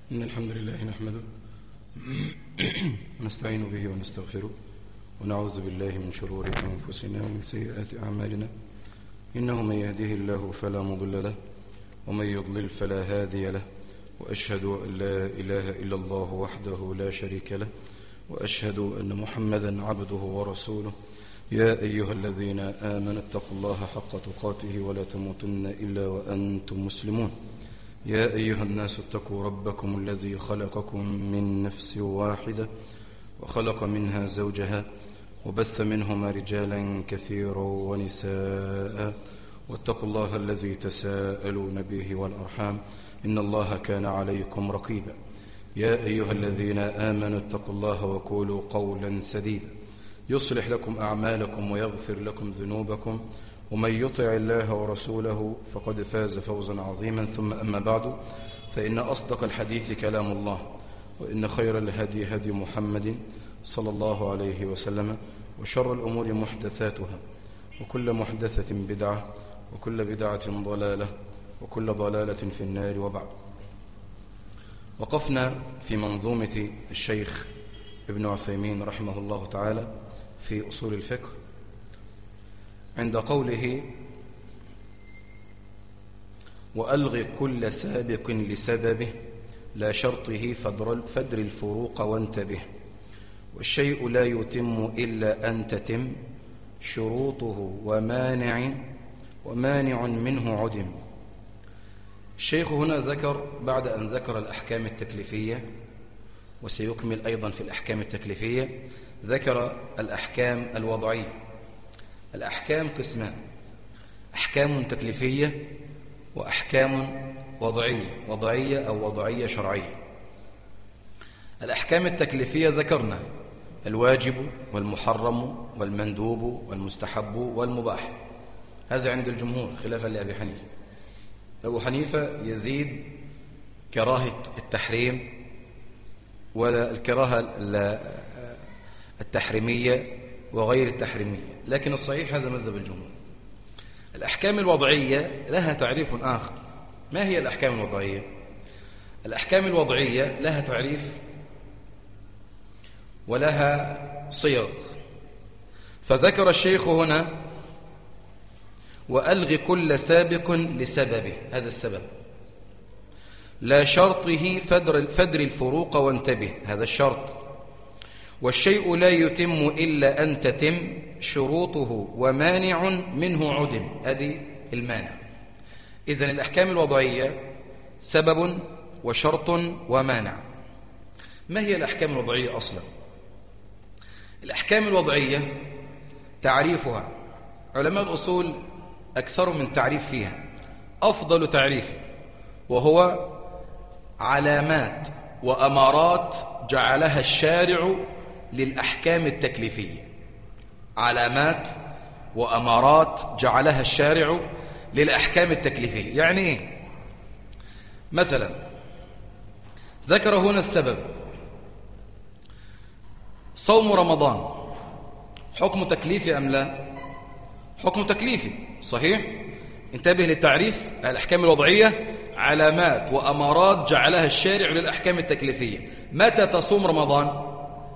إن الحمد لله نحمده ونستعين به ونستغفره ونعوذ بالله من شرور أنفسنا ومن سيئات أعمالنا. إنه من يهده الله فلا مضل له ومن يضلل فلا هادي له، وأشهد أن لا إله إلا الله وحده لا شريك له، وأشهد أن محمدا عبده ورسوله. يا أيها الذين آمنوا اتقوا الله حق تقاته ولا تموتن إلا وأنتم مسلمون. يا أيها الناس اتقوا ربكم الذي خلقكم من نفس واحدة وخلق منها زوجها وبث منهما رجالا كثيرا ونساء، واتقوا الله الذي تساءلون به والأرحام إن الله كان عليكم رقيبا. يا أيها الذين آمنوا اتقوا الله وقولوا قولا سديدا يصلح لكم أعمالكم ويغفر لكم ذنوبكم، ومن يطع الله ورسوله فقد فاز فوزا عظيما. ثم أما بعد، فإن أصدق الحديث كلام الله، وإن خير الهدي هدي محمد صلى الله عليه وسلم، وشر الأمور محدثاتها، وكل محدثة بدعة، وكل بدعة ضلالة، وكل ضلالة في النار. وبعد، وقفنا في منظومة الشيخ ابن عثيمين رحمه الله تعالى في أصول الفقه عند قوله: وألغ كل سابق لسببه لا شرطه فدر الفروق وانتبه، والشيء لا يتم إلا أن تتم شروطه ومانع منه عدم. الشيخ هنا ذكر بعد أن ذكر الأحكام التكليفية، وسيكمل أيضا في الأحكام التكليفية، ذكر الأحكام الوضعية. الأحكام قسمان: أحكام تكليفية وأحكام وضعية أو وضعية شرعية. الأحكام التكليفية ذكرنا الواجب والمحرم والمندوب والمستحب والمباح، هذا عند الجمهور خلافا لأبي حنيفة. أبو حنيفة يزيد كراهة التحريم ولا الكراهة التحريمية وغير التحريمية، لكن الصحيح هذا مذهب الجمهور. الأحكام الوضعية لها تعريف آخر. ما هي الأحكام الوضعية؟ الأحكام الوضعية لها تعريف ولها صيغ، فذكر الشيخ هنا: وألغ كل سابق لسببه، هذا السبب، لا شرطه فدر الفروق وانتبه، هذا الشرط، والشيء لا يتم إلا أن تتم شروطه ومانع منه عدم، هذه المانع. إذن الأحكام الوضعية سبب وشرط ومانع. ما هي الأحكام الوضعية أصلا؟ الأحكام الوضعية تعريفها علماء الأصول أكثر من تعريف فيها. أفضل تعريف وهو علامات وأمارات جعلها الشارع للأحكام التكليفية. علامات وأمارات جعلها الشارع للأحكام التكليفية. يعني إيه؟ مثلا ذكر هنا السبب: صوم رمضان حكم تكليفي أم لا؟ حكم تكليفي، صحيح؟ انتبه للتعريف. الأحكام الوضعية علامات وأمارات جعلها الشارع للأحكام التكليفية. متى تصوم رمضان؟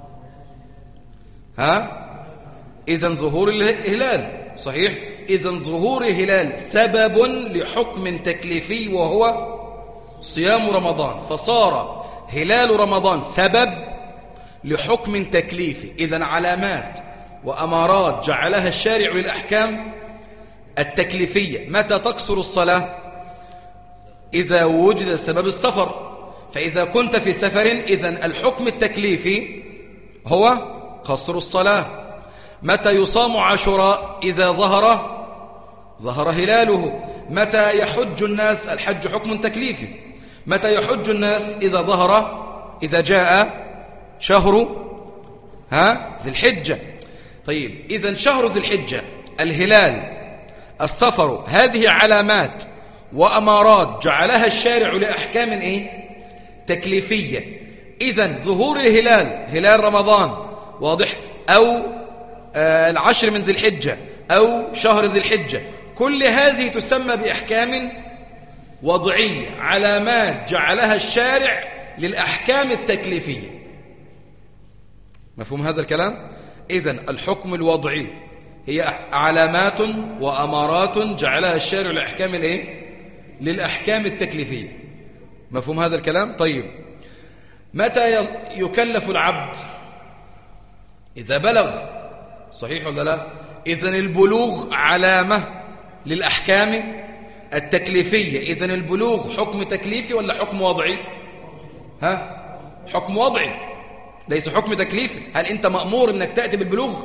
إذن ظهور الهلال، صحيح؟ إذن ظهور الهلال سبب لحكم تكليفي وهو صيام رمضان، فصار هلال رمضان سبب لحكم تكليفي. إذن علامات وأمارات جعلها الشارع للأحكام التكليفية. متى تقصر الصلاة؟ إذا وجد سبب السفر، فإذا كنت في سفر إذن الحكم التكليفي هو قصر الصلاة. متى يصام عاشوراء؟ إذا ظهر هلاله. متى يحج الناس؟ الحج حكم تكليفي. متى يحج الناس؟ إذا جاء شهر ذي الحجة. طيب، إذن شهر ذي الحجة، الهلال، السفر، هذه علامات وأمارات جعلها الشارع لأحكام تكليفية. إذن ظهور الهلال، هلال رمضان، واضح، أو العشر من ذي الحجة، أو شهر ذي الحجة، كل هذه تسمى بأحكام وضعية، علامات جعلها الشارع للأحكام التكليفية. مفهوم هذا الكلام؟ إذن الحكم الوضعي هي علامات وأمارات جعلها الشارع لأحكام للأحكام التكليفية. مفهوم هذا الكلام؟ طيب، متى يكلف العبد؟ إذا بلغ، صحيح ولا لا؟ إذن البلوغ علامة للأحكام التكليفية. إذن البلوغ حكم تكليفي ولا حكم وضعي؟ حكم وضعي، ليس حكم تكليفي. هل أنت مأمور أنك تأتي بالبلوغ؟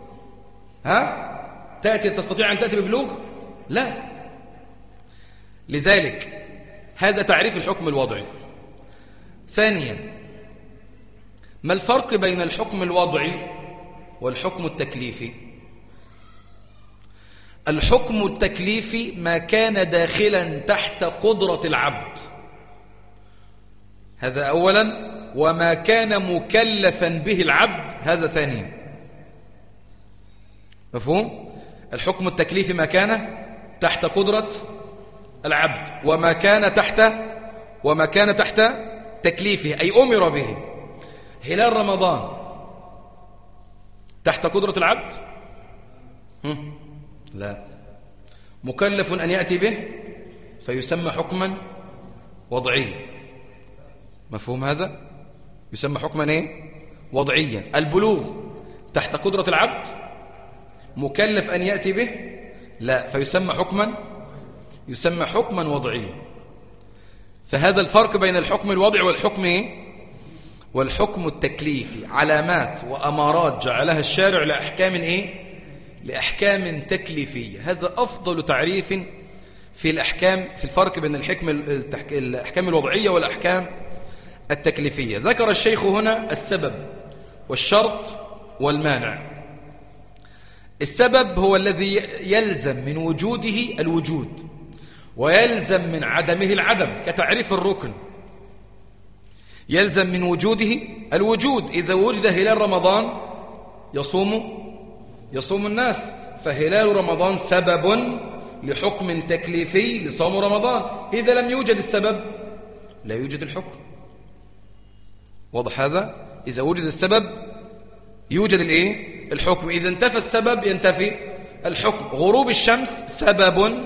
تستطيع أن تأتي بالبلوغ؟ لا. لذلك هذا تعريف الحكم الوضعي. ثانيا، ما الفرق بين الحكم الوضعي والحكم التكليفي؟ الحكم التكليفي ما كان داخلا تحت قدرة العبد، هذا أولا، وما كان مكلفا به العبد، هذا ثانيا. مفهوم؟ الحكم التكليفي ما كان تحت قدرة العبد وما كان تحت تكليفه، أي أمر به. هلال رمضان تحت قدرة العبد؟ لا، مكلف أن يأتي به فيسمى حكما وضعيا. مفهوم هذا؟ يسمى حكما وضعيا. البلوغ تحت قدرة العبد؟ مكلف أن يأتي به؟ لا، فيسمى حكما وضعيا. فهذا الفرق بين الحكم الوضعي والحكم التكليفي. علامات وأمارات جعلها الشارع لأحكام تكليفية. هذا أفضل تعريف في الفرق بين الأحكام الوضعية والأحكام التكليفية. ذكر الشيخ هنا السبب والشرط والمانع. السبب هو الذي يلزم من وجوده الوجود ويلزم من عدمه العدم، كتعريف الركن. يلزم من وجوده الوجود. إذا وجد هلال رمضان يصوم الناس، فهلال رمضان سبب لحكم تكليفي لصوم رمضان. إذا لم يوجد السبب لا يوجد الحكم. واضح هذا؟ إذا وجد السبب يوجد الحكم. إذا انتفى السبب ينتفي الحكم. غروب الشمس سبب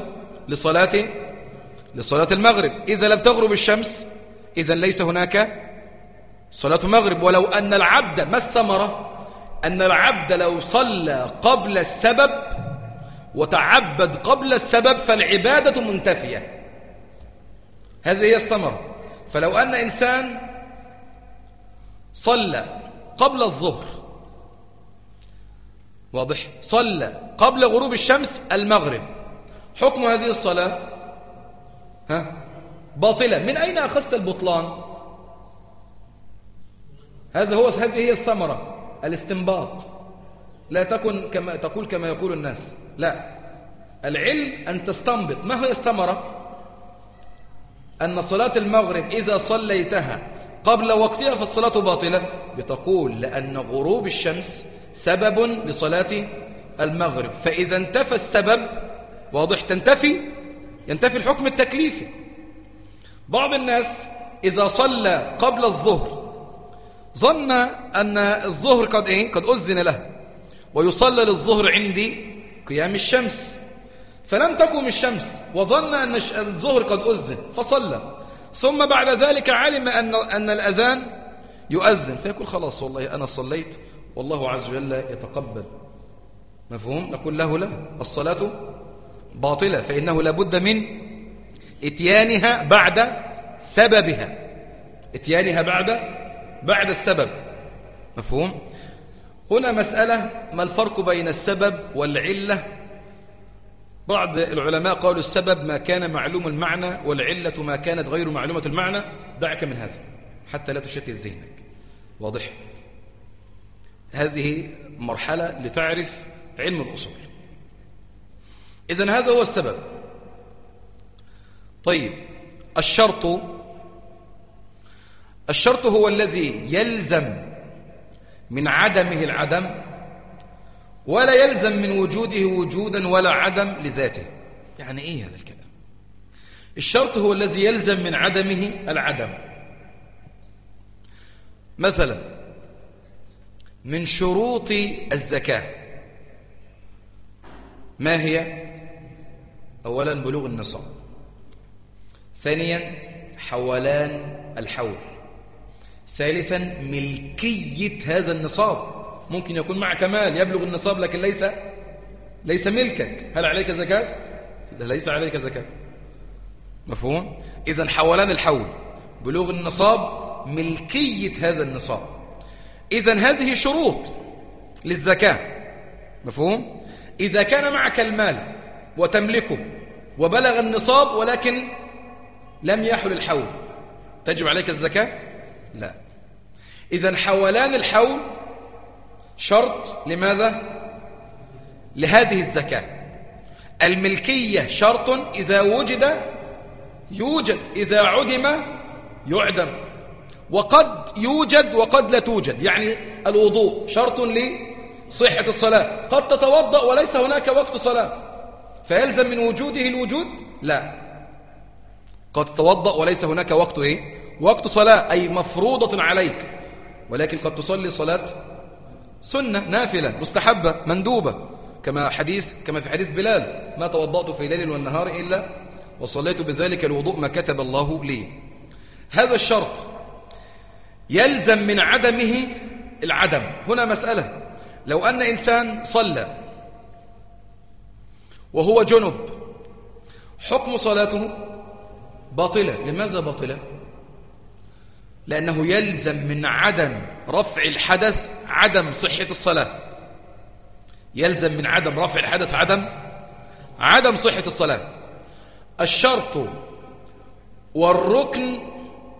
لصلاة المغرب. إذا لم تغرب الشمس إذا ليس هناك صلاة المغرب. ولو أن العبد، ما الثمرة؟ أن العبد لو صلى قبل السبب وتعبد قبل السبب فالعبادة منتفية. هذه هي الثمرة. فلو أن إنسان صلى قبل الظهر، واضح، صلى قبل غروب الشمس المغرب، حكم هذه الصلاة باطلة. من أين أخذت البطلان؟ هذه هي الثمرة، الاستنباط. لا تقول كما يقول الناس، لا. العلم أن تستنبط. ما هي الثمرة؟ أن صلاة المغرب إذا صليتها قبل وقتها فالصلاة باطلة. بتقول لأن غروب الشمس سبب لصلاة المغرب، فإذا انتفى السبب، واضح، ينتفي الحكم التكليفي. بعض الناس إذا صلى قبل الظهر ظن أن الظهر قد أذن له، ويصلى للظهر عندي قيام الشمس، فلم تقم الشمس وظن أن الظهر قد أذن فصلى، ثم بعد ذلك علم أن الأذان يؤذن، فيقول خلاص والله أنا صليت والله عز وجل يتقبل. مفهوم؟ نقول له لا، الصلاة باطلة، فإنه لابد من اتيانها بعد سببها، اتيانها بعد السبب. مفهوم؟ هنا مسألة، ما الفرق بين السبب والعلة؟ بعض العلماء قالوا السبب ما كان معلوم المعنى، والعلة ما كانت غير معلومة المعنى. دعك من هذا حتى لا تشتت ذهنك. واضح؟ هذه مرحلة لتعرف علم الأصول. إذن هذا هو السبب. طيب، الشرط هو الذي يلزم من عدمه العدم، ولا يلزم من وجوده وجودا ولا عدم لذاته. يعني إيه هذا الكلام؟ الشرط هو الذي يلزم من عدمه العدم، مثلا من شروط الزكاة ما هي؟ أولا بلوغ النصاب، ثانيا حولان الحول، ثالثا ملكية هذا النصاب. ممكن يكون معك مال يبلغ النصاب لكن ليس ملكك، هل عليك زكاة؟ ليس عليك زكاة. مفهوم؟ إذن حولان الحول، بلوغ النصاب، ملكية هذا النصاب. إذن هذه شروط للزكاة. مفهوم؟ إذا كان معك المال وتملكه وبلغ النصاب ولكن لم يحل الحول، تجب عليك الزكاة؟ لا. إذن حولان الحول شرط لماذا؟ لهذه الزكاة. الملكية شرط، إذا وجد يوجد، إذا عدم يعدم، وقد يوجد وقد لا توجد. يعني الوضوء شرط لصحة الصلاة، قد تتوضأ وليس هناك وقت صلاة فيلزم من وجوده الوجود؟ لا، قد تتوضأ وليس هناك وقت وقت صلاة، أي مفروضة عليك، ولكن قد تصلي صلاة سنة نافلة مستحبة مندوبة، كما في حديث بلال: ما توضأت في ليل والنهار إلا وصليت بذلك الوضوء ما كتب الله لي. هذا الشرط يلزم من عدمه العدم. هنا مسألة: لو أن إنسان صلى وهو جنب، حكم صلاته باطلة. لماذا باطلة؟ لأنه يلزم من عدم رفع الحدث عدم صحة الصلاة. يلزم من عدم رفع الحدث عدم صحة الصلاة. الشرط والركن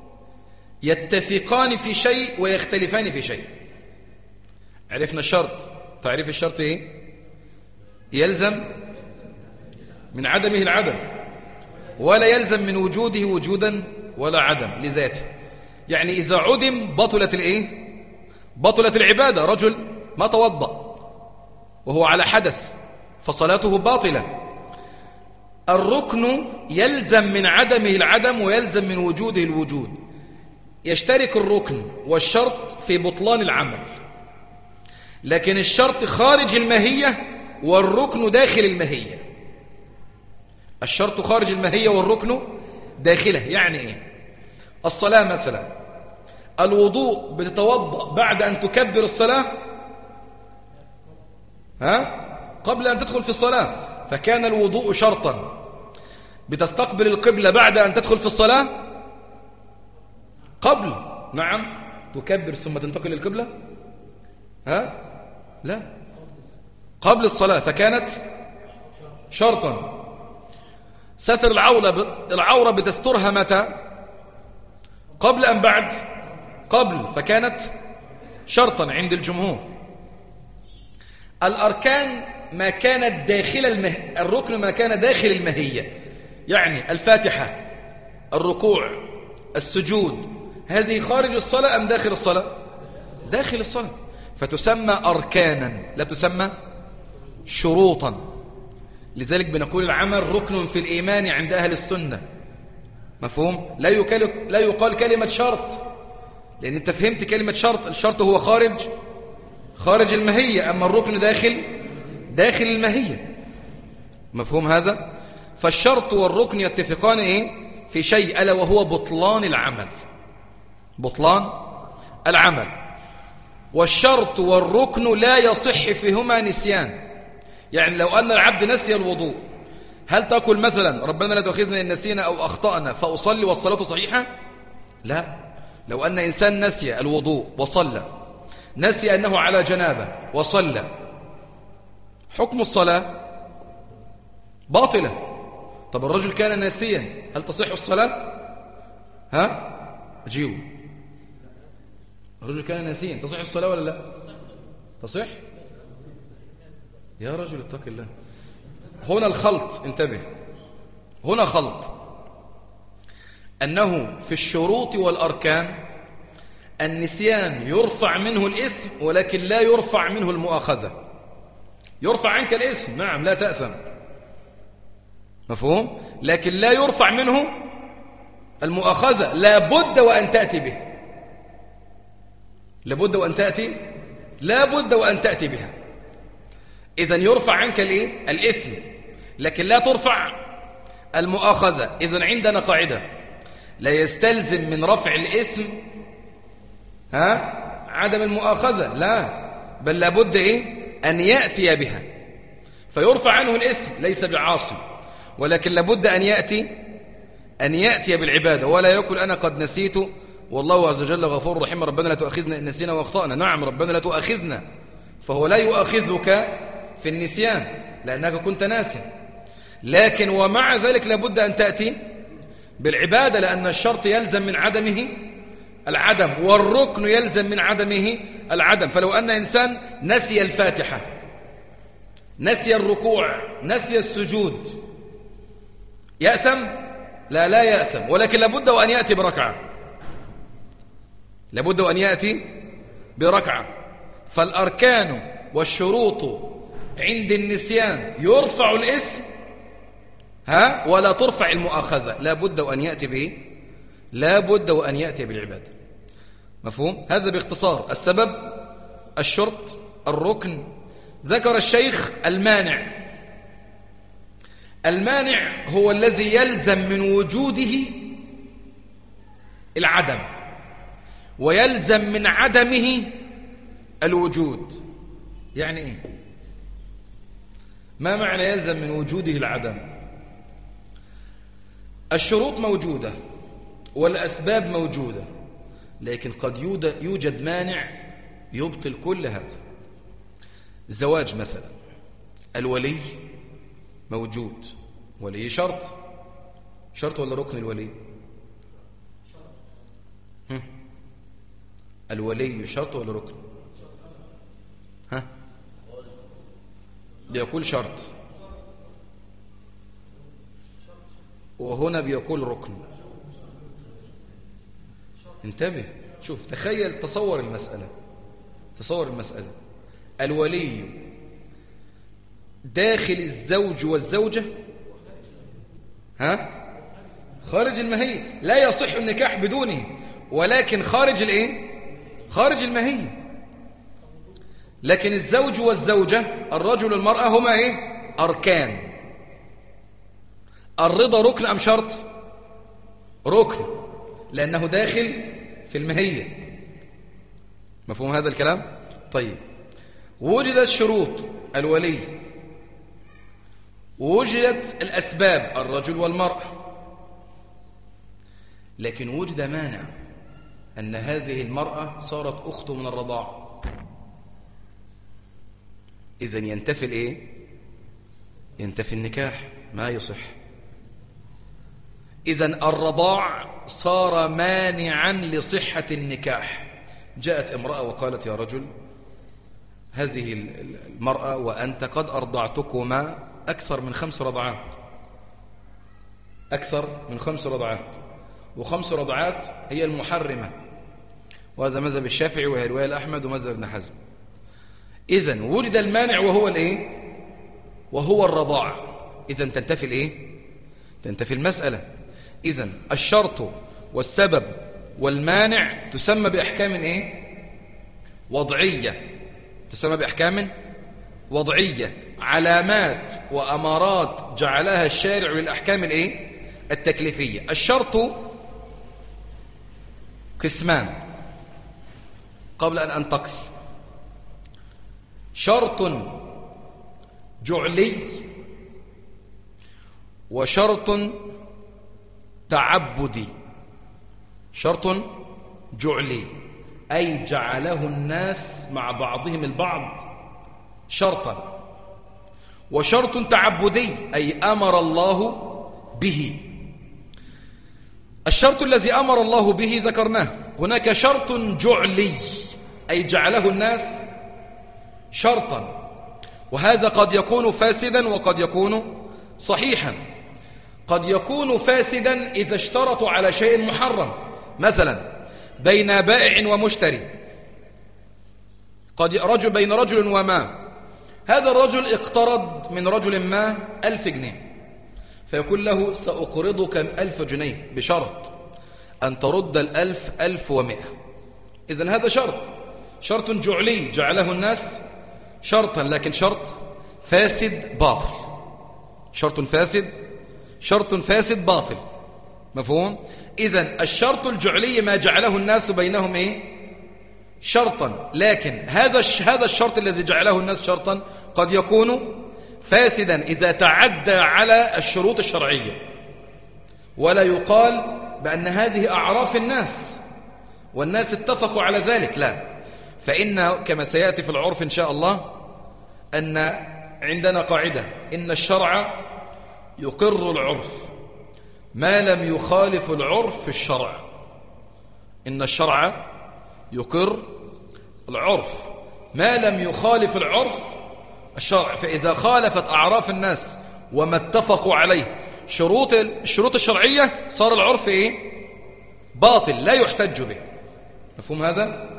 يتفقان في شيء ويختلفان في شيء. عرفنا الشرط، تعريف الشرط ايه؟ يلزم من عدمه العدم، ولا يلزم من وجوده وجودا ولا عدم لذاته. يعني إذا عدم بطلت العبادة. رجل ما توضأ وهو على حدث فصلاته باطلة. الركن يلزم من عدمه العدم ويلزم من وجوده الوجود. يشترك الركن والشرط في بطلان العمل، لكن الشرط خارج الماهية والركن داخل الماهية. الشرط خارج الماهية والركن داخله. يعني ايه؟ الصلاة مثلا، الوضوء بتتوضأ بعد أن تكبر الصلاة قبل أن تدخل في الصلاة، فكان الوضوء شرطا. بتستقبل القبلة بعد أن تدخل في الصلاة قبل، نعم، تكبر ثم تنتقل للقبلة، لا، قبل الصلاة، فكانت شرطا. ستر العورة بتسترها متى؟ قبل أم بعد؟ قبل، فكانت شرطا عند الجمهور. الأركان ما كانت داخل الركن ما كان داخل الماهية، يعني الفاتحة، الركوع، السجود، هذه خارج الصلاة أم داخل الصلاة؟ داخل الصلاة، فتسمى أركانا لا تسمى شروطا. لذلك بنقول العمل ركن في الإيمان عند أهل السنة. مفهوم؟ لا يقال كلمة شرط، لأن أنت فهمت كلمة شرط. الشرط هو خارج الماهية، أما الركن داخل الماهية. مفهوم هذا؟ فالشرط والركن يتفقان في شيء، ألا وهو بطلان العمل. والشرط والركن لا يصح فيهما نسيان. يعني لو أن العبد نسي الوضوء، هل تقول مثلا ربنا لا تؤاخذنا إن نسينا أو أخطأنا فأصلي والصلاة صحيحة؟ لا. لو أن إنسان نسي الوضوء وصلى، نسي أنه على جنابة وصلى، حكم الصلاة باطلة. طب الرجل كان ناسيا، هل تصح الصلاة؟ أجيبوا. الرجل كان ناسيا، تصح الصلاة ولا لا؟ تصح؟ يا رجل اتق الله. هنا الخلط، انتبه، هنا خلط، أنه في الشروط والأركان النسيان يرفع منه الإثم ولكن لا يرفع منه المؤاخذة. يرفع عنك الإثم، نعم، لا تأثم، مفهوم، لكن لا يرفع منه المؤاخذة، لا بد وأن تأتي به. لابد وأن تأتي، لابد وأن تأتي بها. إذن يرفع عنك الإثم، لكن لا ترفع المؤاخذة. إذن عندنا قاعدة: لا يستلزم من رفع الإثم عدم المؤاخذة، لا، بل لابد أن يأتي بها، فيرفع عنه الإثم، ليس بعاصي، ولكن لابد أن يأتي بالعبادة، ولا يقول أنا قد نسيت والله عز وجل غفور رحيم ربنا لا تؤاخذنا إن نسينا واخطأنا. نعم، ربنا لا تؤاخذنا، فهو لا يؤاخذك في النسيان لأنك كنت ناسيا، لكن ومع ذلك لابد أن تأتي بالعبادة، لأن الشرط يلزم من عدمه العدم، والركن يلزم من عدمه العدم. فلو أن إنسان نسي الفاتحة، نسي الركوع، نسي السجود، يأثم؟ لا يأثم، ولكن لابد وأن يأتي بركعة، لابد وأن يأتي بركعة. فالأركان والشروط عند النسيان يرفع الإثم ولا ترفع المؤاخذة، لابد وأن يأتي لابد وأن يأتي بالعبادة. مفهوم؟ هذا باختصار السبب، الشرط، الركن. ذكر الشيخ المانع. المانع هو الذي يلزم من وجوده العدم، ويلزم من عدمه الوجود. يعني إيه؟ ما معنى يلزم من وجوده العدم؟ الشروط موجودة والأسباب موجودة، لكن قد يوجد مانع يبطل كل هذا. الزواج مثلا، الولي موجود، ولي شرط ولا ركن الولي؟ الولي شرط ولا ركن؟ بيقول شرط، وهنا بيقول ركن. انتبه، شوف، تخيل، تصور المسألة. الولي داخل الزوج والزوجة خارج المهية، لا يصح النكاح بدونه، ولكن خارج المهية. لكن الزوج والزوجة، الرجل والمرأة، هما أركان. الرضا ركن أم شرط؟ ركن، لأنه داخل في المهية. مفهوم هذا الكلام؟ طيب، وجدت الشروط، الولي، ووجدت الأسباب، الرجل والمرأة، لكن وجد مانع، أن هذه المرأة صارت أخت من الرضاع. إذن ينتفي ينتفي النكاح، ما يصح. إذن الرضاع صار مانعا لصحة النكاح. جاءت امرأة وقالت: يا رجل، هذه المرأة وأنت قد أرضعتكما أكثر من 5 رضعات، أكثر من 5 رضعات، و5 رضعات هي المحرمة، وهذا مذهب الشافعي وهي رواية الأحمد ومذهب ابن حزم. إذن وجد المانع وهو وهو الرضاع. إذن تنتفي المسألة. إذن الشرط والسبب والمانع تسمى بأحكام وضعية، تسمى بأحكام وضعية، علامات وأمارات جعلها الشارع للأحكام التكليفية. الشرط قسمان قبل أن أنتقل: شرط جعلي، وشرط تعبدي. شرط جعلي أي جعله الناس مع بعضهم البعض شرطا، وشرط تعبدي أي أمر الله به. الشرط الذي أمر الله به ذكرناه. هناك شرط جعلي أي جعله الناس شرطا، وهذا قد يكون فاسدا وقد يكون صحيحا. قد يكون فاسدا إذا اشترطوا على شيء محرم، مثلا بين بائع ومشتري، قد بين رجل وما، هذا الرجل اقترض من رجل ما 1000 جنيه، فيقول له: سأقرضك 1000 جنيه بشرط أن ترد 1000 1100. إذن هذا شرط. شرط جعلي جعله الناس شرطا، لكن شرط فاسد باطل. شرط فاسد باطل. مفهوم؟ إذن الشرط الجعلي ما جعله الناس بينهم شرطا، لكن هذا الشرط الذي جعله الناس شرطا قد يكون فاسدا إذا تعدى على الشروط الشرعية، ولا يقال بأن هذه أعراف الناس والناس اتفقوا على ذلك، لا. فإن كما سيأتي في العرف إن شاء الله أن عندنا قاعدة: إن الشرع يقر العرف ما لم يخالف العرف في الشرع. إن الشرع يقر العرف ما لم يخالف العرف الشرع، فإذا خالفت أعراف الناس وما اتفقوا عليه الشروط الشرعية صار العرف باطل لا يحتج به. مفهوم هذا؟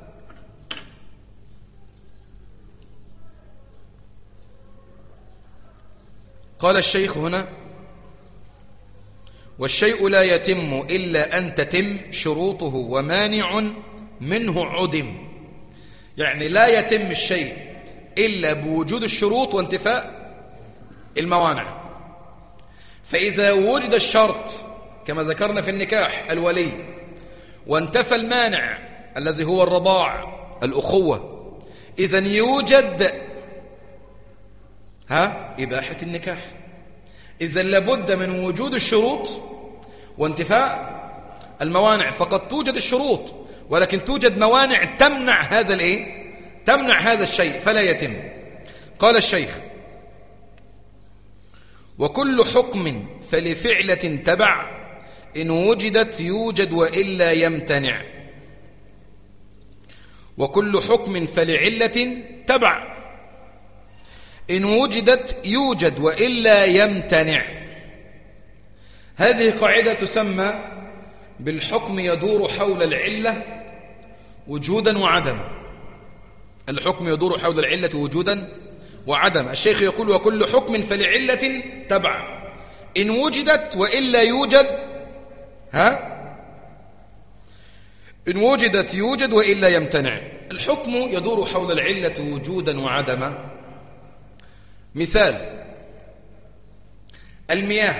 قال الشيخ هنا: والشيء لا يتم إلا أن تتم شروطه ومانع منه عدم. يعني لا يتم الشيء إلا بوجود الشروط وانتفاء الموانع. فإذا وجد الشرط كما ذكرنا في النكاح الولي وانتفى المانع الذي هو الرضاع الأخوة، إذن يوجد إباحة النكاح. إذن لابد من وجود الشروط وانتفاء الموانع. فقد توجد الشروط ولكن توجد موانع تمنع هذا الشيء فلا يتم. قال الشيخ: وكل حكم فلفعلة تبع إن وجدت يوجد وإلا يمتنع. وكل حكم فلعلة تبع إن وجدت يوجد وإلا يمتنع. هذه قاعدة تسمى بالحكم يدور حول العلة وجودا وعدما. الحكم يدور حول العلة وجودا وعدما. الشيخ يقول: وكل حكم فلعلة تبع إن وجدت وإلا يوجد إن وجدت يوجد وإلا يمتنع. الحكم يدور حول العلة وجودا وعدما. مثال: المياه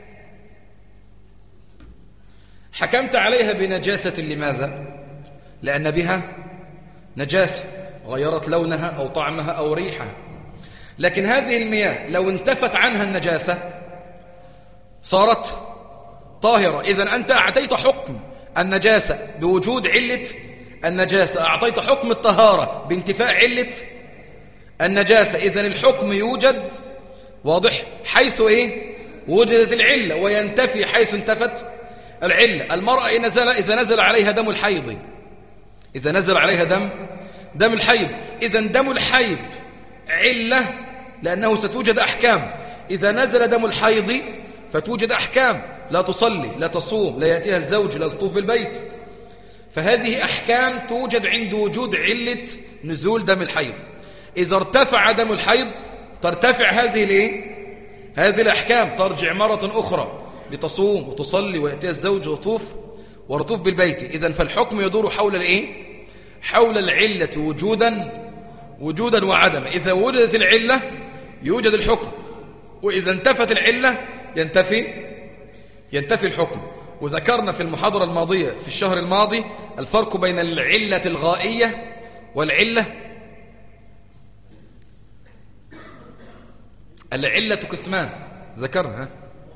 حكمت عليها بنجاسة. لماذا؟ لأن بها نجاسة غيرت لونها أو طعمها أو ريحها. لكن هذه المياه لو انتفت عنها النجاسة صارت طاهرة. إذن أنت أعطيت حكم النجاسة بوجود علة النجاسة، أعطيت حكم الطهارة بانتفاء علة النجاسة. إذن الحكم يوجد واضح حيث وجدت العلة، وينتفي حيث انتفت العلة. المرأة إذا نزل عليها دم الحيض، إذا نزل عليها دم الحيض، إذن دم الحيض علة لأنه ستوجد أحكام. إذا نزل دم الحيض فتوجد أحكام: لا تصلي، لا تصوم، لا يأتيها الزوج، لا تطوف بالبيت. فهذه أحكام توجد عند وجود علة نزول دم الحيض. إذا ارتفع دم الحيض ترتفع هذه الأحكام، ترجع مرة أخرى لتصوم وتصلي ويأتيها الزوج ويطوف بالبيت. إذن فالحكم يدور حول حول العلة وجودا وعدما. إذا وجدت العلة يوجد الحكم، وإذا انتفت العلة ينتفي الحكم. وذكرنا في المحاضرة الماضية في الشهر الماضي الفرق بين العلة الغائية العلة قسمان ذكرنا،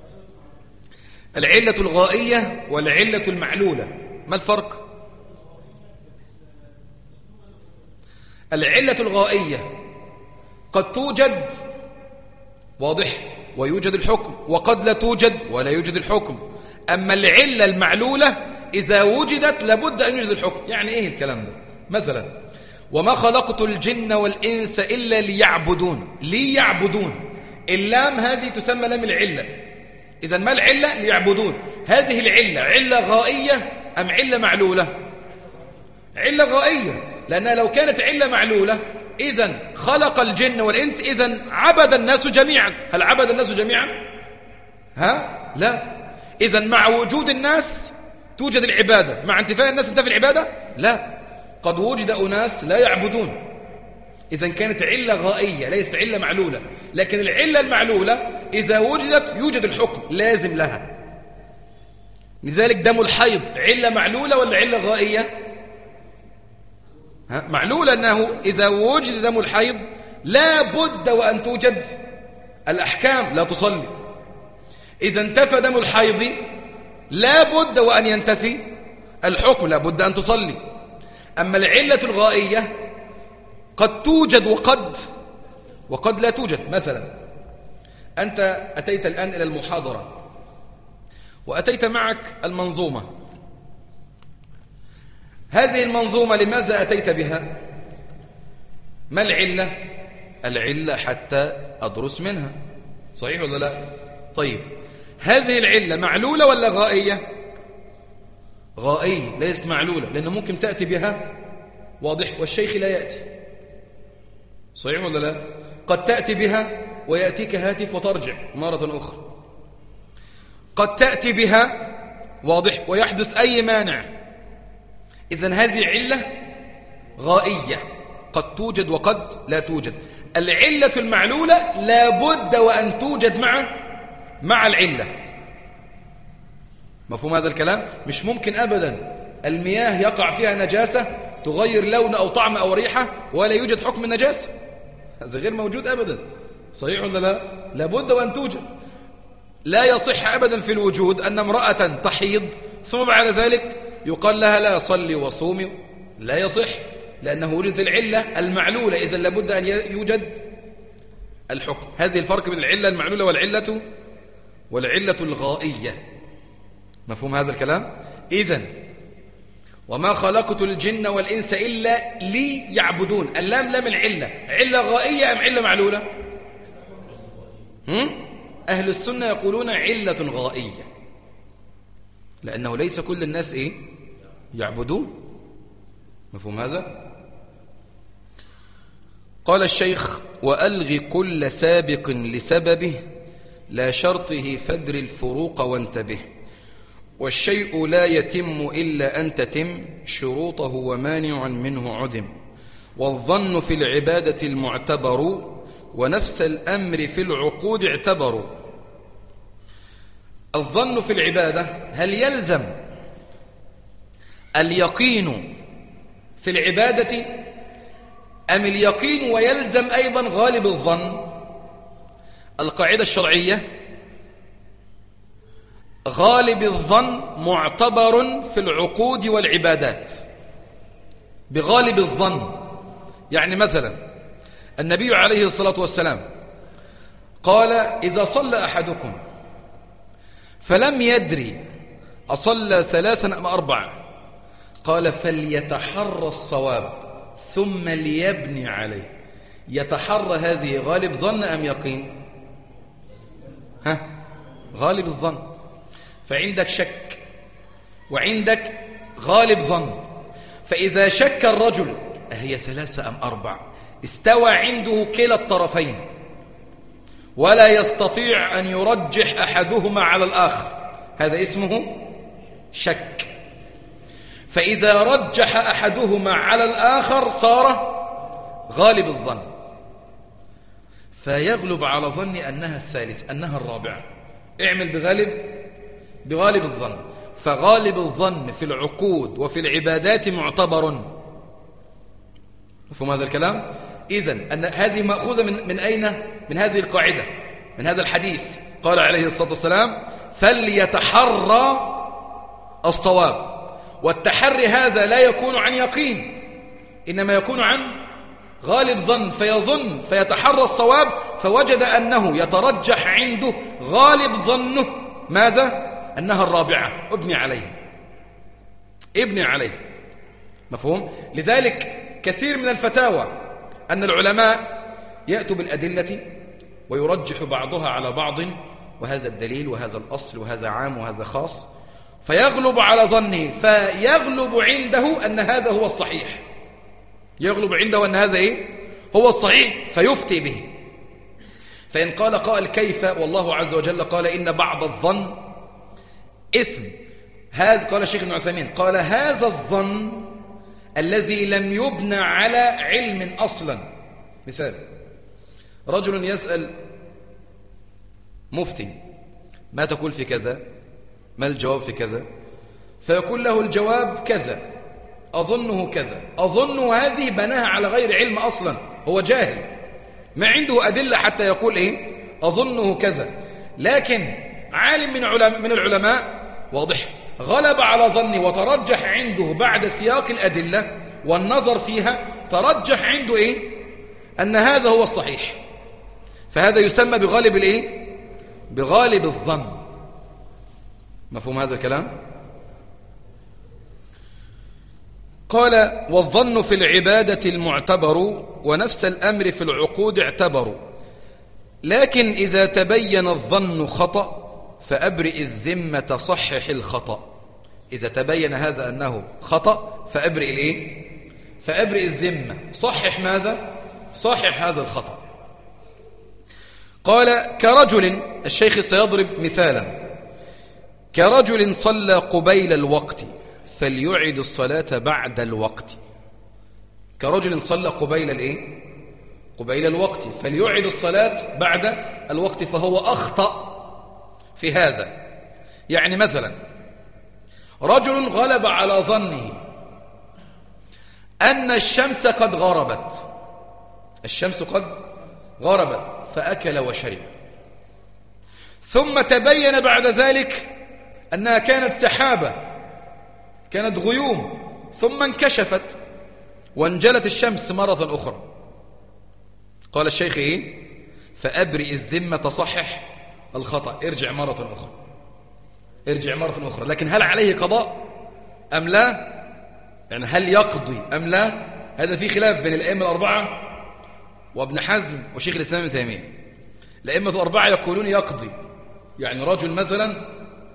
العلة الغائية والعلة المعلولة. ما الفرق؟ العلة الغائية قد توجد واضح ويوجد الحكم، وقد لا توجد ولا يوجد الحكم. أما العلة المعلولة إذا وجدت لابد أن يوجد الحكم. يعني إيه الكلام ده؟ مثلا: وما خلقت الجن والإنس إلا ليعبدون. اللام هذه تسمى لام العلة. إذن ما العلة؟ ليعبدون. هذه العلة علة غائية أم علة معلولة؟ علة غائية، لأنها لو كانت علة معلولة إذن خلق الجن والإنس، إذن عبد الناس جميعا. هل عبد الناس جميعا؟ لا. إذن مع وجود الناس توجد العبادة، مع انتفاء الناس تنتفي العبادة؟ لا. قد وجد أناس لا يعبدون، إذا كانت علة غائية ليست علة معلولة. لكن العلة المعلولة إذا وجدت يوجد الحكم لازم لها. لذلك دم الحيض علة معلولة ولا علة غائية؟ معلولة، أنه إذا وجد دم الحيض لا بد وأن توجد الأحكام، لا تصلي. إذا انتفى دم الحيض لا بد وأن ينتفي الحكم، لا بد أن تصلي. أما العلة الغائية قد توجد وقد لا توجد. مثلا أنت أتيت الآن إلى المحاضرة وأتيت معك المنظومة. هذه المنظومة لماذا أتيت بها؟ ما العلة؟ العلة حتى أدرس منها، صحيح ولا لا؟ طيب هذه العلة معلولة ولا غائية؟ غائية، ليست معلولة، لأنه ممكن تأتي بها واضح والشيخ لا يأتي، صحيح ولا لا؟ قد تأتي بها ويأتيك هاتف وترجع مرة أخرى، قد تأتي بها واضح ويحدث أي مانع. إذن هذه علة غائية قد توجد وقد لا توجد. العلة المعلولة لا بد وأن توجد مع العلة. مفهوم هذا الكلام؟ مش ممكن أبدا المياه يقع فيها نجاسة تغير لون أو طعم أو ريحة ولا يوجد حكم النجاسة، هذا غير موجود أبدا، صحيح ولا لا؟ لابد وأن توجد. لا يصح أبدا في الوجود أن امرأة تحيض ثم بعد ذلك يقال لها لا صلي وصومي، لا يصح، لأنه وجد العلة المعلولة، إذن لابد أن يوجد الحكم. هذه الفرق بين العلة المعلولة والعلة الغائية. مفهوم هذا الكلام؟ إذن وما خلقت الجن والإنس إلا ليعبدون، اللام لام العلة، علة غائية أم علة معلولة؟ أهل السنة يقولون علة غائية، لأنه ليس كل الناس يعبدون. مفهوم هذا؟ قال الشيخ: وألغ كل سابق لسببه لا شرطه فدر الفروق وانتبه، والشيء لا يتم إلا أن تتم شروطه ومانع منه عدم، والظن في العبادة المعتبر ونفس الأمر في العقود اعتبروا. الظن في العبادة هل يلزم اليقين في العبادة أم اليقين ويلزم أيضا غالب الظن؟ القاعدة الشرعية: غالب الظن معتبر في العقود والعبادات. بغالب الظن يعني مثلا النبي عليه الصلاة والسلام قال: إذا صلى أحدكم فلم يدري أصلى 3 أم 4، قال: فليتحرى الصواب ثم ليبني عليه. يتحرى هذه غالب ظن أم يقين؟ غالب الظن. فعندك شك وعندك غالب ظن. فإذا شك الرجل أهي 3 أم 4، استوى عنده كلا الطرفين ولا يستطيع أن يرجح أحدهما على الآخر، هذا اسمه شك. فإذا رجح أحدهما على الآخر صار غالب الظن، فيغلب على ظني أنها الثالث أنها الرابعة. اعمل بغالب الظن. فغالب الظن في العقود وفي العبادات معتبر. مفهوم هذا الكلام؟ إذن أن هذه مأخوذة من أين؟ من هذه القاعدة، من هذا الحديث. قال عليه الصلاة والسلام: فليتحرى الصواب. والتحري هذا لا يكون عن يقين، إنما يكون عن غالب ظن، فيظن فيتحرى الصواب، فوجد أنه يترجح عنده غالب ظنه ماذا؟ أنها الرابعة. ابني عليه. مفهوم؟ لذلك كثير من الفتاوى أن العلماء يأتوا بالأدلة ويرجح بعضها على بعض، وهذا الدليل وهذا الأصل وهذا عام وهذا خاص، فيغلب على ظنه، فيغلب عنده أن هذا هو الصحيح، يغلب عنده أن هذا هو الصحيح، فيفتي به. فإن قال قائل: كيف والله عز وجل قال إن بعض الظن إثم؟ هذا قال الشيخ ابن عثيمين، قال: هذا الظن الذي لم يبنى على علم أصلا. مثال: رجل يسأل مفتي: ما تقول في كذا؟ ما الجواب في كذا؟ فيقول له الجواب كذا، أظنه كذا. أظنه هذه بناها على غير علم أصلا، هو جاهل ما عنده أدلة حتى يقول إيه أظنه كذا. لكن عالم من العلماء واضح غلب على ظني وترجح عنده بعد سياق الأدلة والنظر فيها، ترجح عنده إيه أن هذا هو الصحيح، فهذا يسمى بغالب الإيه بغالب الظن. مفهوم هذا الكلام؟ قال: والظن في العبادة المعتبر، ونفس الأمر في العقود اعتبروا، لكن إذا تبين الظن خطأ فأبرئ الذمة صحح الخطأ. إذا تبين هذا أنه خطأ فأبرئ الإيه؟ فأبرئ الذمة، صحح ماذا؟ صحح هذا الخطأ. قال: كرجل، الشيخ سيضرب مثالا: كرجل صلى قبيل الوقت فليعد الصلاة بعد الوقت. كرجل صلى قبيل الإيه؟ قبيل الوقت فليعد الصلاة بعد الوقت، فهو أخطأ في هذا. يعني مثلا رجل غلب على ظنه أن الشمس قد غربت، الشمس قد غربت، فأكل وشرب، ثم تبين بعد ذلك أنها كانت سحابة، كانت غيوم، ثم انكشفت وانجلت الشمس مرة أخرى. قال الشيخ إيه؟ فأبرئ الذمة صحح الخطأ، ارجع مرة أخرى، ارجع مرة أخرى. لكن هل عليه قضاء أم لا؟ يعني هل يقضي أم لا؟ هذا في خلاف بين الأئمة الأربعة وابن حزم وشيخ الإسلام ابن تيمية. الأئمة الأربعة يقولون يقضي. يعني رجل مثلا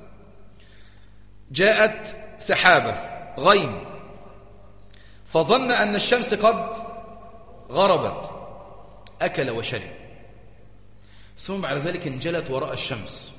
جاءت سحابة غيم فظن أن الشمس قد غربت، أكل وشرب، ثم بعد ذلك انجلت وراء الشمس.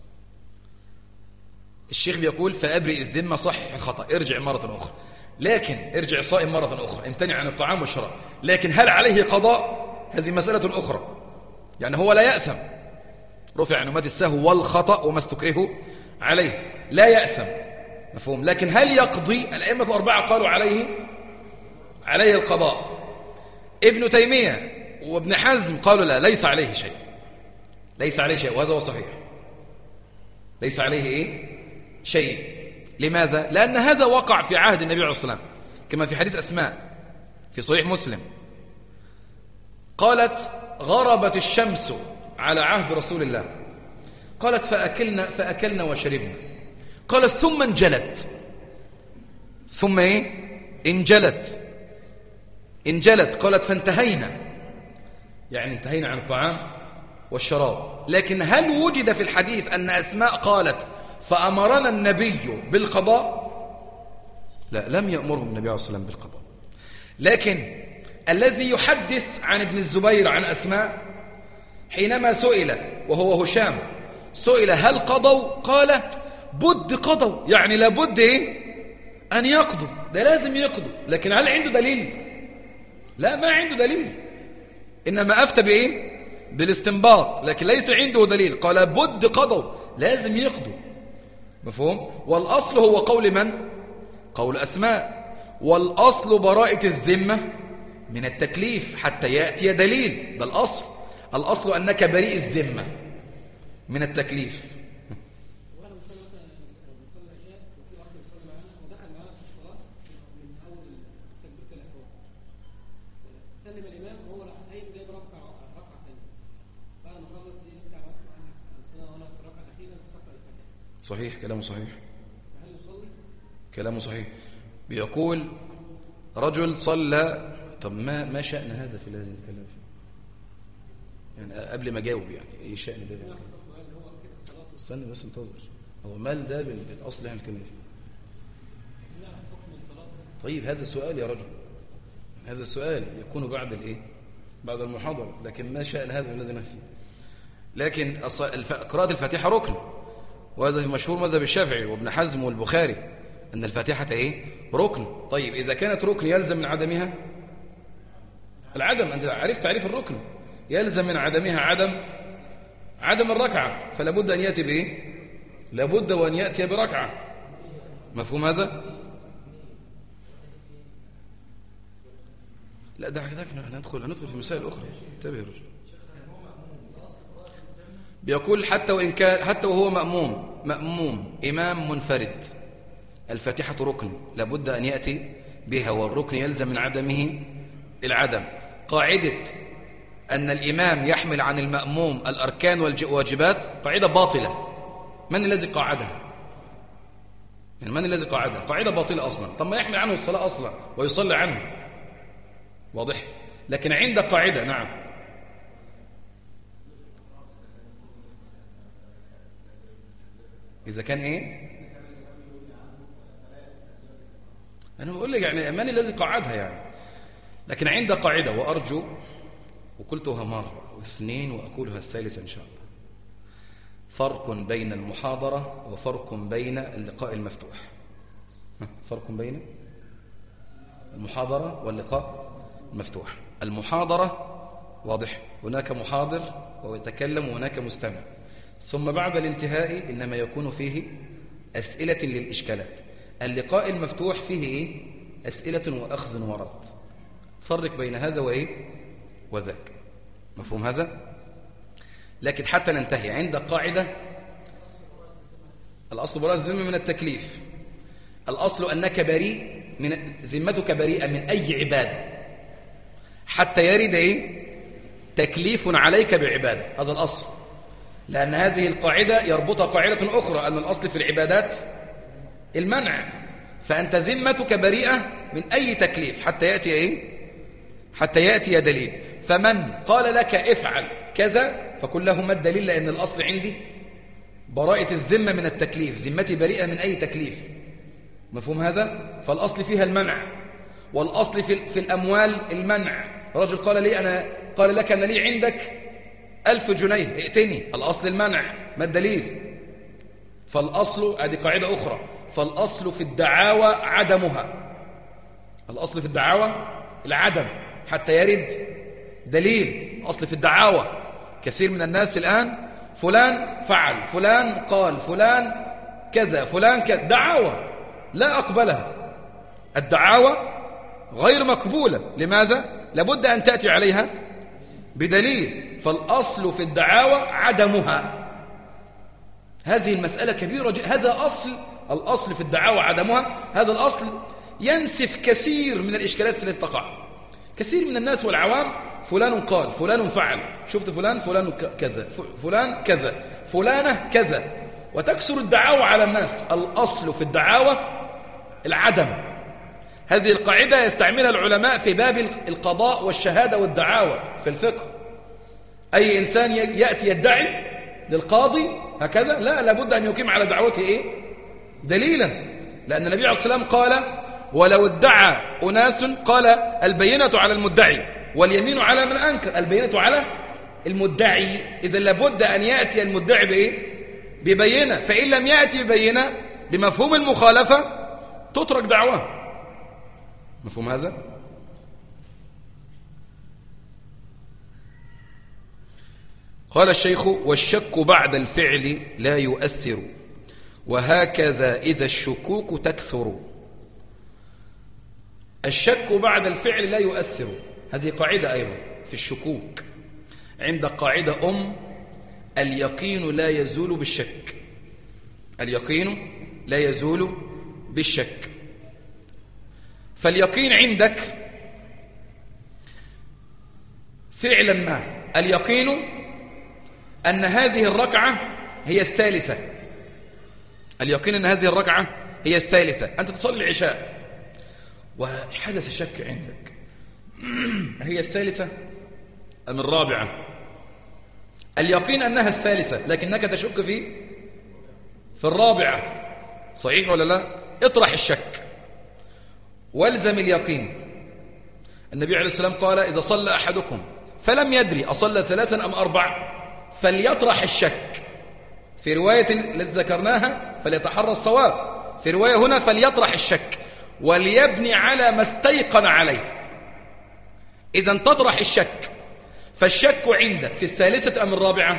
الشيخ بيقول فأبرئ الذمة صحح الخطأ، ارجع مرة أخرى. لكن ارجع صائم مرة أخرى، امتنع عن الطعام والشراب. لكن هل عليه قضاء؟ هذه مسألة أخرى. يعني هو لا يأثم، رفع عن أمة السهو والخطأ وما استكره عليه، لا يأثم. مفهوم؟ لكن هل يقضي؟ الأئمة الأربعة قالوا عليه القضاء. ابن تيمية وابن حزم قالوا لا، ليس عليه شيء، ليس عليه شيء، وهذا هو صحيح، ليس عليه إيه؟ شيء. لماذا؟ لأن هذا وقع في عهد النبي عليه الصلاة والسلام، كما في حديث أسماء في صحيح مسلم، قالت غربت الشمس على عهد رسول الله، قالت فأكلنا وشربنا، قالت ثم انجلت، ثم إيه؟ انجلت، قالت فانتهينا، يعني انتهينا عن الطعام والشراب. لكن هل وجد في الحديث أن أسماء قالت فأمرنا النبي بالقضاء؟ لا، لم يأمرهم النبي عليه الصلاة والسلام بالقضاء. لكن الذي يحدث عن ابن الزبير عن أسماء حينما سئل، وهو هشام، سئل هل قضوا؟ قال بد قضوا، يعني لابد إيه؟ أن يقضوا، ده لازم يقضوا. لكن هل عنده دليل؟ لا، ما عنده دليل، إنما أفتى بإيه؟ بالاستنباط، لكن ليس عنده دليل. قال بد قضوا، لازم يقضوا. مفهوم؟ والأصل هو قول من؟ قول أسماء. والأصل براءة الذمة من التكليف حتى يأتي دليل، ده الأصل أنك بريء الذمة من التكليف. صحيح، كلامه صحيح، كلامه صحيح. بيقول رجل صلى، طب ما شأن هذا في الذي نتكلم فيه؟ يعني قبل ما جاوب، يعني ايه شأن ده؟ استنى بس، انتظر. هو مال ده بالاصل احنا نتكلم فيه؟ طيب هذا السؤال يا رجل، هذا السؤال يكون بعد الايه؟ بعد المحاضرة. لكن ما شأن هذا الذي نفيه؟ لكن قراءة الفاتحة ركن، وهذا مشهور مذهب الشافعي وابن حزم والبخاري أن الفاتحة إيه؟ ركن. طيب إذا كانت ركن يلزم من عدمها العدم. أنت عرفت تعريف الركن، يلزم من عدمها عدم الركعة، فلا بد أن يأتي بإيه؟ لابد وأن يأتي بركعة. مفهوم هذا؟ لا ده هندخل في مسائل أخرى. انتبه يا رجل. بيقول حتى وهو مأموم إمام منفرد، الفاتحة ركن لابد أن يأتي بها، والركن يلزم من عدمه العدم. قاعدة أن الإمام يحمل عن المأموم الأركان والواجبات قاعدة باطلة. من الذي قاعدها؟ يعني من الذي قاعدها؟ قاعدة باطلة أصلا. طب ما يحمل عنه الصلاة أصلا ويصلي عنه، واضح. لكن عند قاعدة، نعم، إذا كان إيه؟ أنا بقول لك يعني من الذي قاعدها يعني. لكن عند قاعدة، وأرجو، وقلتها مرة واثنين وأقولها الثالثة إن شاء الله، فرق بين المحاضرة وفرق بين اللقاء المفتوح. فرق بين المحاضرة واللقاء المفتوح. المحاضرة واضح، هناك محاضر ويتكلم وهناك مستمع، ثم بعد الانتهاء إنما يكون فيه أسئلة للإشكالات. اللقاء المفتوح فيه إيه؟ أسئلة وأخذ ورد. فرق بين هذا وإيه وذاك. مفهوم هذا؟ لكن حتى ننتهي عند قاعدة، الأصل براءة الذمة من التكليف. الأصل أنك بريء، من ذمتك بريئة من أي عبادة حتى يرد إيه؟ تكليف عليك بعبادة. هذا الأصل، لأن هذه القاعدة يربطها قاعدة أخرى، أن الأصل في العبادات المنع. فأنت ذمتك بريئة من أي تكليف حتى يأتي إيه؟ حتى يأتي دليل. فمن قال لك افعل كذا فقل له ما الدليل، لأن الأصل عندي براءة الذمة من التكليف، ذمتي بريئة من أي تكليف. مفهوم هذا؟ فالأصل فيها المنع، والأصل في الأموال المنع. رجل قال لك أنا لي عندك 1000 جنيه ائتني، الأصل المنع، ما الدليل؟ فالأصل، هذه قاعدة أخرى، فالأصل في الدعاوى عدمها. الأصل في الدعاوى العدم حتى يرد دليل. الأصل في الدعاوى، كثير من الناس الآن فلان فعل، فلان قال، فلان كذا، فلان كذا، دعاوى لا أقبلها. الدعاوى غير مقبولة. لماذا؟ لابد أن تأتي عليها بدليل. فالأصل في الدعاوى عدمها. هذه المسألة كبيرة جدا. هذا الأصل في الدعاوى عدمها. هذا الأصل ينسف كثير من الإشكالات التي تقع. كثير من الناس والعوام فلان قال، فلان فعل، شفت فلان كذا، فلان كذا، فلانة كذا، وتكسر الدعاوى على الناس. الأصل في الدعاوى العدم. هذه القاعدة يستعملها العلماء في باب القضاء والشهادة والدعاوى في الفقه. أي إنسان يأتي يدعي للقاضي هكذا، لا، لابد أن يقيم على دعوته إيه؟ دليلا. لأن النبي عليه الصلاة والسلام قال ولو ادعى أناس، قال البينة على المدعي واليمين على من أنكر. البينة على المدعي، إذا لابد أن يأتي المدعي بإيه؟ ببينة. فإن لم يأتي ببينة بمفهوم المخالفة تترك دعواه. مفهوم هذا؟ قال الشيخ والشك بعد الفعل لا يؤثر، وهكذا إذا الشكوك تكثر. الشك بعد الفعل لا يؤثر، هذه قاعدة أيضا في الشكوك. عند قاعدة اليقين لا يزول بالشك. اليقين لا يزول بالشك. فاليقين عندك فعلا ما، اليقين أن هذه الركعة هي الثالثة. اليقين أن هذه الركعة هي الثالثة. أنت تصلي العشاء وحدث شك عندك، هي الثالثة أم الرابعة؟ اليقين أنها الثالثة، لكنك تشك في الرابعة. صحيح ولا لا؟ اطرح الشك والزم اليقين. النبي عليه السلام قال إذا صلى أحدكم فلم يدري أصلى 3 أم 4 فليطرح الشك. في رواية التي ذكرناها فليتحرى الصواب، في رواية هنا فليطرح الشك وليبني على ما استيقن عليه. إذا تطرح الشك، فالشك عندك في الثالثة أم الرابعة؟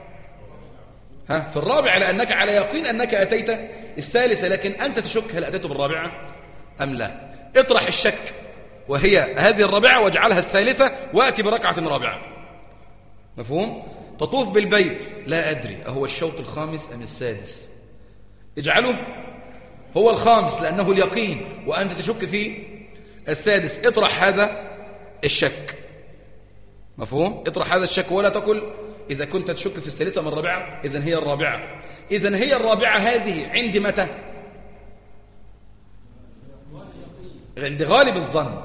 في الرابعة، لأنك على يقين أنك أتيت الثالثة، لكن أنت تشك هل أتيت بالرابعة أم لا. اطرح الشك وهي هذه الرابعة واجعلها الثالثة وأتي بركعة رابعة. مفهوم؟ تطوف بالبيت، لا أدري أهو الشوط الخامس أم السادس، اجعله هو الخامس لأنه اليقين وأنت تشك في السادس. اطرح هذا الشك. مفهوم؟ اطرح هذا الشك ولا تقل إذا كنت تشك في الثالثة من الرابعة إذن هي الرابعة. إذن هي الرابعة هذه عند متى؟ عند غالب الظن.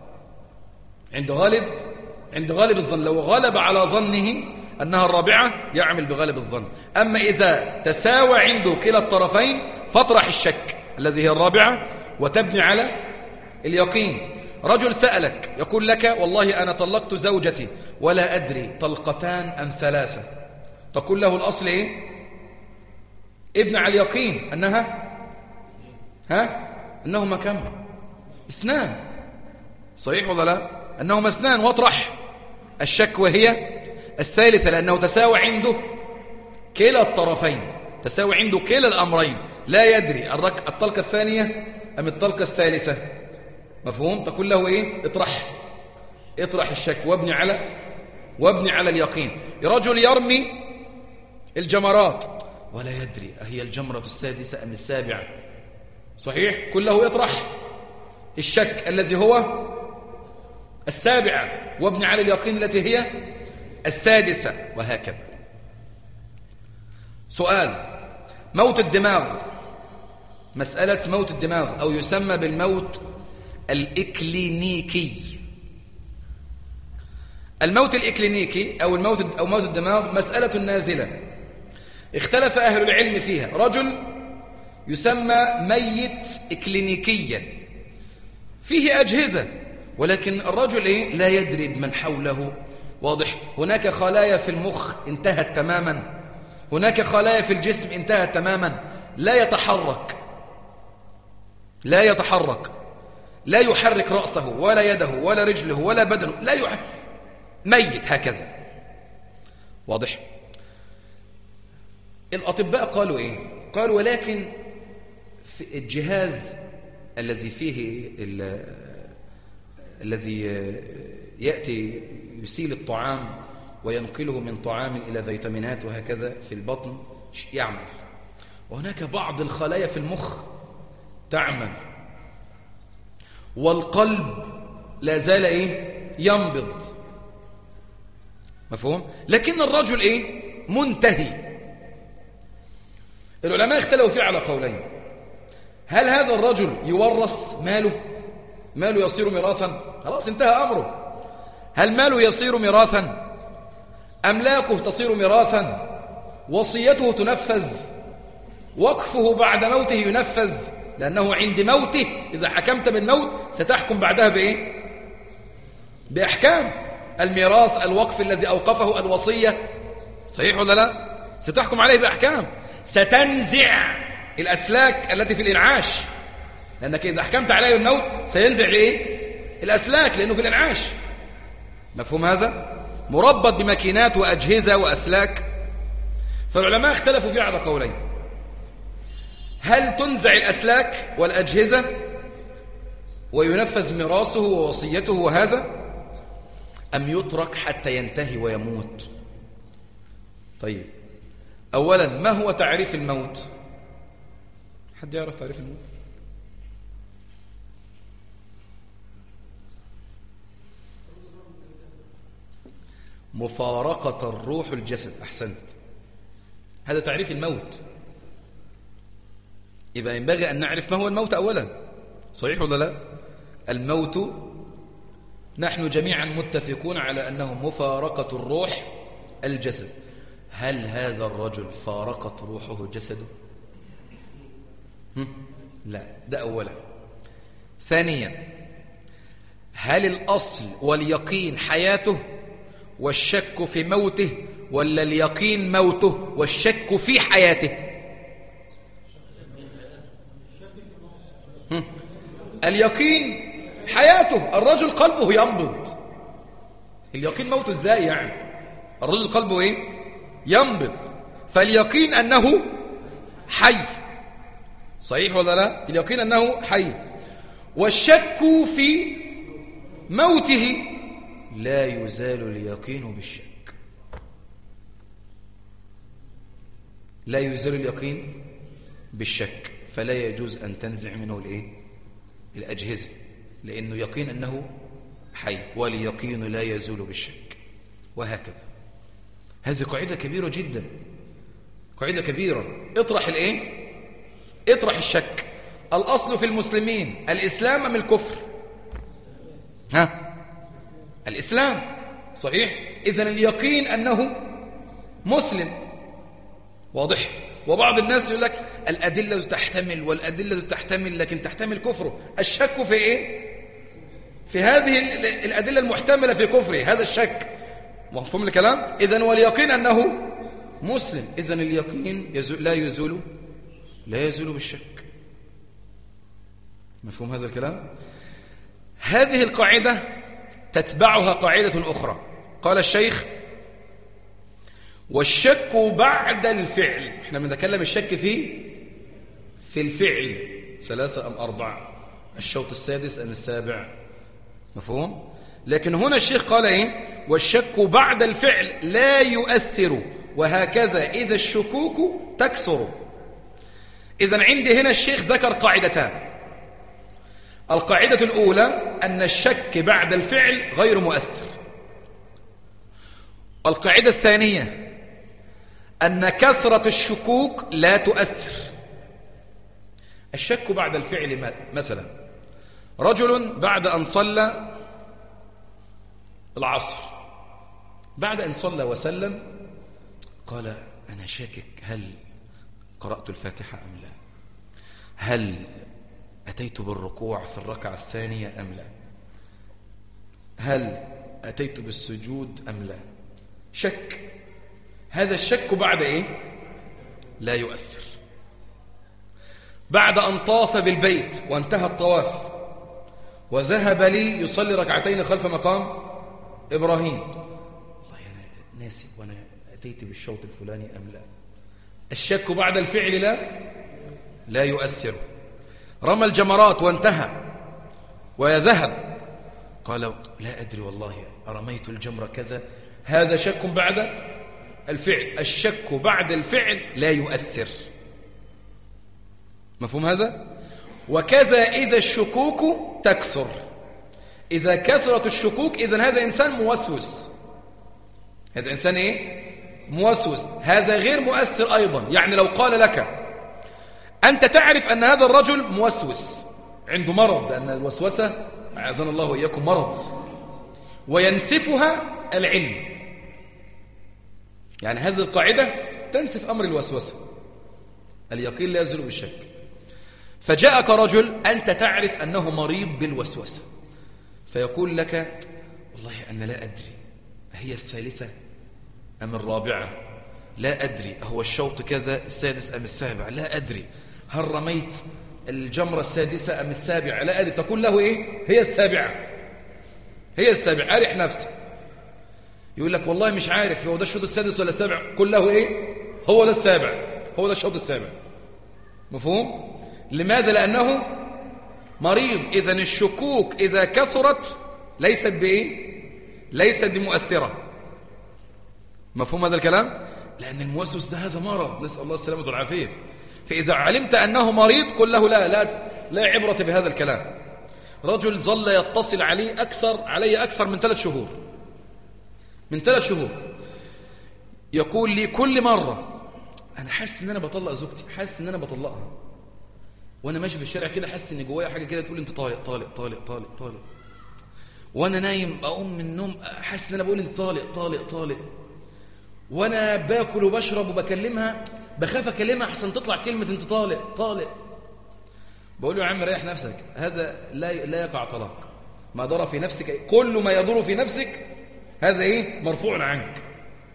عند غالب الظن. لو غلب على ظنه أنها الرابعة يعمل بغالب الظن. أما إذا تساوى عنده كلا الطرفين فاطرح الشك الذي هي الرابعة وتبني على اليقين. رجل سألك يقول لك والله أنا طلقت زوجتي ولا أدري طلقتان أم ثلاثة، تقول له الأصل إيه؟ ابن على اليقين أنهما كم؟ اثنان. صحيح ولا لا؟ أنهما اثنان، واطرح الشك وهي الثالثة لأنه تساوى عنده كلا الطرفين، تساوي عنده كلا الأمرين، لا يدري الطلقة الثانية أم الطلقة الثالثة. مفهوم؟ تقول له إيه؟ اطرح الشك وابني على اليقين. رجل يرمي الجمرات ولا يدري أهي الجمرة السادسة أم السابعة. صحيح؟ كله اطرح الشك الذي هو السابعة وابني على اليقين التي هي السادسة، وهكذا. سؤال: موت الدماغ، مسألة موت الدماغ أو يسمى بالموت الإكلينيكي. الموت الإكلينيكي أو موت الدماغ مسألة نازلة اختلف أهل العلم فيها. رجل يسمى ميت إكلينيكيا، فيه أجهزة، ولكن الرجل لا يدري بمن حوله. واضح؟ هناك خلايا في المخ انتهت تماما، هناك خلايا في الجسم انتهت تماما، لا يتحرك، لا يحرك رأسه ولا يده ولا رجله ولا بدنه، ميت هكذا. واضح؟ الأطباء قالوا قالوا ولكن في الجهاز الذي فيه الذي يأتي يسيل الطعام وينقله من طعام إلى فيتامينات وهكذا في البطن يعمل، وهناك بعض الخلايا في المخ تعمل، والقلب لا زال ينبض. مفهوم؟ لكن الرجل منتهي. العلماء اختلفوا فيه على قولين: هل هذا الرجل يورث ماله يصير ميراثا؟ خلاص انتهى أمره. هل ماله يصير ميراثا؟ أملاكه تصير ميراثا؟ وصيته تنفذ؟ وقفه بعد موته ينفذ؟ لأنه عند موته إذا حكمت بالموت ستحكم بعدها بأحكام الميراث، الوقف الذي أوقفه، الوصية. صحيح ولا لا؟ ستحكم عليه بأحكام، ستنزع الأسلاك التي في الإنعاش، لأنك إذا حكمت عليه بالموت سينزع الأسلاك لأنه في الإنعاش. مفهوم هذا؟ مربط بماكينات وأجهزة وأسلاك. فالعلماء اختلفوا فيه على قولين: هل تنزع الأسلاك والأجهزة وينفذ ميراثه ووصيته وهذا، أم يترك حتى ينتهي ويموت؟ طيب، أولا ما هو تعريف الموت؟ حد يعرف تعريف الموت؟ مفارقة الروح الجسد. أحسنت، هذا تعريف الموت. يبقى ينبغي أن نعرف ما هو الموت أولا. صحيح ولا لا؟ الموت نحن جميعا متفقون على أنه مفارقة الروح الجسد. هل هذا الرجل فارقت روحه جسده؟ لا، ده أولا. ثانيا، هل الأصل واليقين حياته والشك في موته، ولا اليقين موته والشك في حياته؟ اليقين حياته، الرجل قلبه ينبض. اليقين موته ازاي يعني؟ الرجل قلبه ايه؟ ينبض. فاليقين أنه حي، صحيح ولا لا؟ اليقين أنه حي. والشك في موته لا يزال اليقين بالشك. لا يزال اليقين بالشك، فلا يجوز أن تنزع منه الإيه؟ الأجهزة، لأنه يقين أنه حي، واليقين لا يزول بالشك. وهكذا. هذه قاعدة كبيرة جدا، قاعدة كبيرة. اطرح الإيه؟ اطرح الشك. الأصل في المسلمين الإسلام أم الكفر؟ ها؟ الإسلام، صحيح؟ إذن اليقين أنه مسلم، واضح؟ وبعض الناس يقول لك الأدلة تحتمل والأدلة تحتمل، لكن تحتمل كفره. الشك في إيه؟ في هذه الأدلة المحتملة في كفره، هذا الشك. مفهوم الكلام؟ إذن واليقين أنه مسلم، إذن اليقين لا يزول بالشك. مفهوم هذا الكلام؟ هذه القاعدة تتبعها قاعدة أخرى. قال الشيخ: والشك بعد الفعل. احنا بنتكلم الشك في الفعل 3 أم 4، الشوط السادس أم السابع. مفهوم؟ لكن هنا الشيخ قال ايه؟ والشك بعد الفعل لا يؤثر، وهكذا إذا الشكوك تكثر. إذن عندي هنا الشيخ ذكر قاعدتان. القاعدة الأولى أن الشك بعد الفعل غير مؤثر. القاعدة الثانية أن كثرة الشكوك لا تؤثر. الشك بعد الفعل مثلا رجل بعد أن صلى العصر، بعد أن صلى وسلم قال: أنا شاكك، هل قرأت الفاتحة أم لا؟ هل أتيت بالركوع في الركعة الثانية أم لا؟ هل أتيت بالسجود أم لا؟ شك. هذا الشك بعد إيه؟ لا يؤثر. بعد أن طاف بالبيت وانتهى الطواف وذهب لي يصلي ركعتين خلف مقام إبراهيم، والله أنا ناسي وأنا أتيت بالشوط الفلاني أم لا؟ الشك بعد الفعل لا يؤثر. رمى الجمرات وانتهى ويذهب، قال: لا أدري والله أرميت الجمرة كذا. هذا شك بعد الفعل. الشك بعد الفعل لا يؤثر. مفهوم هذا؟ وكذا إذا الشكوك تكثر. إذا كثرت الشكوك إذن هذا إنسان موسوس. هذا إنسان إيه؟ موسوس. هذا غير مؤثر أيضا. يعني لو قال لك أنت تعرف أن هذا الرجل موسوس، عنده مرض، لأن الوسوسة أعاذنا الله وإياكم مرض، وينسفها العلم. يعني هذه القاعدة تنسف أمر الوسوسة. اليقين لا يزول بالشك. فجاءك رجل أنت تعرف أنه مريض بالوسوسة، فيقول لك: والله أنا لا أدري هي الثالثة أم الرابعة، لا أدري هو الشوط كذا السادس أم السابع، لا أدري هل رميت الجمرة السادسة أم السابعة، لا أدري. تقول له إيه؟ هي السابعة، هي السابعة. أرح نفسه. يقول لك: والله مش عارف هو ده الشوط السادس ولا السابع. قل له إيه؟ هو ده السابع، هو ده الشوط السابع. مفهوم؟ لماذا؟ لأنه مريض. إذن الشكوك إذا كثرت ليست بإيه؟ ليست بمؤثرة. مفهوم هذا الكلام؟ لأن الموسوس ده هذا مرض، نسأل الله السلامة والعافية. فإذا علمت أنه مريض قل له: لا عبرة بهذا الكلام. رجل ظل يتصل علي أكثر من 3 شهور، من 3 شهور يقول لي كل مرة: أنا حاسس إن أنا بطلق زوجتي، حاسس إن أنا بطلقها، وأنا ماشي في الشارع كده حاسس إن جوايا حاجة كده تقول أنت طالق طالق طالق طالق طالق، وأنا نايم أقوم من النوم حاسس إن أنا بقول أنت طالق طالق طالق، وأنا باكل وبشرب وبكلمها بخاف أكلمها أحسن تطلع كلمة أنت طالق طالق. بقول له: يا عم ريح نفسك، هذا لا يقع طلاق. ما دار في نفسك، كل ما يدور في نفسك هذا إيه؟ مرفوع عنك.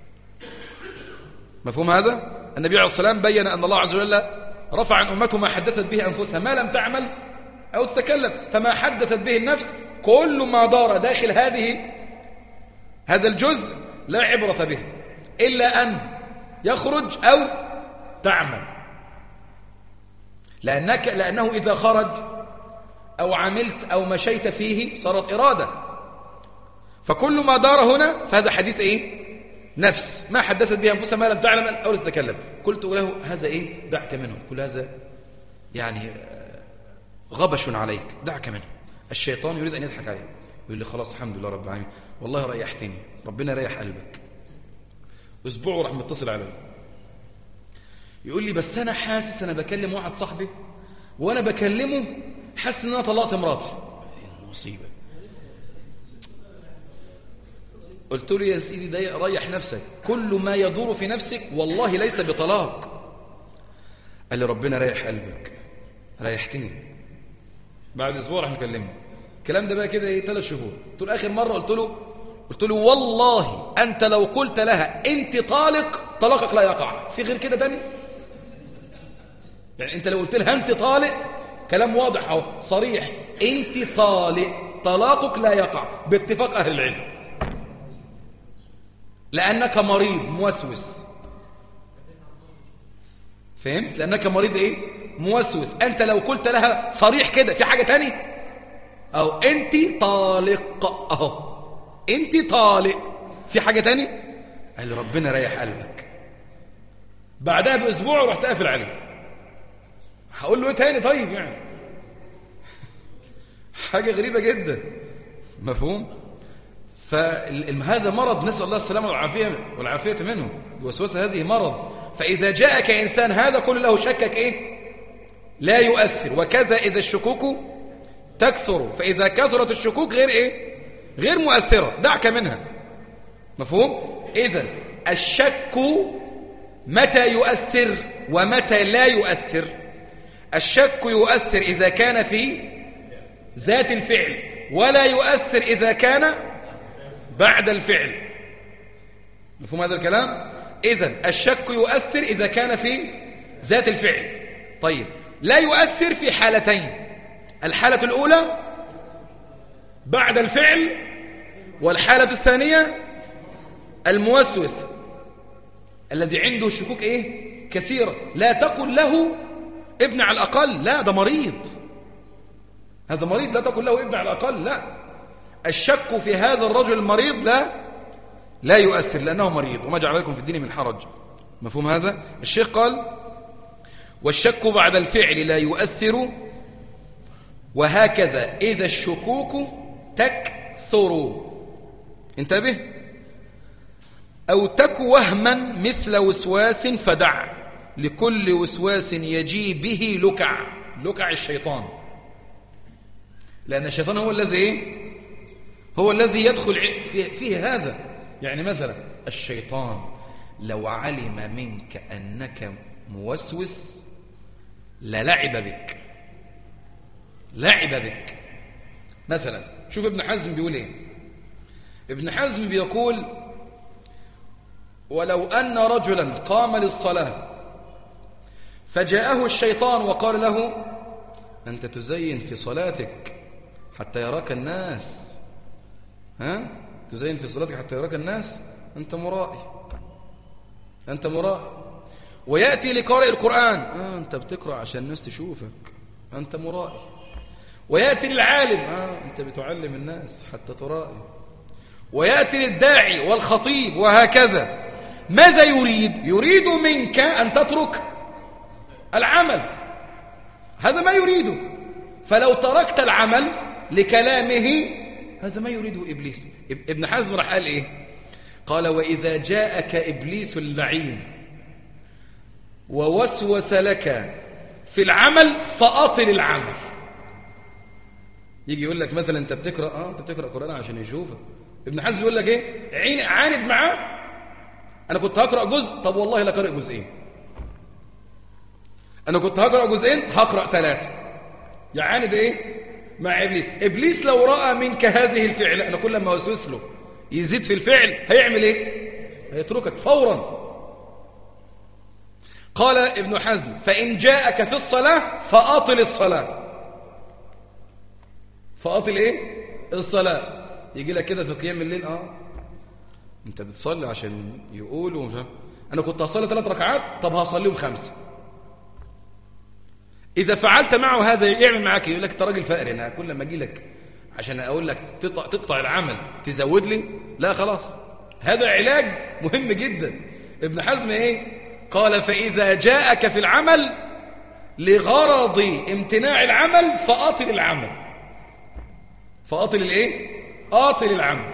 مفهوم هذا؟ النبي عليه الصلاة والسلام بيّن أن الله عز وجل رفع عن أمته ما حدثت به أنفسها ما لم تعمل أو تتكلم. فما حدثت به النفس كل ما دار داخل هذا الجزء لا عبرة به إلا أن يخرج أو تعمل، لأنه إذا خرج أو عملت أو مشيت فيه صارت إرادة. فكل ما دار هنا فهذا حديث نفس، ما حدثت به أنفسها ما لم تعلم أو تتكلم. قلت له هذا دعك منه، كل هذا يعني غبش عليك، دعك منه. الشيطان يريد أن يضحك عليه، يقول لي خلاص الحمد لله رب العالمين، والله ريحتني، ربنا ريح قلبك. أسبوع راح متصل علي يقول لي بس أنا حاسس أنا بكلم واحد صاحبي وأنا بكلمه حاسس أن أنا طلقت مراتي. مصيبة. قلت له يا سيدي ده ريح نفسك، كل ما يدور في نفسك والله ليس بطلاق. قال لي ربنا ريح قلبك، ريحتني. بعد أسبوع راح نكلمه. الكلام ده بقى كده 3 شهور. قلت له آخر مرة قلت له والله أنت لو قلت لها أنت طالق طلاقك لا يقع، في غير كده تاني؟ يعني أنت لو قلت لها أنت طالق، كلام واضح أهو صريح، أنت طالق طلاقك لا يقع باتفاق أهل العلم، لأنك مريض موسوس. فهمت؟ لأنك مريض موسوس. أنت لو قلت لها صريح كده في حاجة تاني، أو أنت طالق، أهو أنت طالق، في حاجة تاني؟ قال لي ربنا ريح قلبك. بعدها بأسبوع رحت قافل عليه. هقول له إيه تاني طيب؟ يعني حاجة غريبة جدا. مفهوم؟ فهذا مرض، نسأل الله السلامة والعافية منه. الوسوسة هذه مرض. فإذا جاءك إنسان هذا كل له شكك لا يؤثر. وكذا إذا الشكوك تكثر، فإذا كثرت الشكوك غير مؤثرة، دعك منها. مفهوم؟ إذن الشك متى يؤثر ومتى لا يؤثر؟ الشك يؤثر إذا كان في ذات الفعل، ولا يؤثر إذا كان بعد الفعل. مفهوم هذا الكلام؟ إذن الشك يؤثر إذا كان في ذات الفعل. طيب، لا يؤثر في حالتين: الحالة الأولى بعد الفعل، والحالة الثانية الموسوس الذي عنده الشكوك كثيرة. لا تقل له ابن على الأقل، لا، ده مريض، هذا مريض، لا تقل له ابن على الأقل، لا. الشك في هذا الرجل المريض لا يؤثر، لأنه مريض، وما جعل لكم في الدين من حرج. مفهوم هذا؟ الشيخ قال والشك بعد الفعل لا يؤثر، وهكذا إذا الشكوك تكثر. انتبه. أو تك وهما مثل وسواس فدع، لكل وسواس يجي به لكع الشيطان، لأن الشيطان هو الذي يدخل فيه هذا. يعني مثلا الشيطان لو علم منك أنك موسوس للعب بك. مثلا شوف ابن حزم بيقول ابن حزم بيقول ولو أن رجلا قام للصلاة فجاءه الشيطان وقال له أنت تزين في صلاتك حتى يراك الناس، تزين في صلاتك حتى يراك الناس، أنت مرائي. ويأتي لقارئ القرآن، أنت بتقرأ عشان الناس تشوفك، أنت مرائي. ويأتي للعالم، أنت بتعلم الناس حتى ترائي. ويأتي للداعي والخطيب، وهكذا. ماذا يريد منك أن تترك العمل، هذا ما يريده. فلو تركت العمل لكلامه، هذا ما يريده إبليس. ابن حزم راح قال قال وإذا جاءك إبليس اللعين ووسوس لك في العمل فأطل العمل. يجي يقول لك مثلا انت بتقرأ قرآن عشان يشوفك. ابن حزم يقول لك عاند معاه. انا كنت هقرأ جزء، طب والله لا قرأ جزئين. انا كنت هقرأ جزئين، هقرأ 3. يعاند مع إبليس لو رأى منك هذه الفعل، انا كل ما وسوس له يزيد في الفعل هيعمل هيتركك فورا. قال ابن حزم فإن جاءك في الصلاة فأطل الصلاة. فأطل إيه؟ الصلاة. يجي لك كده في قيام الليل أنت بتصلي عشان يقولوا مش أنا كنت هصلي 3 ركعات، طب هصليهم 5. إذا فعلت معه هذا يعمل معاك يقول لك أنت راجل فقر، أنا كل ما أجي لك عشان أقول لك تقطع العمل تزود لي، لا خلاص. هذا علاج مهم جدا. ابن حزم إيه؟ قال فإذا جاءك في العمل لغرض امتناع العمل فأطل العمل. فأطل الإيه؟ أطل العمل.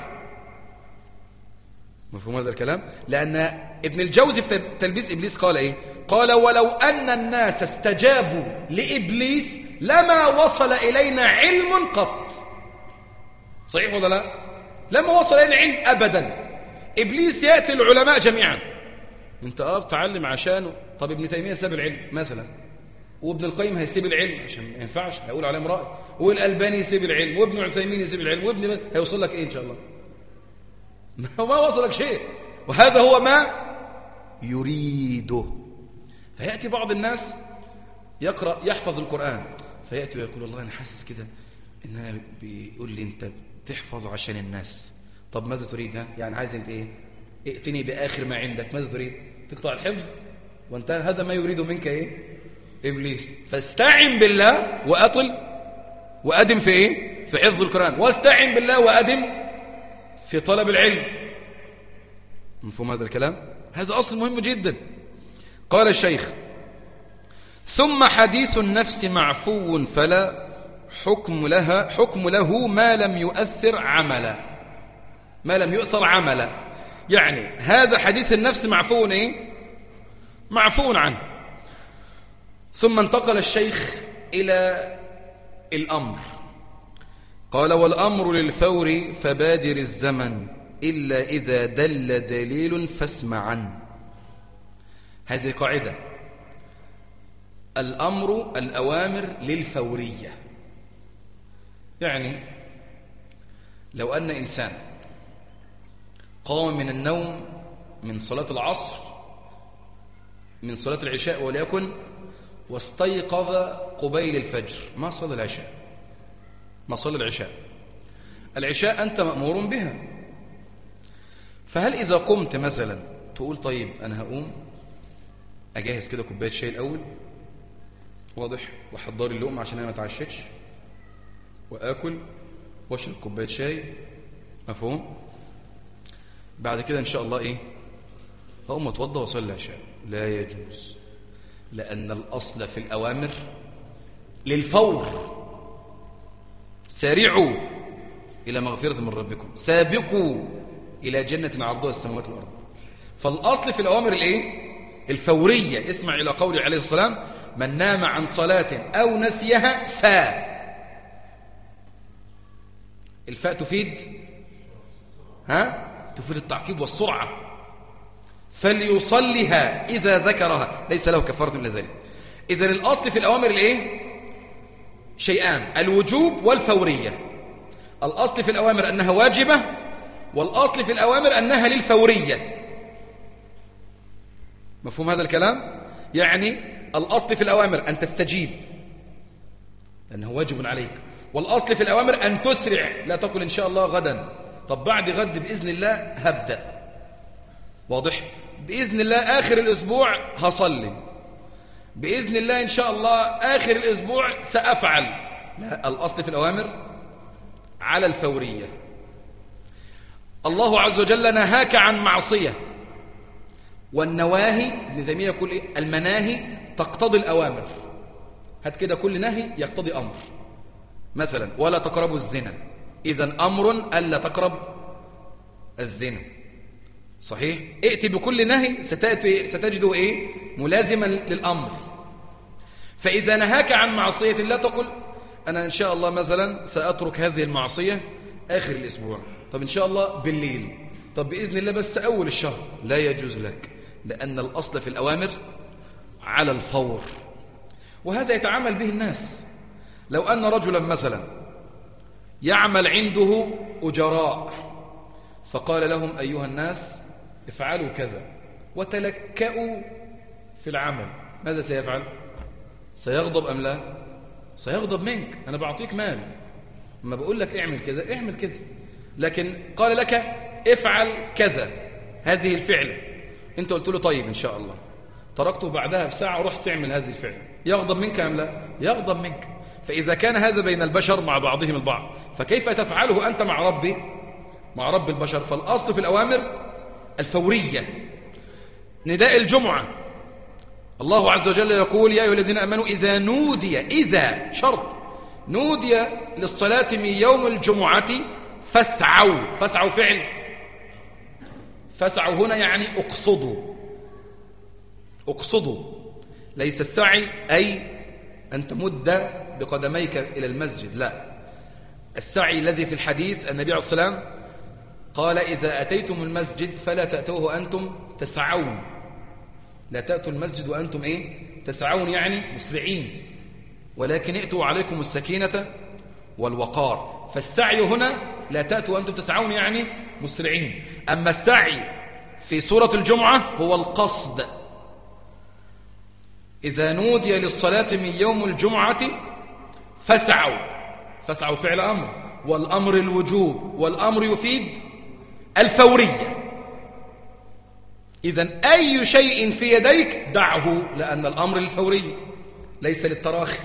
مفهوم هذا الكلام؟ لأن ابن الجوزي في تلبيس إبليس قال إيه؟ قال ولو أن الناس استجابوا لإبليس لما وصل إلينا علم قط. صحيح ولا لا؟ لما وصل إلينا علم أبدا. إبليس يأتي العلماء جميعا، انت بتعلم عشانه. طب ابن تيمية ساب العلم مثلا، وابن القيم هيسيب العلم عشان ما ينفعش، هيقول عليه رأي، والألباني يسيب العلم، وابن عثيمين يسيب العلم، وابن هيوصل لك إيه إن شاء الله؟ ما وصلك شيء. وهذا هو ما يريده. فيأتي بعض الناس يقرأ يحفظ القرآن، فيأتي ويقول والله أنا حاسس كده إنها بيقول لي أنت بتحفظ عشان الناس. طب ماذا تريد؟ يعني عايز أنت إيه؟ ائتني بآخر ما عندك. ماذا تريد؟ تقطع الحفظ؟ وانت هذا ما يريد منك إيه؟ إبليس. فاستعن بالله وأدم في إيه؟ في حفظ القرآن، واستعن بالله وأدم في طلب العلم. مفهوم هذا الكلام؟ هذا أصل مهم جدا. قال الشيخ ثم حديث النفس معفو فلا حكم له ما لم يؤثر عملا. يعني هذا حديث النفس معفو إيه؟ معفو عنه. ثم انتقل الشيخ إلى الأمر. قال والأمر للفور فبادر الزمن إلا إذا دل دليل فاسمعا. هذه قاعدة. الأوامر للفورية. يعني لو أن إنسان قام من النوم من صلاة العصر من صلاة العشاء وليكن، واستيقظ قبيل الفجر، ما صلى العشاء، ما صلى العشاء أنت مأمور بها. فهل إذا قمت مثلا تقول طيب أنا هقوم أجهز كده كوباية شاي الأول، واضح، وحضر اللقمة عشان أنا ما اتعشتش، وآكل واشرب كوباية شاي، مفهوم؟ بعد كده إن شاء الله إيه؟ هقوم أتوضى وأصلي العشاء. لا يجوز، لأن الأصل في الأوامر للفور. سارعوا إلى مغفرة من ربكم، سابقوا إلى جنة عرضها السماوات والأرض. فالأصل في الأوامر الإيه؟ الفورية. اسمع إلى قوله عليه الصلاة والسلام من نام عن صلاة أو نسيها الفاء تفيد تفيد التعقيب والسرعة. فليصلها إذا ذكرها ليس له كفارة من ذلك. إذن الأصل في الأوامر الإيه؟ شيئان، الوجوب والفورية. الأصل في الأوامر أنها واجبة، والأصل في الأوامر أنها للفورية. مفهوم هذا الكلام؟ يعني الأصل في الأوامر أن تستجيب لأنه واجب عليك، والأصل في الأوامر أن تسرع، لا تقل إن شاء الله غدا، طب بعد غد بإذن الله هبدأ، واضح؟ بإذن الله آخر الأسبوع هصلي، بإذن الله إن شاء الله آخر الأسبوع سأفعل. لا، الأصل في الأوامر على الفورية. الله عز وجل نهاك عن معصية، والنواهي ابن تيمية يقول إيه؟ المناهي تقتضي الأوامر. هات كده كل نهي يقتضي أمر. مثلا ولا تقربوا الزنا، إذن أمر ألا تقرب الزنا، صحيح؟ ائتي بكل نهي ستجده إيه؟ ملازما للأمر. فإذا نهاك عن معصية لا تقل أنا إن شاء الله مثلا سأترك هذه المعصية آخر الأسبوع، طب إن شاء الله بالليل، طب بإذن الله بس أول الشهر. لا يجوز لك، لأن الأصل في الأوامر على الفور. وهذا يتعامل به الناس. لو أن رجلا مثلا يعمل عنده أجراء فقال لهم أيها الناس افعلوا كذا وتلكأوا في العمل، ماذا سيفعل؟ سيغضب أم لا؟ سيغضب منك، أنا بعطيك مال ما بقول لك اعمل كذا اعمل كذا، لكن قال لك افعل كذا، هذه الفعلة، انت قلت له طيب ان شاء الله، تركته بعدها بساعة ورحت تعمل هذه الفعلة، يغضب منك أم لا؟ يغضب منك. فإذا كان هذا بين البشر مع بعضهم البعض، فكيف تفعله أنت مع ربي، مع رب البشر؟ فالأصل في الأوامر الفورية. نداء الجمعة، الله عز وجل يقول يا أيها الذين آمنوا إذا نودي، إذا شرط، نودي للصلاة من يوم الجمعة فاسعوا. فاسعوا فعل، فاسعوا هنا يعني اقصدوا، اقصدوا، ليس السعي أي أن تمد بقدميك إلى المسجد، لا، السعي الذي في الحديث النبي عليه الصلاة والسلام قال إذا أتيتم المسجد فلا تأتوه أنتم تسعون، لا تأتوا المسجد وأنتم تسعون يعني مسرعين، ولكن ائتوا عليكم السكينة والوقار. فالسعي هنا لا تأتوا وأنتم تسعون يعني مسرعين، أما السعي في سورة الجمعة هو القصد. إذا نودي للصلاة من يوم الجمعة فاسعوا، فاسعوا فعل أمر، والأمر الوجوب، والأمر يفيد الفورية. إذن أي شيء في يديك دعه، لأن الأمر للفورية ليس للتراخي.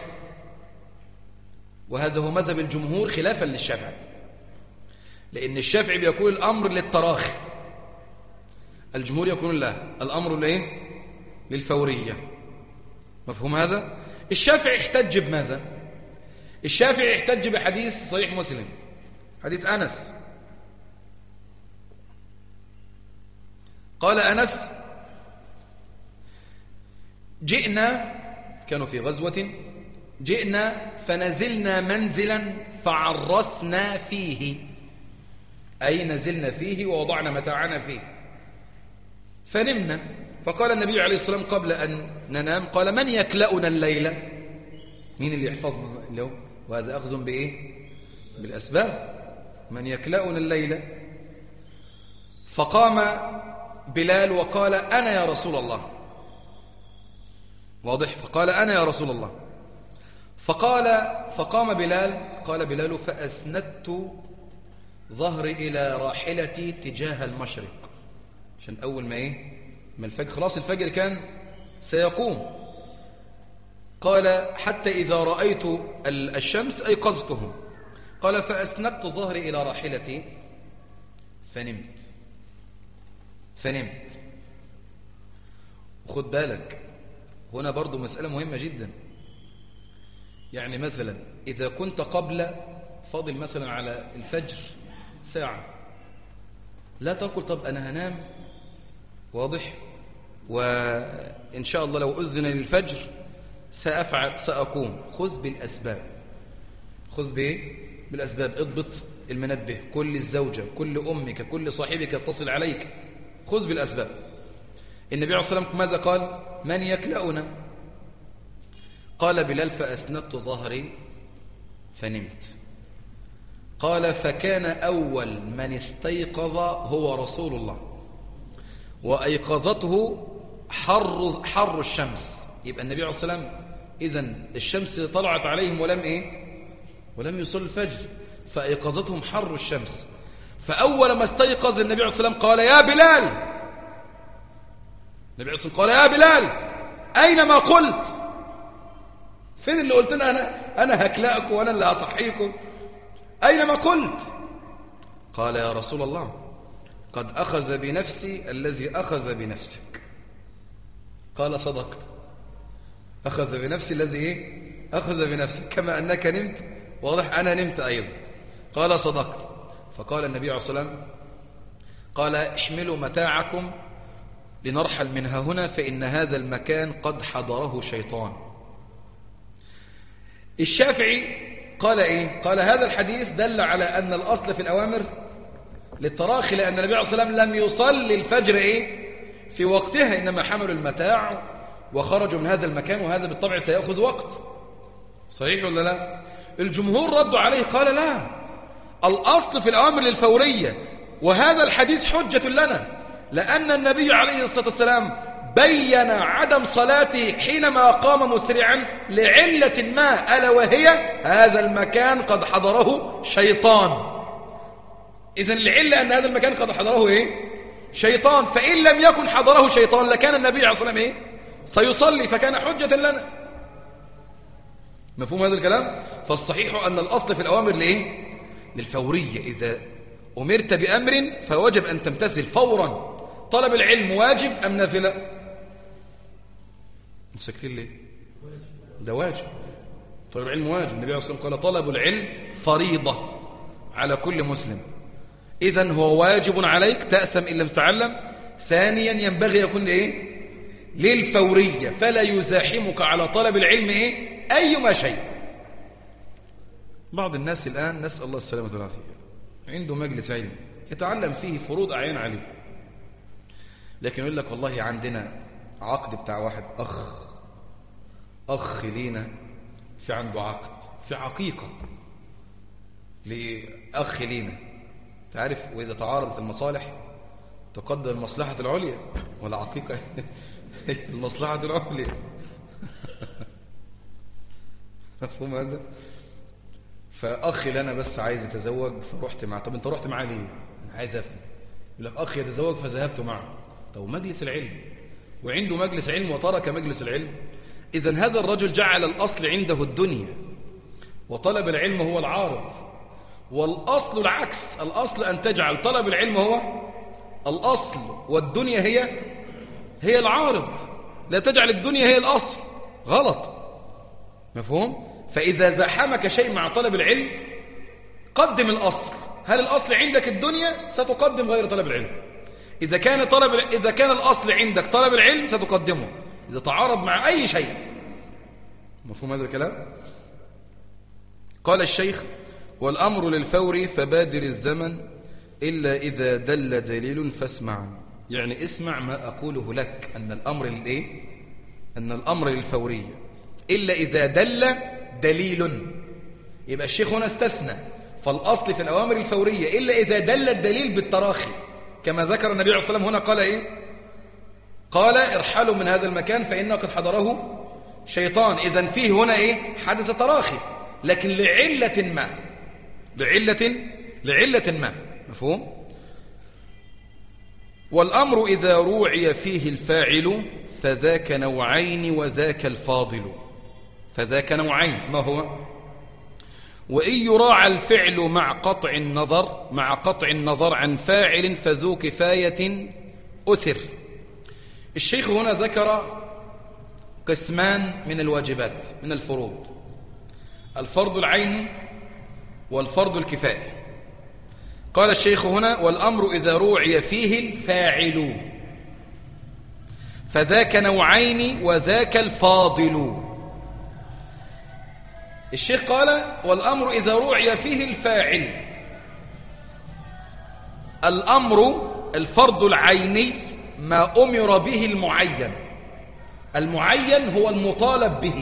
وهذا هو مذهب الجمهور خلافا للشافعي، لأن الشافعي بيقول الأمر للتراخي، الجمهور يقول لا، الأمر للفورية. مفهوم هذا؟ الشافعي احتج بماذا؟ الشافعي احتج بحديث صحيح مسلم، حديث أنس، قال أنس جئنا، كانوا في غزوة، جئنا فنزلنا منزلا فعرسنا فيه، أي نزلنا فيه ووضعنا متاعنا فيه، فنمنا، فقال النبي عليه الصلاة والسلام قبل أن ننام قال من يكلأنا الليلة؟ مين اللي يحفظنا الليل؟ وهذا أخذ بإيه؟ بالأسباب. من يكلأنا الليلة؟ فقام بلال وقال أنا يا رسول الله، واضح؟ فقال أنا يا رسول الله، فقام بلال، قال بلال فأسندت ظهري إلى راحلتي تجاه المشرق، عشان أول ما الفجر، خلاص الفجر كان سيقوم، قال حتى إذا رأيت الشمس أيقظتهم، قال فأسندت ظهري إلى راحلتي فنمت. وخد بالك هنا برضو مسألة مهمة جدا، يعني مثلا إذا كنت قبل فاضل مثلا على الفجر ساعة، لا تقل طب أنا هنام، واضح، وإن شاء الله لو أذن للفجر سأفعل سأقوم. خذ بالأسباب، خذ بالأسباب، اضبط المنبه، كل الزوجة، كل أمك، كل صاحبك يتصل عليك، خذ بالأسباب. النبي عليه الصلاة والسلام ماذا قال؟ من يكلأنا؟ قال بلال فأسندت ظهري فنمت. قال فكان أول من استيقظ هو رسول الله، وأيقظته حر الشمس. يبقى النبي عليه الصلاة والسلام إذن الشمس طلعت عليهم ولم يصل الفجر، فأيقظتهم حر الشمس. فأول ما استيقظ النبي عليه الصلاة والسلام قال يا بلال، النبي عليه الصلاة والسلام قال يا بلال أين ما قلت؟ فين اللي قلت أنا هكلأكم وأنا اللي هصحيكم؟ أين ما قلت؟ قال يا رسول الله قد أخذ بنفسي الذي أخذ بنفسك. قال صدقت، أخذ بنفسي الذي أخذ بنفسك، كما أنك نمت، واضح أنا نمت أيضا. قال صدقت. فقال النبي عليه الصلاة والسلام قال احملوا متاعكم لنرحل منها هنا فإن هذا المكان قد حضره شيطان. الشافعي قال إيه؟ قال هذا الحديث دل على أن الأصل في الأوامر للتراخي، لأن النبي عليه الصلاة والسلام لم يصلي الفجر في وقتها، إنما حملوا المتاع وخرجوا من هذا المكان، وهذا بالطبع سيأخذ وقت. صحيح ولا لا؟ الجمهور ردوا عليه قال لا، الأصل في الأوامر للفورية، وهذا الحديث حجة لنا، لأن النبي عليه الصلاة والسلام بين عدم صلاته حينما قام مسرعا لعلة ما، ألا وهي هذا المكان قد حضره شيطان. إذن العلة أن هذا المكان قد حضره إيه؟ شيطان. فإن لم يكن حضره شيطان لكان النبي عليه الصلاة والسلام إيه؟ سيصلي، فكان حجة لنا. مفهوم هذا الكلام؟ فالصحيح أن الأصل في الأوامر لإيه؟ للفورية. إذا أمرت بأمر فوجب أن تمتثل فورا. طلب العلم واجب أم نافلة؟ ساكتين ليه؟ ده واجب. طلب العلم واجب. النبي عليه الصلاة والسلام قال طلب العلم فريضة على كل مسلم. إذن هو واجب عليك، تأثم إن لم تتعلم. ثانيا ينبغي يكون إيه؟ للفورية، فلا يزاحمك على طلب العلم إيه؟ أيما شيء. بعض الناس الآن نسأل الله السلامة والعافية عنده مجلس علم يتعلم فيه فروض أعيان عليه، لكن يقول لك والله عندنا عقد بتاع واحد أخ لينا في عنده عقد في عقيقة لأخ لينا. تعرف وإذا تعارضت المصالح تقدم المصلحة العليا، ولا عقيقة المصلحة العليا. مفهوم هذا؟ فأخي لنا بس عايز يتزوج فرحت معه. طب انت رحت معاه ليه؟ انا عايز افهم. يقول لك أخي يتزوج فذهبت معه. طب مجلس العلم، وعنده مجلس علم وترك مجلس العلم. إذن هذا الرجل جعل الأصل عنده الدنيا وطلب العلم هو العارض، والأصل العكس. الأصل أن تجعل طلب العلم هو الأصل والدنيا هي العارض. لا تجعل الدنيا هي الأصل، غلط. مفهوم؟ فإذا زاحمك شيء مع طلب العلم قدم الأصل. هل الأصل عندك الدنيا؟ ستقدم غير طلب العلم. إذا كان الأصل عندك طلب العلم ستقدمه إذا تعارض مع أي شيء. مفهوم هذا الكلام؟ قال الشيخ: والأمر للفور فبادر الزمن إلا إذا دل دليل فاسمع. يعني اسمع ما أقوله لك، أن الأمر للفورية إلا إذا دل دليل. يبقى الشيخ هنا استثنى، فالأصل في الأوامر الفورية إلا إذا دل الدليل بالتراخي، كما ذكر النبي عليه الصلاة والسلام هنا. قال إيه؟ قال: ارحلوا من هذا المكان فإنه قد حضره شيطان. إذن فيه هنا إيه؟ حدث تراخي، لكن لعلة ما. مفهوم؟ والأمر إذا روعي فيه الفاعل فذاك نوعين وذاك الفاضل. فذاك نوعين، ما هو؟ وإن يراعى الفعل مع قطع النظر عن فاعل فذو كفاية أثر. الشيخ هنا ذكر قسمان من الواجبات من الفروض: الفرض العيني والفرض الكفائي. قال الشيخ هنا: والأمر إذا روعي فيه الفاعل فذاك نوعين وذاك الفاضل. الشيخ قال: والأمر إذا روعي فيه الفاعل. الأمر الفرض العيني ما أمر به المعين هو المطالب به.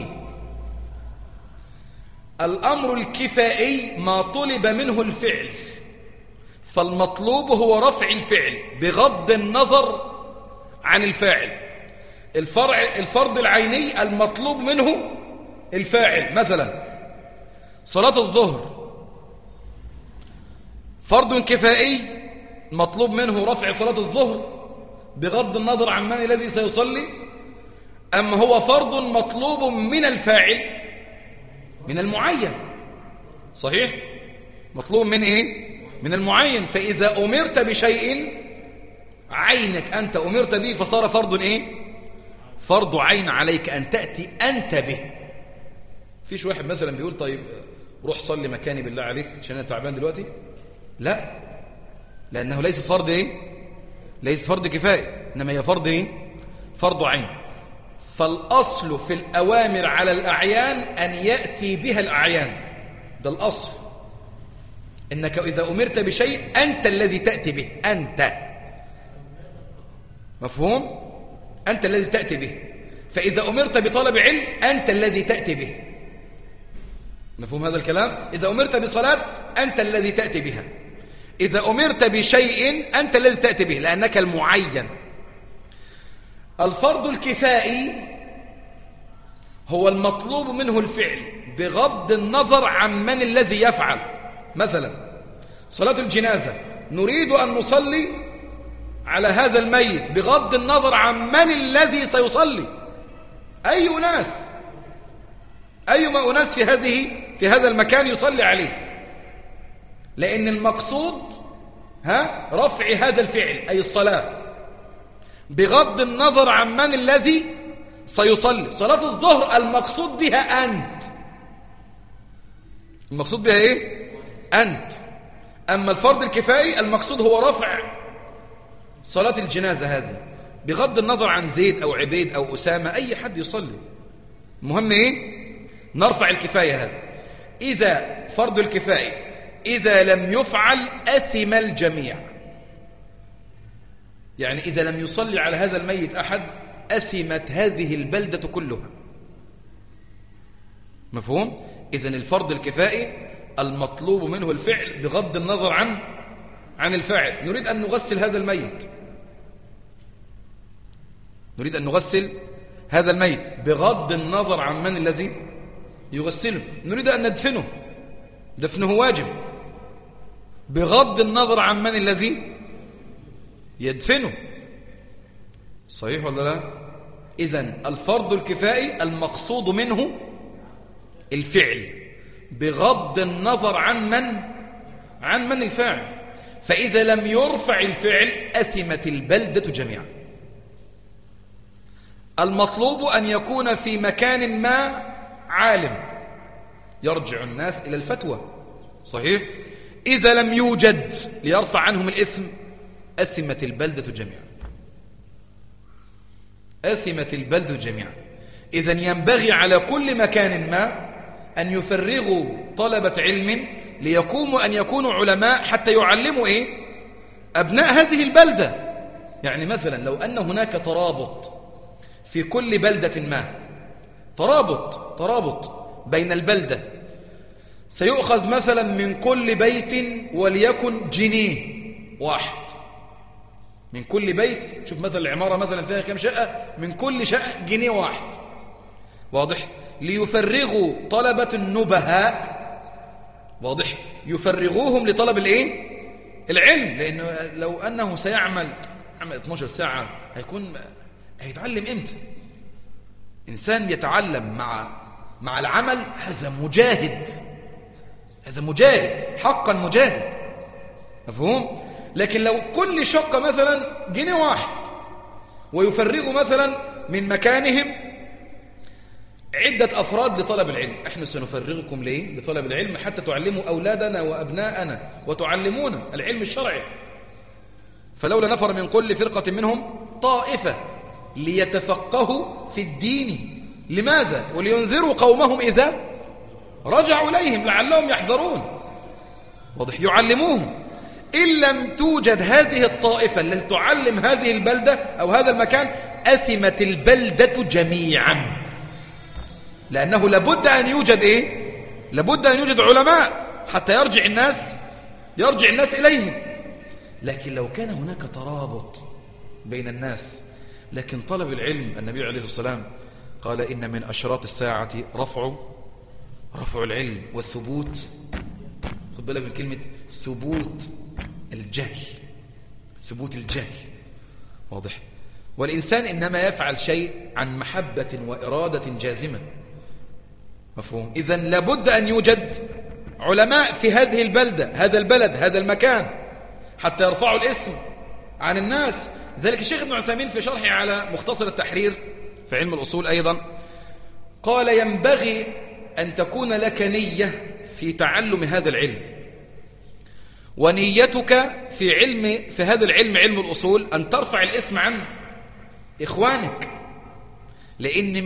الأمر الكفائي ما طلب منه الفعل، فالمطلوب هو رفع الفعل بغض النظر عن الفاعل. الفرض العيني المطلوب منه الفاعل، مثلا صلاة الظهر فرض كفائي مطلوب منه رفع صلاة الظهر بغض النظر عن من الذي سيصلي، أم هو فرض مطلوب من الفاعل من المعين؟ صحيح؟ مطلوب من إيه؟ من المعين. فإذا أمرت بشيء عينك أنت أمرت به فصار فرض إيه؟ فرض عين عليك أن تأتي أنت به. فيش واحد مثلا بيقول: طيب روح صلي مكاني بالله عليك عشان أنا تعبان دلوقتي. لا، لأنه ليس فرض إيه؟ ليس فرض كفاية، إنما هي فرض إيه؟ فرض عين. فالأصل في الأوامر على الأعيان أن يأتي بها الأعيان، ده الأصل. إنك إذا أمرت بشيء أنت الذي تأتي به، أنت. مفهوم؟ أنت الذي تأتي به. فإذا أمرت بطلب علم أنت الذي تأتي به. مفهوم هذا الكلام؟ إذا أمرت بصلاة أنت الذي تأتي بها. إذا أمرت بشيء أنت الذي تأتي به لأنك المعين. الفرض الكفائي هو المطلوب منه الفعل بغض النظر عن من الذي يفعل. مثلا صلاة الجنازة، نريد أن نصلي على هذا الميت بغض النظر عن من الذي سيصلي. أي أناس في هذا المكان يصلي عليه، لأن المقصود رفع هذا الفعل أي الصلاة بغض النظر عن من الذي سيصلي. صلاة الظهر المقصود بها أنت، المقصود بها إيه؟ أنت. أما الفرض الكفائي المقصود هو رفع صلاة الجنازة هذه بغض النظر عن زيد أو عبيد أو أسامة، أي حد يصلي، المهم إيه؟ نرفع الكفاية هذا. إذا فرض الكفائي إذا لم يفعل أثم الجميع، يعني إذا لم يصلي على هذا الميت أحد أثمت هذه البلدة كلها. مفهوم؟ إذن الفرض الكفائي المطلوب منه الفعل بغض النظر عن الفاعل. نريد أن نغسل هذا الميت، نريد أن نغسل هذا الميت بغض النظر عن من الذي يغسله. نريد أن ندفنه، دفنه واجب بغض النظر عن من الذي يدفنه. صحيح ولا لا؟ إذن الفرض الكفائي المقصود منه الفعل بغض النظر عن من الفاعل. فإذا لم يرفع الفعل أثمت البلدة جميعا. المطلوب أن يكون في مكان ما عالم يرجع الناس إلى الفتوى. صحيح؟ إذا لم يوجد ليرفع عنهم الإثم أثمت البلدة جميعا، أثمت البلدة جميعا. إذن ينبغي على كل مكان ما أن يفرغوا طلبة علم ليقوموا أن يكونوا علماء حتى يعلموا أبناء هذه البلدة. يعني مثلا لو أن هناك ترابط في كل بلدة ما، ترابط بين البلدة، سيؤخذ مثلا من كل بيت وليكن جنيه واحد من كل بيت. شوف مثلا العمارة مثلا فيها كم شقة، من كل شقة جنيه واحد. واضح؟ ليفرغوا طلبة النبهاء، واضح، يفرغوهم لطلب العلم. لأنه لو أنه سيعمل 12 ساعة هيتعلم إمتى؟ إنسان يتعلم مع العمل، هذا مجاهد حقا مجاهد. مفهوم؟ لكن لو كل شقة مثلا جنيه واحد ويفرغوا مثلا من مكانهم عدة أفراد لطلب العلم، احنا سنفرغكم ليه؟ لطلب العلم حتى تعلموا أولادنا وأبناءنا وتعلمونا العلم الشرعي. فلولا نفر من كل فرقة منهم طائفة ليتفقهوا في الدين. لماذا؟ ولينذروا قومهم إذا رجعوا إليهم لعلهم يحذرون. واضح؟ يعلموهم. إن لم توجد هذه الطائفة التي تعلم هذه البلدة أو هذا المكان أثمت البلدة جميعا. لأنه لابد أن يوجد لابد أن يوجد علماء حتى يرجع الناس إليهم. لكن لو كان هناك ترابط بين الناس، لكن طلب العلم، النبي عليه الصلاة والسلام قال إن من أشراط الساعة رفع العلم والثبوت. خد بالك من كلمة ثبوت الجهل. واضح؟ والإنسان إنما يفعل شيء عن محبة وإرادة جازمة. مفهوم؟ إذن لابد أن يوجد علماء في هذه البلدة، هذا البلد، هذا المكان، حتى يرفعوا الاسم عن الناس. ذلك الشيخ ابن عثيمين في شرحه على مختصر التحرير في علم الأصول أيضا قال ينبغي أن تكون لك نية في تعلم هذا العلم، ونيتك في هذا العلم، علم الأصول، أن ترفع الاسم عن إخوانك. لأن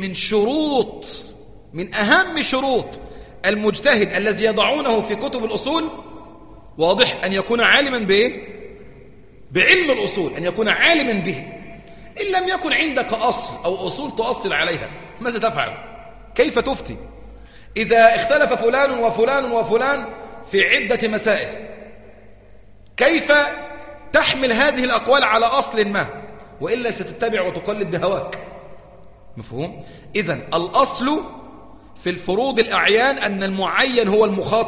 من أهم شروط المجتهد الذي يضعونه في كتب الأصول، واضح، أن يكون عالما بعلم الأصول، أن يكون عالما به. إن لم يكن عندك أصل أو أصول تؤصل عليها، ماذا تفعل؟ كيف تفتي؟ إذا اختلف فلان وفلان وفلان في عدة مسائل، كيف تحمل هذه الأقوال على أصل ما؟ وإلا ستتبع وتقلد بهواك. مفهوم؟ إذن الأصل في الفروض الأعيان أن المعين هو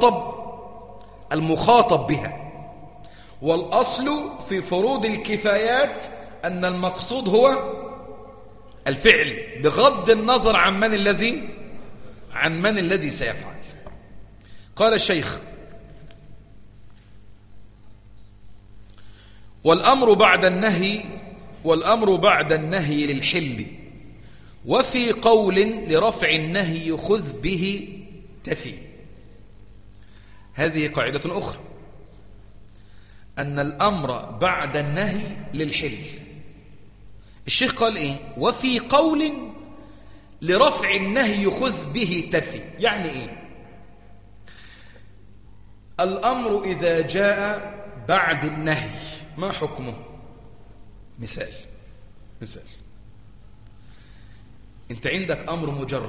المخاطب بها، والأصل في فروض الكفايات أن المقصود هو الفعل بغض النظر عن من الذي سيفعل. قال الشيخ: والأمر بعد النهي للحل، وفي قول لرفع النهي خذ به تفي. هذه قاعدة أخرى، أن الأمر بعد النهي للحل. الشيخ قال إيه؟ وفي قول لرفع النهي خذ به تفي. يعني إيه؟ الأمر إذا جاء بعد النهي ما حكمه؟ مثال أنت عندك أمر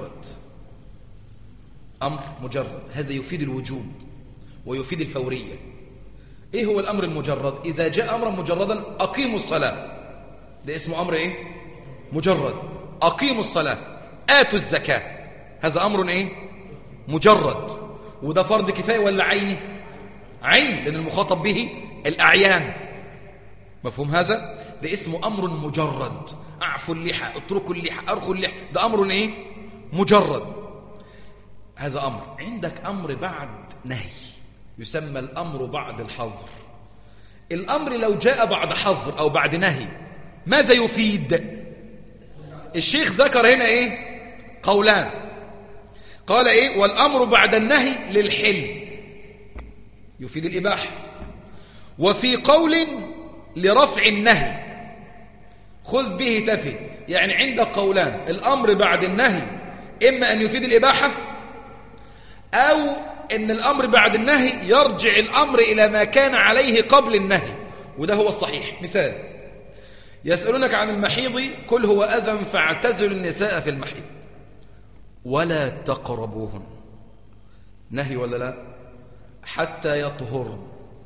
مجرد، هذا يفيد الوجوب ويفيد الفورية. إيه هو الأمر المجرد؟ إذا جاء أمرا مجردا: أقيموا الصلاة، ده اسمه أمر إيه؟ مجرد. أقيموا الصلاة، آتوا الزكاة، هذا أمر إيه؟ مجرد. وده فرض كفاية ولا عيني؟ عين، لأن المخاطب به الأعيان. مفهوم هذا؟ ده اسمه أمر مجرد. أعفوا اللحى، اتركوا اللحى، أرخوا اللحى، ده أمر إيه؟ مجرد. هذا أمر. عندك أمر بعد نهي يسمى الأمر بعد الحظر. الأمر لو جاء بعد حظر أو بعد نهي ماذا يفيد؟ الشيخ ذكر هنا إيه؟ قولان. قال إيه؟ والأمر بعد النهي للحل، يفيد الإباحة. وفي قول لرفع النهي خذ به تفي، يعني عندك قولان: الأمر بعد النهي إما أن يفيد الإباحة، أو أن الأمر بعد النهي يرجع الأمر إلى ما كان عليه قبل النهي، وده هو الصحيح. مثال: يسألونك عن المحيض قل هو أذى فاعتزلوا النساء في المحيض ولا تقربوهن. نهي ولا لا؟ حتى يطهرن،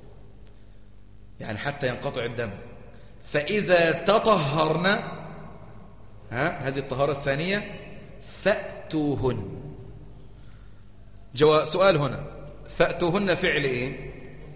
يعني حتى ينقطع الدم. فإذا تطهرن، هذه الطهارة الثانية، فأتوهن. سؤال هنا: فأتوهن فعل إيه؟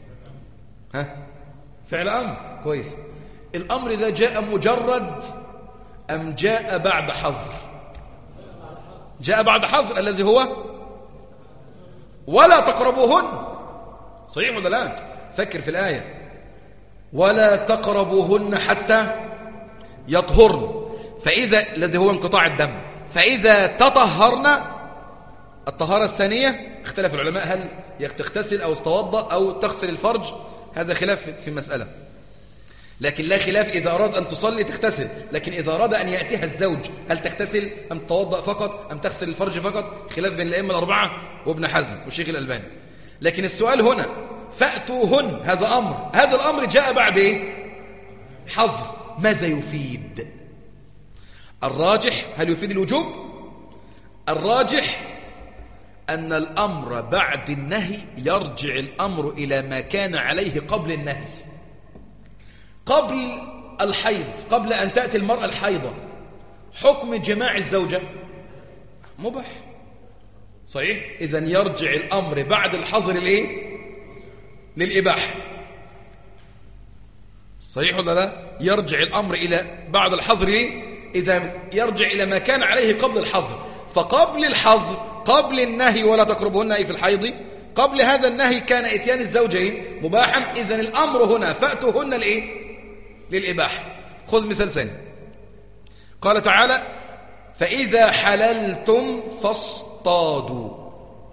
فعل أمر. كويس. الأمر ده جاء مجرد أم جاء بعد حظر؟ جاء بعد حظر، الذي هو ولا تقربوهن. صحيح ولا لا؟ فكر في الآية: ولا تقربوهن حتى يطهرن، فإذا الذي هو انقطاع الدم. فإذا تطهرن، الطهارة الثانية اختلف العلماء هل تغتسل أو تتوضأ أو تغسل الفرج، هذا خلاف في المسألة. لكن لا خلاف إذا أراد أن تصلي تغتسل، لكن إذا أراد أن يأتيها الزوج هل تغتسل أم تتوضأ فقط أم تغسل الفرج فقط؟ خلاف بين الأئمة الأربعة وابن حزم والشيخ الألباني. لكن السؤال هنا: فأتوهن، هذا أمر، هذا الأمر جاء بعد إيه؟ حظر. ماذا يفيد؟ الراجح هل يفيد الوجوب؟ الراجح أن الأمر بعد النهي يرجع الأمر إلى ما كان عليه قبل النهي. قبل الحيض، قبل أن تأتي المرأة الحيضة، حكم جماع الزوجة مباح. صحيح؟ إذن يرجع الأمر بعد الحظر لإيه؟ للإباحة. صحيح ولا لا؟ يرجع الأمر إلى بعد الحظر ليه؟ إذا يرجع إلى ما كان عليه قبل الحظر. فقبل الحظر، قبل النهي ولا تقربهن أي في الحيض، قبل هذا النهي كان إتيان الزوجين مباحا. إذن الأمر هنا فأتوهن لإيه؟ للإباحة. خذ مثال ثاني. قال تعالى: فإذا حللتم فاصطادوا.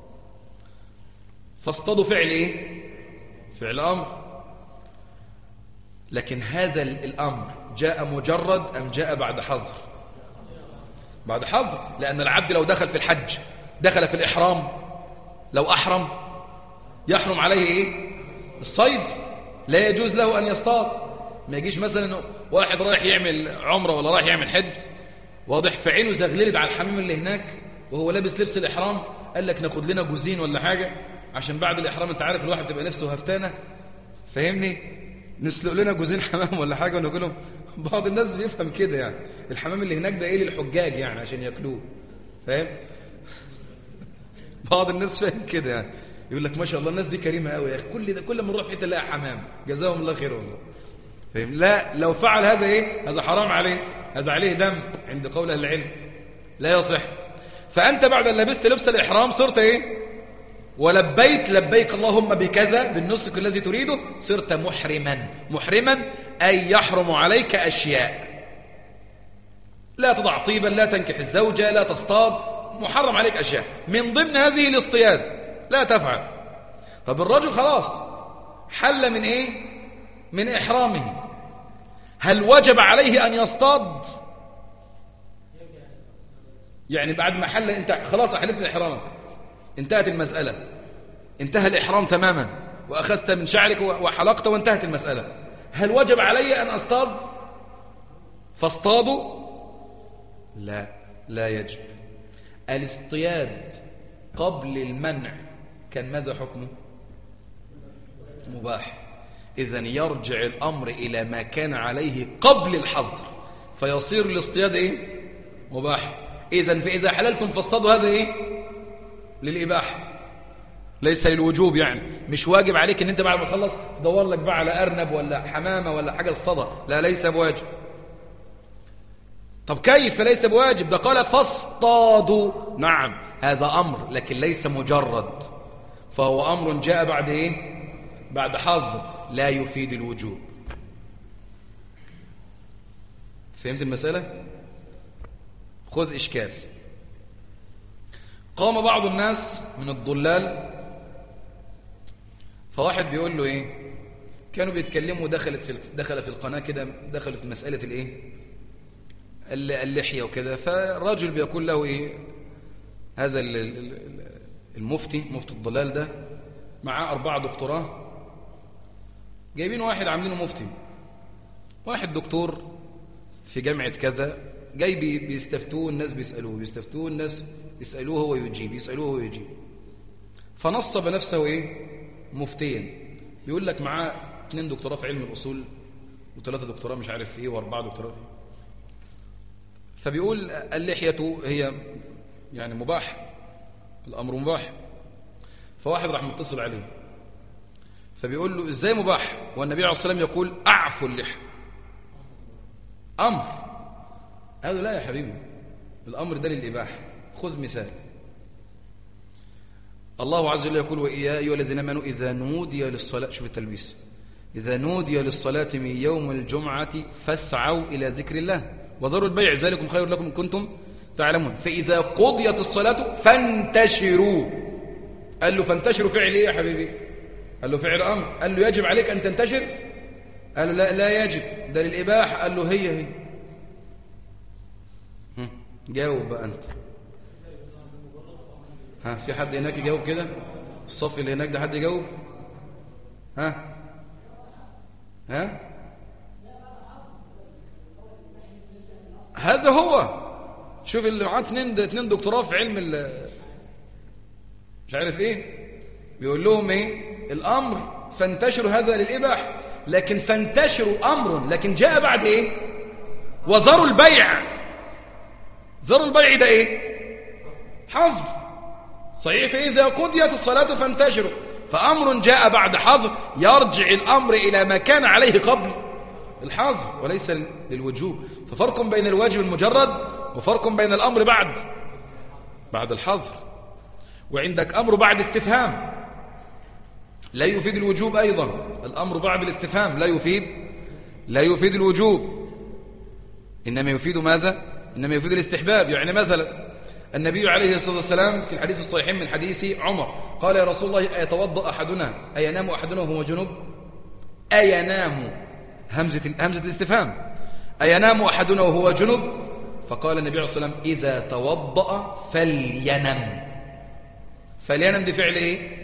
فاصطادوا فعل إيه؟ فعل أمر. لكن هذا الأمر جاء مجرد أم جاء بعد حظر؟ بعد حظر، لأن العبد لو دخل في الحج، دخل في الإحرام، لو أحرم يحرم عليه إيه؟ الصيد، لا يجوز له أن يصطاد. ما يجيش مثلا واحد رايح يعمل عمرة ولا رايح يعمل حج، واضح في عينه زغللت على الحميم اللي هناك وهو لابس لبس الإحرام، قال لك ناخد لنا جوزين ولا حاجة عشان بعد الإحرام أنت عارف الواحد تبقى نفسه هفتانة، فهمني؟ نسلق لنا جوزين حمام ولا حاجة وناكلهم. بعض الناس بيفهم كده يعني الحمام اللي هناك ده ايه للحجاج يعني عشان ياكلوه، فاهم؟ بعض الناس فاهم كده يعني، يقول لك ما شاء الله الناس دي كريمة قوي يا اخي، كل ما نروح في حته نلاقي حمام، جزاهم الله خير والله، فاهم؟ لا، لو فعل هذا ايه؟ هذا حرام عليه، هذا عليه دم عند قول اهل العلم، لا يصح. فانت بعد ان لبست لبس الاحرام صرت ايه؟ ولبيت لبيك اللهم بكذا بالنسك الذي تريده، صرت محرما أي يحرم عليك أشياء، لا تضع طيبا، لا تنكح الزوجة، لا تصطاد، محرم عليك أشياء من ضمن هذه الاصطياد لا تفعل. طب الرجل خلاص حل من ايه؟ من إحرامه، هل وجب عليه أن يصطاد؟ يعني بعد ما حل انت خلاص أحلت من إحرامك، انتهت المسألة، انتهى الإحرام تماما، وأخذت من شعرك وحلقت وانتهت المسألة، هل وجب علي أن أصطاد فاصطادوا؟ لا يجب. الاصطياد قبل المنع كان ماذا حكمه؟ مباح. إذن يرجع الأمر إلى ما كان عليه قبل الحظر، فيصير الاصطياد إيه؟ مباح. إذن فإذا حللتم فاصطادوا، هذا إيه؟ للإباحة ليس للوجوب، يعني مش واجب عليك ان انت بعد ما تخلص تدور لك بقى على ارنب ولا حمامه ولا حاجه تصطادها، لا، ليس بواجب. طب كيف ليس بواجب؟ ده قال فاصطادوا، نعم هذا امر لكن ليس مجرد، فهو امر جاء بعد ايه؟ بعد حظر، لا يفيد الوجوب. فهمت المساله؟ خذ اشكال. قام بعض الناس من الضلال، فواحد بيقول له ايه؟ كانوا بيتكلموا، دخل في القناة كده، دخلوا في مسألة الايه؟ اللحية وكده، فالرجل بيقول له ايه؟ هذا مفتي الضلال ده معاه 4 دكتوراه، جايبين واحد عاملينه مفتي، واحد دكتور في جامعة كذا، جاي بيستفتوه الناس، بيستفتوه الناس، يسألوه هو يجيب، يسألوه هو يجيب، فنصب نفسه ايه؟ مفتيا. بيقول لك معاه 2 دكتوراه في علم الأصول و3 دكتوراه مش عارف ايه و4 دكتوراه. فبيقول اللحية هي يعني مباح، الأمر مباح. فواحد راح متصل عليه فبيقول له ازاي مباح والنبي عليه الصلاة والسلام يقول اعفوا اللحى؟ أمر. قال له لا يا حبيبي، الأمر ده للإباحة. خذ مثال، الله عز وجل يقول ويا أيها الذين آمنوا إذا نودي للصلاة، شوف التلبيس، إذا نودي للصلاة من يوم الجمعة فاسعوا إلى ذكر الله وذروا البيع ذلكم خير لكم إن كنتم تعلمون، فإذا قضيت الصلاة فانتشروا. قال له فانتشروا فعل إيه يا حبيبي؟ قال له فعل أمر. قال له يجب عليك أن تنتشر؟ قال له لا يجب، ده للإباحة. قال له هي جاوب بقى أنت. في حد هناك يجاوب كده؟ الصف اللي هناك ده حد يجاوب؟ هذا هو. شوف اللي معاه 2 دكتوراه في علم مش عارف ايه، بيقول لهم ايه؟ الامر فانتشروا هذا للإباحة، لكن فانتشروا امر، لكن جاء بعد ايه؟ وذروا البيع. ذروا البيع ده ايه؟ حظر صحيح. فإذا قضيت الصلاة فانتشروا، فأمر جاء بعد حظر، يرجع الأمر إلى ما كان عليه قبل الحظر وليس للوجوب. ففرق بين الواجب المجرد وفرق بين الأمر بعد الحظر. وعندك أمر بعد استفهام لا يفيد الوجوب أيضا. الأمر بعد الاستفهام لا يفيد الوجوب، إنما يفيد ماذا؟ إنما يفيد الاستحباب. يعني مثلا النبي عليه الصلاة والسلام في الحديث الصحيح من حديث عمر قال يا رسول الله أيتوضأ أحدنا أينام أحدنا وهو جنوب؟ أينام، همزة الاستفهام، أينام أحدنا وهو جنوب؟ فقال النبي عليه الصلاة والسلام إذا توضأ فلينم. دي فعل إيه؟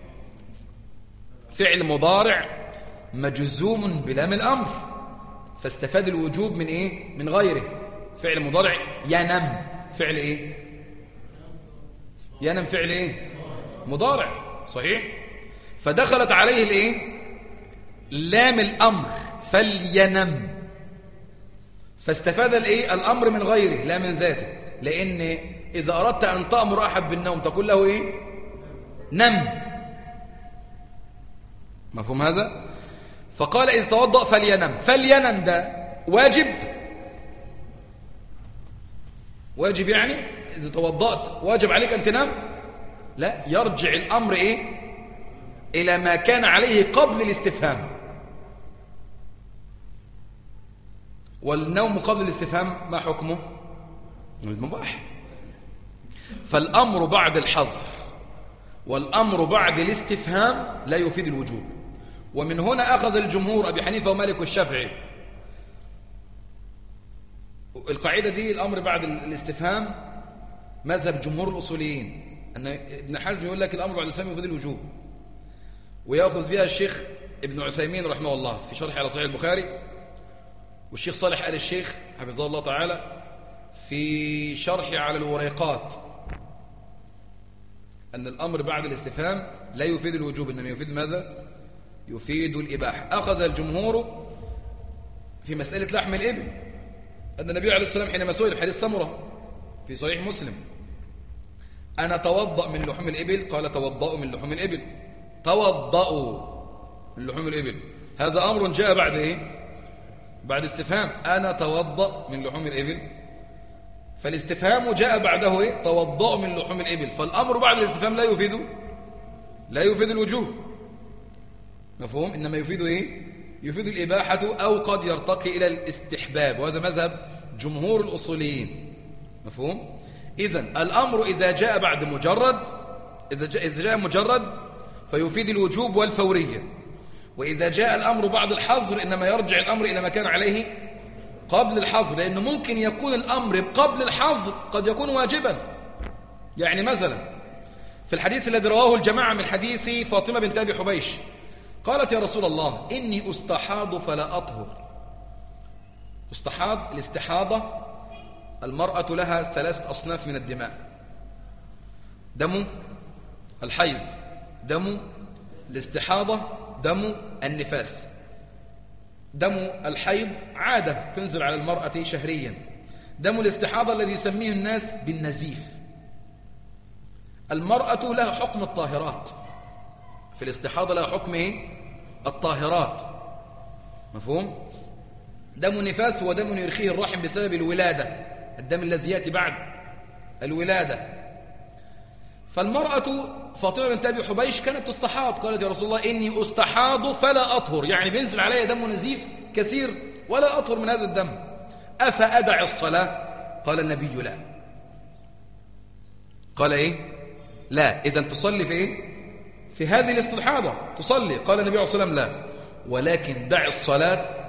فعل مضارع مجزوم بلام الأمر، فاستفاد الوجوب من إيه؟ من غيره. فعل مضارع ينم، فعل إيه؟ ينم فعل إيه؟ مضارع صحيح. فدخلت عليه الإيه؟ لام الأمر فلينم، فاستفاد الأمر من غيره لا من ذاته، لأن إذا أردت أن تأمر أحد بالنوم تقول له إيه؟ نم. مفهوم هذا؟ فقال إذا توضأ فلينم. فلينم ده واجب؟ واجب يعني إذا توضأت واجب عليك أن تنام؟ لا، يرجع الأمر إيه؟ إلى ما كان عليه قبل الاستفهام. والنوم قبل الاستفهام ما حكمه؟ المباح. فالأمر بعد الحظر والأمر بعد الاستفهام لا يفيد الوجوب. ومن هنا أخذ الجمهور أبي حنيفة ومالك والشافعي القاعدة دي، الأمر بعد الاستفهام مذهب جمهور الأصوليين، أن ابن حزم يقول لك الأمر بعد الاستفهام يفيد الوجوب، ويأخذ بها الشيخ ابن عثيمين رحمه الله في شرح على صحيح البخاري، والشيخ صالح آل الشيخ حفظه الله تعالى في شرح على الوريقات، أن الأمر بعد الاستفهام لا يفيد الوجوب، إنما يفيد ماذا؟ يفيد الإباحة. أخذ الجمهور في مسألة لحم الإبل، أن النبي عليه الصلاة والسلام حينما سئل حديث سمرة في صحيح مسلم أنا توضأ من لحوم الإبل؟ قال توضأوا من لحوم الإبل. توضأوا من لحوم الإبل، هذا أمر جاء بعد إيه؟ بعد استفهام. أنا توضأ من لحوم الإبل، فالاستفهام جاء بعده إيه؟ توضأوا من لحوم الإبل. فالأمر بعد الاستفهام لا يفيد الوجوب، مفهوم؟ إنما يفيد إيه؟ يفيد الإباحة أو قد يرتقي إلى الاستحباب، وهذا مذهب جمهور الأصوليين، مفهوم؟ إذن الأمر إذا جاء بعد مجرد، إذا جاء مجرد فيفيد الوجوب والفورية، وإذا جاء الأمر بعد الحظر إنما يرجع الأمر إلى ما كان عليه قبل الحظر، لأنه ممكن يكون الأمر قبل الحظر قد يكون واجبا. يعني مثلا في الحديث الذي رواه الجماعة من حديث فاطمة بنت أبي حبيش قالت يا رسول الله إني أستحاض فلا أطهر. الاستحاضة المرأة لها 3 أصناف من الدماء: دم الحيض، دم الاستحاضة، دم النفاس. دم الحيض عادة تنزل على المرأة شهريا. دم الاستحاضة الذي يسميه الناس بالنزيف. المرأة لها حكم الطاهرات، في الاستحاضة لها حكم إيه؟ الطاهرات، مفهوم؟ دم النفاس هو دم يرخيه الرحم بسبب الولادة، الدم الذي يأتي بعد الولادة. فالمرأة فاطمة بنت أبي حبيش كانت تستحاض، قالت يا رسول الله إني أستحاض فلا أطهر، يعني بينزل علي دم نزيف كثير ولا أطهر من هذا الدم، أفأدع الصلاة؟ قال النبي لا. قال إيه؟ لا. إذن تصلي في إيه؟ في هذه الاستحاضة تصلي. قال النبي عليه الصلاة والسلام لا، ولكن دع الصلاة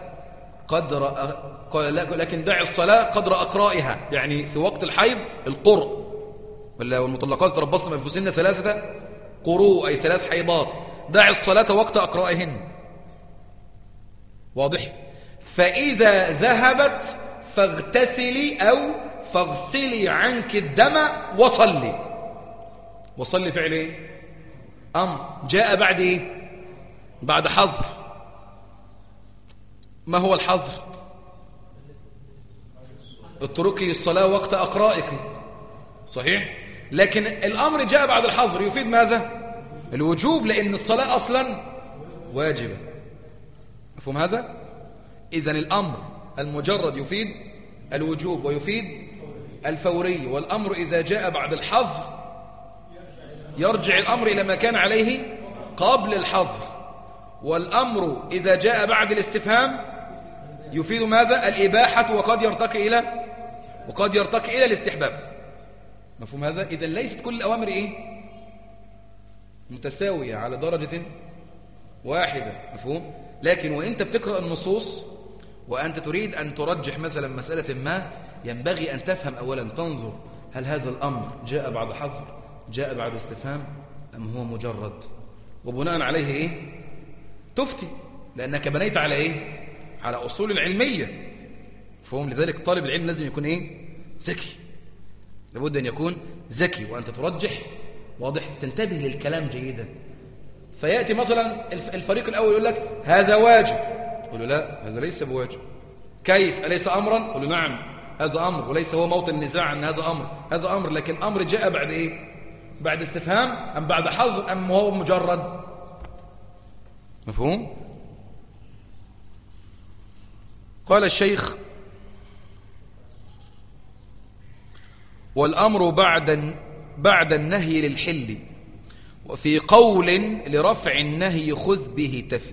لكن دع الصلاة قدر أقرائها، يعني في وقت الحيض القرء، والمطلقات تربصن بأنفسهن 3 قروء أي 3 حيضات، دع الصلاة وقت أقرائهن، واضح؟ فإذا ذهبت فاغتسلي أو فاغسلي عنك الدم وصلي فعل إيه؟ أمر جاء بعد إيه؟ بعد حظر. ما هو الحظر؟ اتركي الصلاة وقت أقرائك، صحيح؟ لكن الأمر جاء بعد الحظر يفيد ماذا؟ الوجوب، لأن الصلاة أصلا واجبة، مفهوم هذا؟ إذن الأمر المجرد يفيد الوجوب ويفيد الفوري، والأمر إذا جاء بعد الحظر يرجع الأمر إلى ما كان عليه قبل الحظر، والأمر إذا جاء بعد الاستفهام يفيد ماذا؟ الإباحة، وقد يرتقي إلى الاستحباب، مفهوم هذا؟ إذن ليست كل الأوامر إيه؟ متساوية على درجة واحدة، مفهوم؟ لكن وإنت بتقرأ النصوص وأنت تريد أن ترجح مثلا مسألة ما، ينبغي أن تفهم أولا، تنظر هل هذا الأمر جاء بعد حظر، جاء بعد استفهام، أم هو مجرد، وبناء عليه إيه؟ تفتي، لأنك بنيت على إيه؟ على أصول العلمية، مفهوم؟ لذلك طالب العلم لازم يكون إيه؟ ذكي، لابد أن يكون ذكي، وأنت ترجح، واضح؟ تنتبه للكلام جيدا، فيأتي مثلا الفريق الأول يقول لك هذا واجب، يقول له لا هذا ليس بواجب. كيف أليس أمرا؟ يقول له نعم هذا أمر، وليس هو موطن النزاع أن هذا أمر، هذا أمر، لكن أمر جاء بعد إيه؟ بعد استفهام أم بعد حظر أم هو مجرد؟ مفهوم؟ قال الشيخ والأمر بعد النهي للحل، وفي قول لرفع النهي خذ به تفي،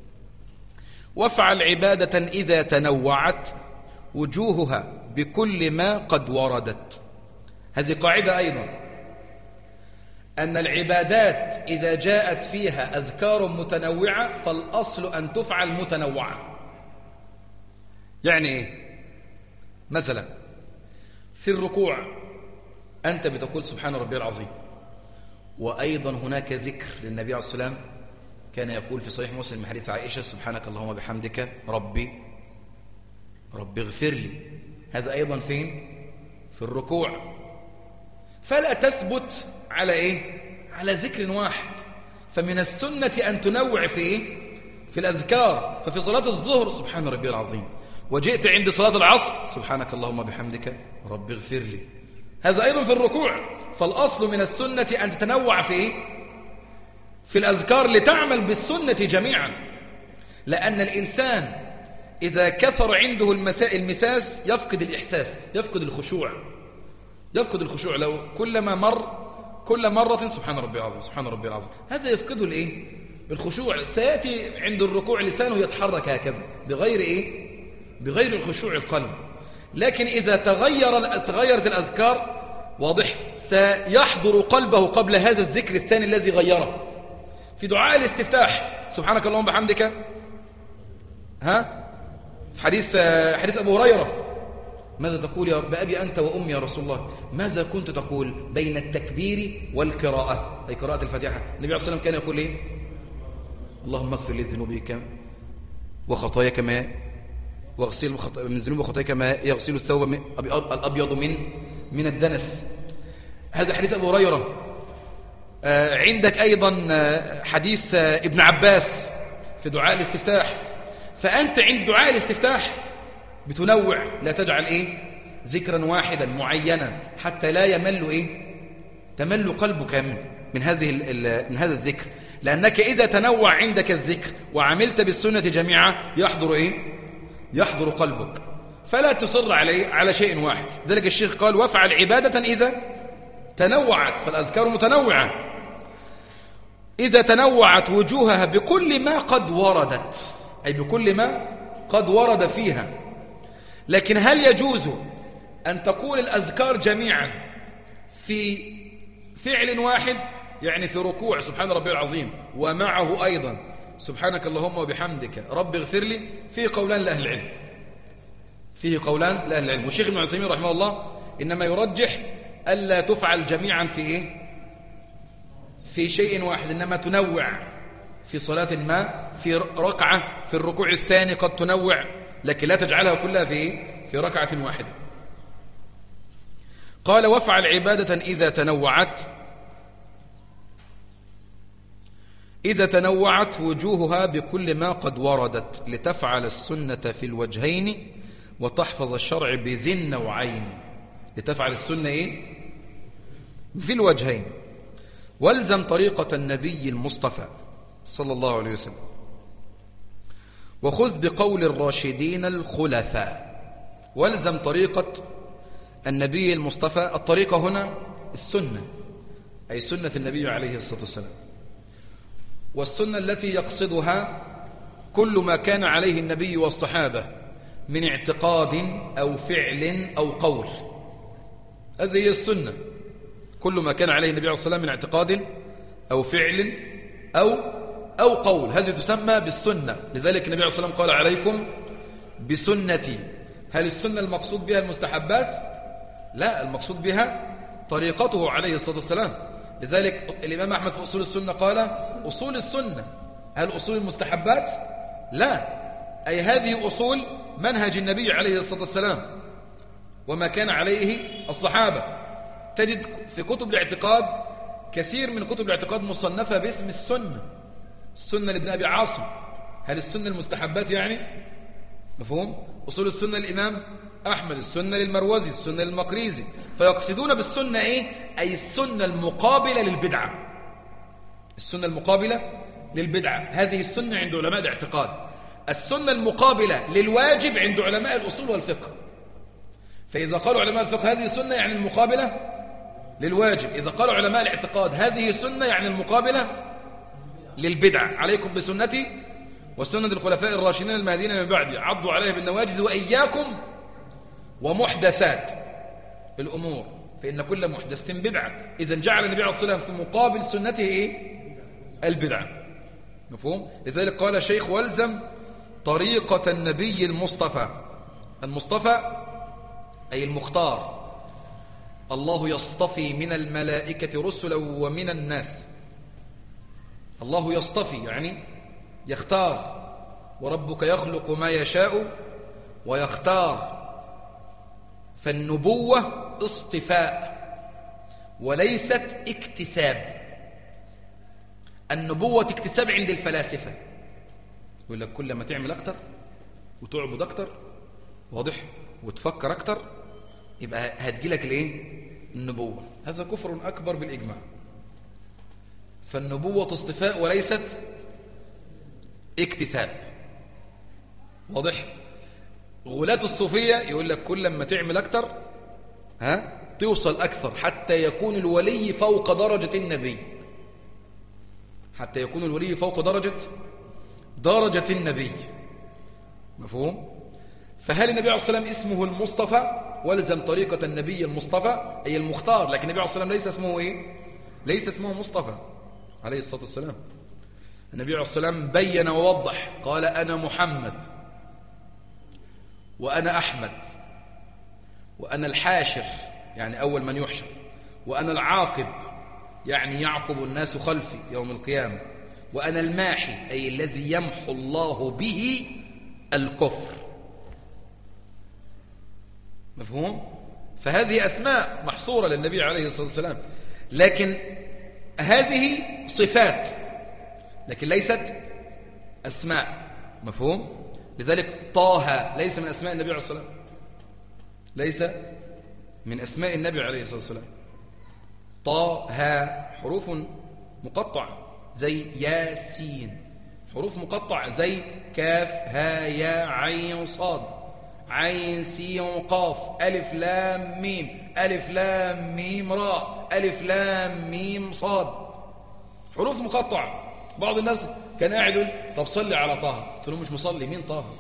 وافعل عبادة إذا تنوعت وجوهها بكل ما قد وردت. هذه قاعدة أيضا، أن العبادات إذا جاءت فيها أذكار متنوعة فالأصل أن تفعل متنوعة. يعني إيه؟ مثلا في الركوع أنت بتقول سبحان ربي العظيم، وأيضا هناك ذكر للنبي عليه الصلاة والسلام كان يقول في صحيح مسلم من حديث عائشة سبحانك اللهم بحمدك ربي اغفر لي. هذا أيضا فين؟ في الركوع. فلا تثبت على إيه؟ على ذكر واحد. فمن السنة أن تنوع في إيه؟ في الأذكار. ففي صلاة الظهر سبحان ربي العظيم، وجئت عند صلاة العصر سبحانك اللهم بحمدك ربي اغفر لي. هذا أيضا في الركوع. فالأصل من السنة أن تتنوع في إيه؟ في الأذكار لتعمل بالسنة جميعا. لأن الإنسان إذا كثر عنده المساس يفقد الإحساس، يفقد الخشوع. لو كل مرة سبحان ربي العظيم سبحان ربي العظيم، هذا يفقده الإيه؟ الخشوع. سيأتي عند الركوع لسانه يتحرك هكذا بغير إيه؟ بغير الخشوع القلب. لكن إذا تغيرت الأذكار واضح سيحضر قلبه قبل هذا الذكر الثاني الذي غيره. في دعاء الاستفتاح سبحانك اللهم بحمدك، في حديث أبو هريرة ماذا تقول يا بأبي أنت وأمي يا رسول الله؟ ماذا كنت تقول بين التكبير والقراءة، أي قراءة الفاتحة؟ النبي عليه الصلاة والسلام كان يقول إيه؟ اللهم اغفر لي ذنوبي وخطايا كما واغسل من ذنوب وخطايا كما يغسل الثوب الأبيض من الدنس. هذا حديث أبو هريرة. عندك أيضا حديث ابن عباس في دعاء الاستفتاح. فأنت عند دعاء الاستفتاح بتنوع، لا تجعل إيه؟ ذكرا واحدا معينا حتى لا تمل قلبك من هذا الذكر. لأنك إذا تنوع عندك الذكر وعملت بالسنة جميعا يحضر قلبك، فلا تصر على شيء واحد. ذلك الشيخ قال وافعل عبادة إذا تنوعت، فالأذكار متنوعة إذا تنوعت وجوهها بكل ما قد وردت، أي بكل ما قد ورد فيها. لكن هل يجوز أن تقول الأذكار جميعا في فعل واحد؟ يعني في ركوع سبحان ربي العظيم ومعه أيضا سبحانك اللهم وبحمدك رب اغفر لي. فيه قولان لأهل العلم. والشيخ ابن عثيمين رحمه الله إنما يرجح ألا تفعل جميعا في شيء واحد، إنما تنوع في صلاة ما، في ركعة في الركوع الثاني قد تنوع، لكن لا تجعلها كلها في ركعة واحدة. قال وافعل عبادة إذا تنوعت وجوهها بكل ما قد وردت لتفعل السنة في الوجهين وتحفظ الشرع بذي النوعين. لتفعل السنة في الوجهين. والزم طريقة النبي المصطفى صلى الله عليه وسلم، وخذ بقول الراشدين الخلفاء. والزم طريقة النبي المصطفى. الطريقة هنا السنة، أي سنة النبي عليه الصلاة والسلام. والسنة التي يقصدها كل ما كان عليه النبي والصحابة من اعتقاد أو فعل أو قول. هذه هي السنة، كل ما كان عليه النبي عليه الصلاة والسلام من اعتقاد أو فعل أو قول، هذه تسمى بالسنة. لذلك النبي عليه الصلاة والسلام قال عليكم بسنتي. هل السنة المقصود بها المستحبات؟ لا، المقصود بها طريقته عليه الصلاة والسلام. لذلك الإمام أحمد في أصول السنة قال أصول السنة. هل أصول المستحبات؟ لا، أي هذه أصول منهج النبي عليه الصلاة والسلام وما كان عليه الصحابة. تجد في كتب الاعتقاد كثير من كتب الاعتقاد مصنفة باسم السنة، السنة لابن أبي عاصم، هل السنة المستحبات يعني؟ مفهوم؟ أصول السنة للإمام أحمد، السنة للمروزي، السنة للمقريزي. فيقصدون بالسنة إيه؟ أي السنة المقابلة للبدعة. السنة المقابلة للبدعة، هذه السنة عند علماء الاعتقاد. السنة المقابلة للواجب عند علماء الأصول والفقه. فإذا قالوا علماء الفقه هذه السنة يعني المقابلة للواجب، إذا قالوا علماء الاعتقاد هذه السنة يعني المقابلة للبدعة. عليكم بسنتي وسنة الخلفاء الراشدين المهديين من بعدي، عضوا عليها بالنواجذ، وإياكم ومحدثات الأمور فإن كل محدثة بدعة. إذن جعل النبي عليه الصلاة والسلام في مقابل سنته إيه؟ البدعة. مفهوم؟ لذلك قال الشيخ: والزم طريقة النبي المصطفى. المصطفى أي المختار. الله يصطفي من الملائكة رسلا ومن الناس. الله يصطفي يعني يختار، وربك يخلق ما يشاء ويختار. فالنبوة اصطفاء وليست اكتساب. النبوة اكتساب عند الفلاسفة، يقول لك كل ما تعمل أكتر وتعبد أكتر، واضح، وتفكر أكتر، يبقى هتجيلك الايه؟ النبوة. هذا كفر أكبر بالإجماع. فالنبوة اصطفاء وليست اكتساب، واضح. غلاة الصوفية يقول لك كل ما تعمل أكتر توصل أكثر، حتى يكون الولي فوق درجة النبي، حتى يكون الولي فوق درجة النبي. مفهوم؟ فهل النبي عليه الصلاة والسلام اسمه المصطفى؟ ولزم طريقة النبي المصطفى أي المختار. لكن النبي عليه الصلاة والسلام ليس اسمه إيه؟ ليس اسمه مصطفى عليه الصلاة والسلام. النبي عليه الصلاة والسلام بين ووضح، قال: أنا محمد، وأنا أحمد، وأنا الحاشر يعني أول من يحشر، وأنا العاقب يعني يعقب الناس خلفي يوم القيامة، وأنا الماحي أي الذي يمحو الله به الكفر. مفهوم؟ فهذه أسماء محصورة للنبي عليه الصلاة والسلام، لكن هذه صفات لكن ليست أسماء. مفهوم؟ لذلك طه ليس من أسماء النبي عليه الصلاة والسلام، ليس من أسماء النبي عليه الصلاة والسلام. طه حروف مقطعة زي ياسين، حروف مقطعة زي كاف ها يا عين صاد، عين سين قاف، ألف لام ميم، ألف لام ميم راء، ألف لام ميم صاد، حروف مقطعة. بعض الناس كان قاعد يقول: طب صلي على طه. قلت له: مش مصلي. مين طه؟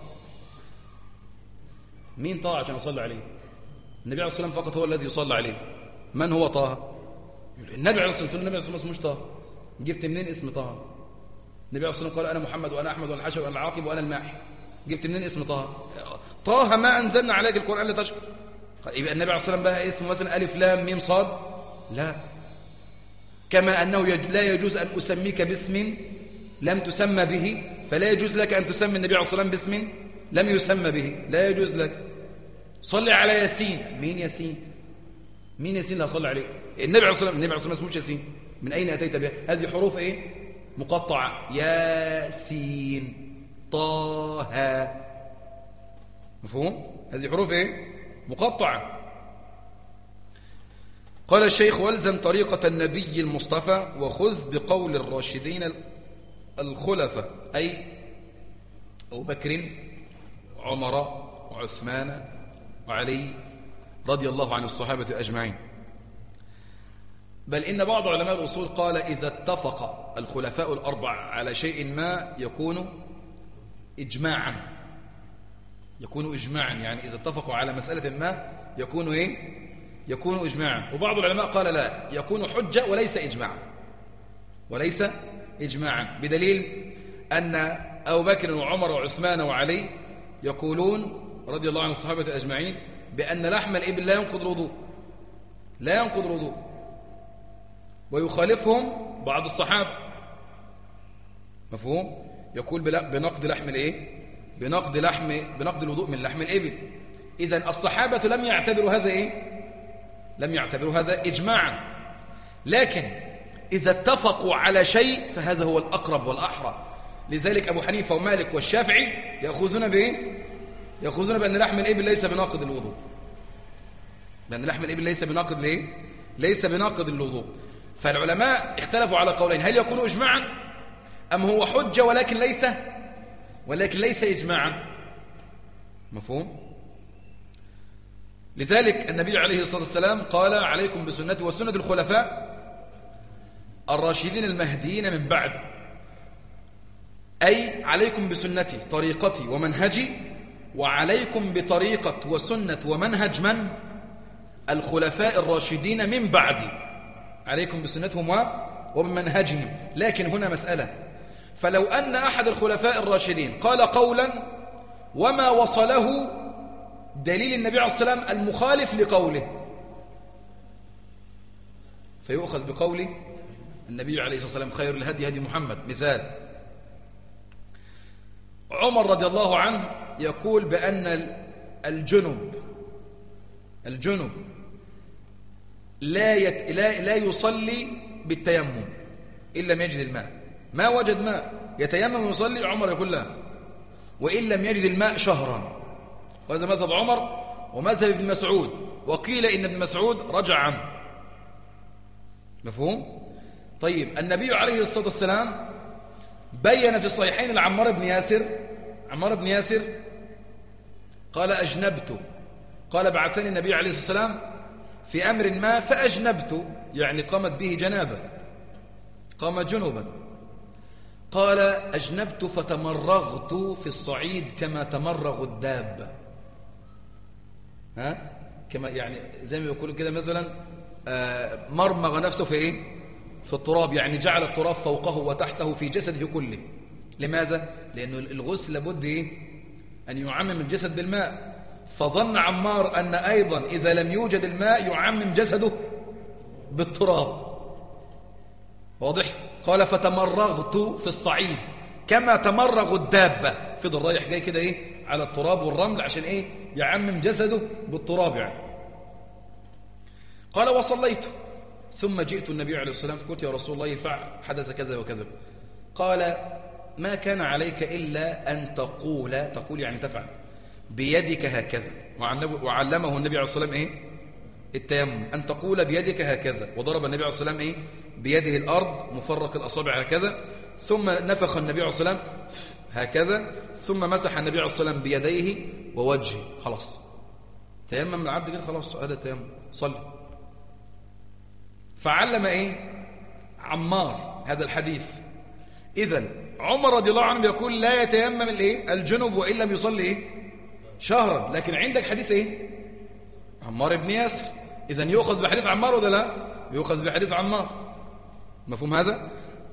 مين طه عشان أصلي عليه؟ النبي عليه الصلاة والسلام فقط هو الذي يصلى عليه. من هو طه؟ النبي عليه الصلاة والسلام. قلت له: النبي عليه الصلاة والسلام مش طه. جبت منين اسم طه؟ النبي عليه الصلاة والسلام قال: أنا محمد، وأنا أحمد، وأنا الحاشر، وأنا العاقب، وأنا الماحي. جبت منين اسم طه؟ طه ما أنزلنا عليك القرآن لتشقى. يبقى النبي عليه الصلاة والسلام بقى اسمه مثلا ألف لام ميم صاد؟ لا. كما أنه لا يجوز أن أسميك باسم لم تسمى به، فلا يجوز لك أن تسمي النبي عليه الصلاة والسلام باسم لم يسمى به، لا يجوز لك. صلي على ياسين. مين ياسين؟ مين ياسين اللي أصلي عليه؟ النبي عليه الصلاة والسلام ما اسموش ياسين. من أين أتيت بها؟ هذه حروف إيه؟ مقطعة. ياسين، طه. مفهوم؟ هذه حروف إيه؟ مقطعة. قال الشيخ: والزم طريقة النبي المصطفى، وخذ بقول الراشدين الخلفاء أي أبو بكر عمر وعثمان وعلي رضي الله عن الصحابة أجمعين. بل إن بعض علماء الأصول قال: إذا اتفق الخلفاء الأربع على شيء ما يكون إجماعا. يكون إجماعا يعني إذا اتفقوا على مسألة ما يكون إيه؟ يكون إجماعا. وبعض العلماء قال: لا، يكون حجة وليس إجماعا، وليس إجماعا، بدليل أن أبو بكر وعمر وعثمان وعلي يقولون رضي الله عن الصحابة أجمعين بأن لحم الإبل لا ينقض الوضوء، لا ينقض الوضوء. ويخالفهم بعض الصحابة. مفهوم؟ يقول بنقض لحم الإيه؟ بنقض الوضوء من لحم الإبل. إذن الصحابة لم يعتبروا هذا إيه؟ لم يعتبروا هذا إجماعا. لكن إذا اتفقوا على شيء فهذا هو الأقرب والأحرى. لذلك أبو حنيفة ومالك والشافعي يأخذون بإيه؟ يأخذون بأن لحم الإبل ليس بناقض الوضوء، بأن لحم الإبل ليس بناقض ليه؟ ليس بناقض الوضوء. فالعلماء اختلفوا على قولين، هل يكون إجماعا أم هو حجة ولكن ليس إجماعا؟ مفهوم؟ لذلك النبي عليه الصلاة والسلام قال عليكم بسنتي وسنة الخلفاء الراشدين المهديين من بعد، أي عليكم بسنتي طريقتي ومنهجي، وعليكم بطريقة وسنة ومنهج من؟ الخلفاء الراشدين من بعدي، عليكم بسنتهم وبمنهجهم. لكن هنا مسألة، فلو أن أحد الخلفاء الراشدين قال قولا وما وصله دليل النبي عليه الصلاة والسلام المخالف لقوله، فيؤخذ بقول النبي عليه الصلاة والسلام خير الهدي هدي محمد. مثال، عمر رضي الله عنه يقول بأن الجنب لا يصلي بالتيمم إن لم يجد الماء، ما وجد ماء يتيمم ويصلي، عمر يقول لا، وإن لم يجد الماء شهرا. وهذا مذهب عمر ومذهب ابن مسعود، وقيل إن ابن مسعود رجع عنه. مفهوم؟ طيب، النبي عليه الصلاة والسلام بين في الصحيحين لعمار بن ياسر قال أجنبت، قال بعثني النبي عليه الصلاة والسلام في أمر ما فأجنبت، يعني قامت به جنابة، قام جنوبا. قال أجنبت فتمرغت في الصعيد كما تمرغ الدابة، كما يعني زي ما يقولوا كده مثلا مرمغ نفسه في ايه؟ في التراب، يعني جعل التراب فوقه وتحته في جسده كله. لماذا؟ لأنه الغسل لابد ايه؟ أن يعمم الجسد بالماء، فظن عمار أن أيضا إذا لم يوجد الماء يعمم جسده بالتراب. واضح؟ قال فتمرغت في الصعيد كما تمرغ الدابة، فضل رايح جاي كده ايه؟ على التراب والرمل عشان ايه؟ يعمم جسده بالتراب يعني. قال وصليت ثم جئت النبي عليه الصلاة والسلام فقلت يا رسول الله حدث كذا وكذا. قال ما كان عليك إلا أن تقول يعني تفعل بيدك هكذا، وعلمه النبي عليه الصلاة والسلام ايه؟ التيمم، أن تقول بيدك هكذا، وضرب النبي عليه الصلاة والسلام ايه؟ بيده الأرض مفرق الأصابع هكذا، ثم نفخ النبي عليه الصلاة والسلام هكذا، ثم مسح النبي عليه الصلاة والسلام بيديه ووجهه. خلاص تيمم العبد كده، خلاص هذا التيمم، صلي. فعلم ايه؟ عمار هذا الحديث. إذن عمر رضي الله عنه يقول لا يتيمم الايه؟ الجنب وإن لم يصلي ايه؟ شهرا. لكن عندك حديث ايه؟ عمار بن ياسر. إذن يؤخذ بحديث عمار ولا لا؟ يؤخذ بحديث عمار. مفهوم هذا؟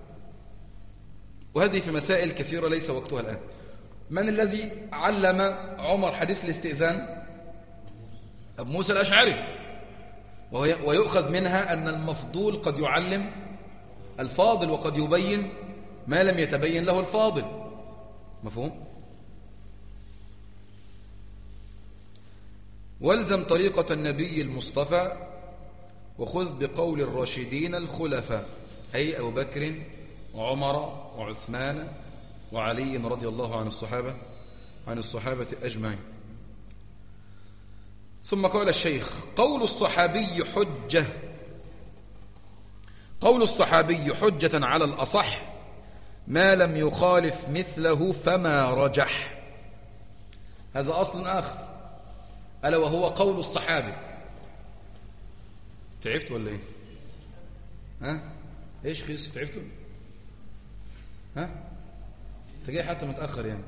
وهذه في مسائل كثيرة ليس وقتها الآن. من الذي علم عمر حديث الاستئذان؟ أبو موسى الأشعري. ويؤخذ منها أن المفضول قد يعلم الفاضل، وقد يبين ما لم يتبين له الفاضل. مفهوم؟ والزم طريقة النبي المصطفى وخذ بقول الراشدين الخلفاء، أي أبو بكر وعمر وعثمان وعلي رضي الله عن الصحابة أجمعين. ثم قال الشيخ قول الصحابي حجة على الأصح ما لم يخالف مثله فما رجح. هذا أصل آخر ألا وهو قول الصحابي. تعبت ولا إيه؟ إيش خيس تعبتوا؟ أنت جاي حتى متأخر يعني.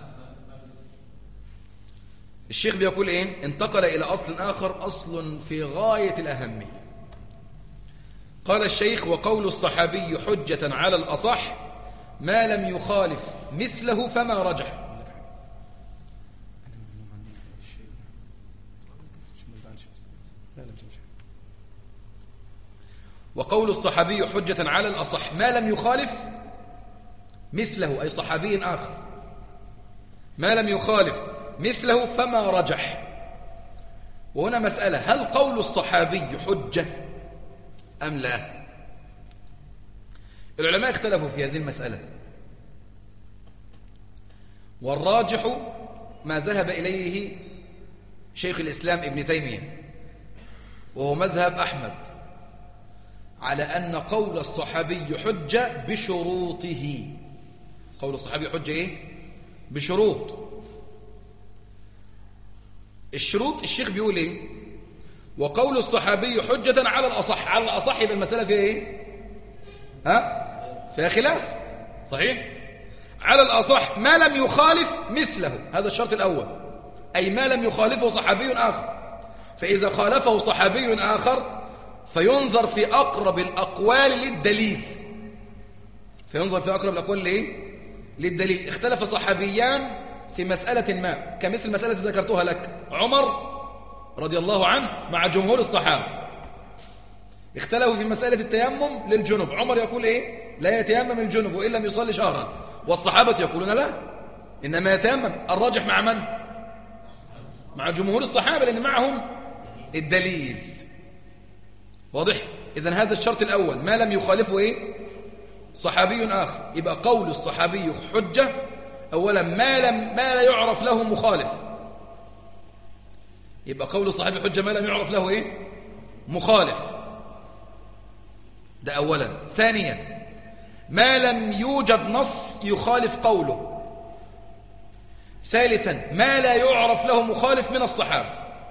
الشيخ بيقول إيه؟ انتقل إلى أصل آخر، أصل في غاية الأهمية. قال الشيخ وقول الصحابي حجة على الأصح ما لم يخالف مثله فما رجح. وقول الصحابي حجة على الأصح ما لم يخالف مثله، أي صحابي آخر ما لم يخالف مثله فما رجح. وهنا مسألة، هل قول الصحابي حجة أم لا؟ العلماء اختلفوا في هذه المسألة، والراجح ما ذهب إليه شيخ الإسلام ابن تيمية وهو مذهب أحمد، على أن قول الصحابي حجة بشروطه. قول الصحابي حجة إيه؟ بشروط. الشروط الشيخ بيقول إيه؟ وقول الصحابي حجة على الأصح. على الأصح يبقى المسألة فيها إيه؟ فيها خلاف، صحيح؟ على الأصح ما لم يخالف مثله، هذا الشرط الأول، أي ما لم يخالفه صحابي آخر. فإذا خالفه صحابي آخر فينظر في أقرب الأقوال للدليل. فينظر في أقرب الأقوال لإيه؟ للدليل. اختلف صحابيان في مسألة ما، كمثل مسألة ذكرتها لك، عمر رضي الله عنه مع جمهور الصحابة اختلفوا في مسألة التيمم للجنب. عمر يقول إيه؟ لا يتيمم الجنب وإن لم يصلي شهرا، والصحابة يقولون لا، إنما يتيمم. الراجح مع من؟ مع جمهور الصحابة، لأن معهم الدليل. واضح؟ إذن هذا الشرط الأول، ما لم يخالفه إيه؟ صحابي آخر. يبقى قول الصحابي حجة أولا ما لا يعرف له مخالف. يبقى قول الصحابي حجة ما لم يعرف له إيه؟ مخالف. ده أولا. ثانيا ما لم يوجد نص يخالف قوله. ثالثا ما لا يعرف له مخالف من الصحابة.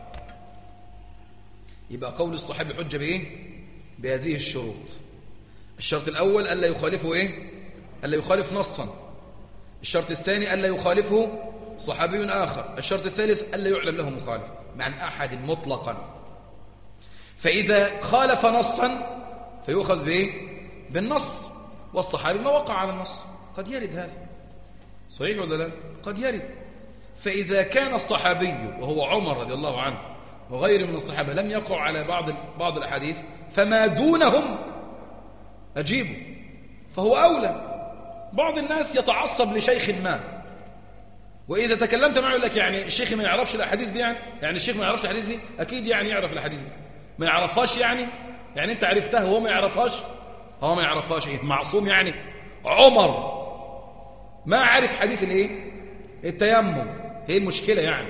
يبقى قول الصحابي حجة بإيه؟ بهذه الشروط. الشرط الأول ألا يخالفه إيه؟ ألا يخالف نصا. الشرط الثاني ألا يخالفه صحابي آخر. الشرط الثالث ألا يعلم له مخالف مع أحد مطلقا. فإذا خالف نصا فيؤخذ بإيه؟ بالنص، والصحابي ما وقع على النص. قد يرد هذا، صحيح ولا لا؟ قد يرد. فإذا كان الصحابي وهو عمر رضي الله عنه وغيره من الصحابة لم يقع على بعض الأحاديث، فما دونهم أجيبوا، فهو أولى. بعض الناس يتعصب لشيخ ما، وإذا تكلمت معه يقول لك يعني الشيخ ما يعرفش الأحاديث دي، يعني الشيخ ما يعرفش الأحاديث دي. أكيد يعني يعرف الأحاديث دي، ما يعرفهاش يعني أنت عرفتها وهو ما يعرفهاش. هو ما يعرفهاش إيه؟ معصوم يعني؟ عمر ما عرف حديث الإيه؟ التيمم، هي المشكلة يعني.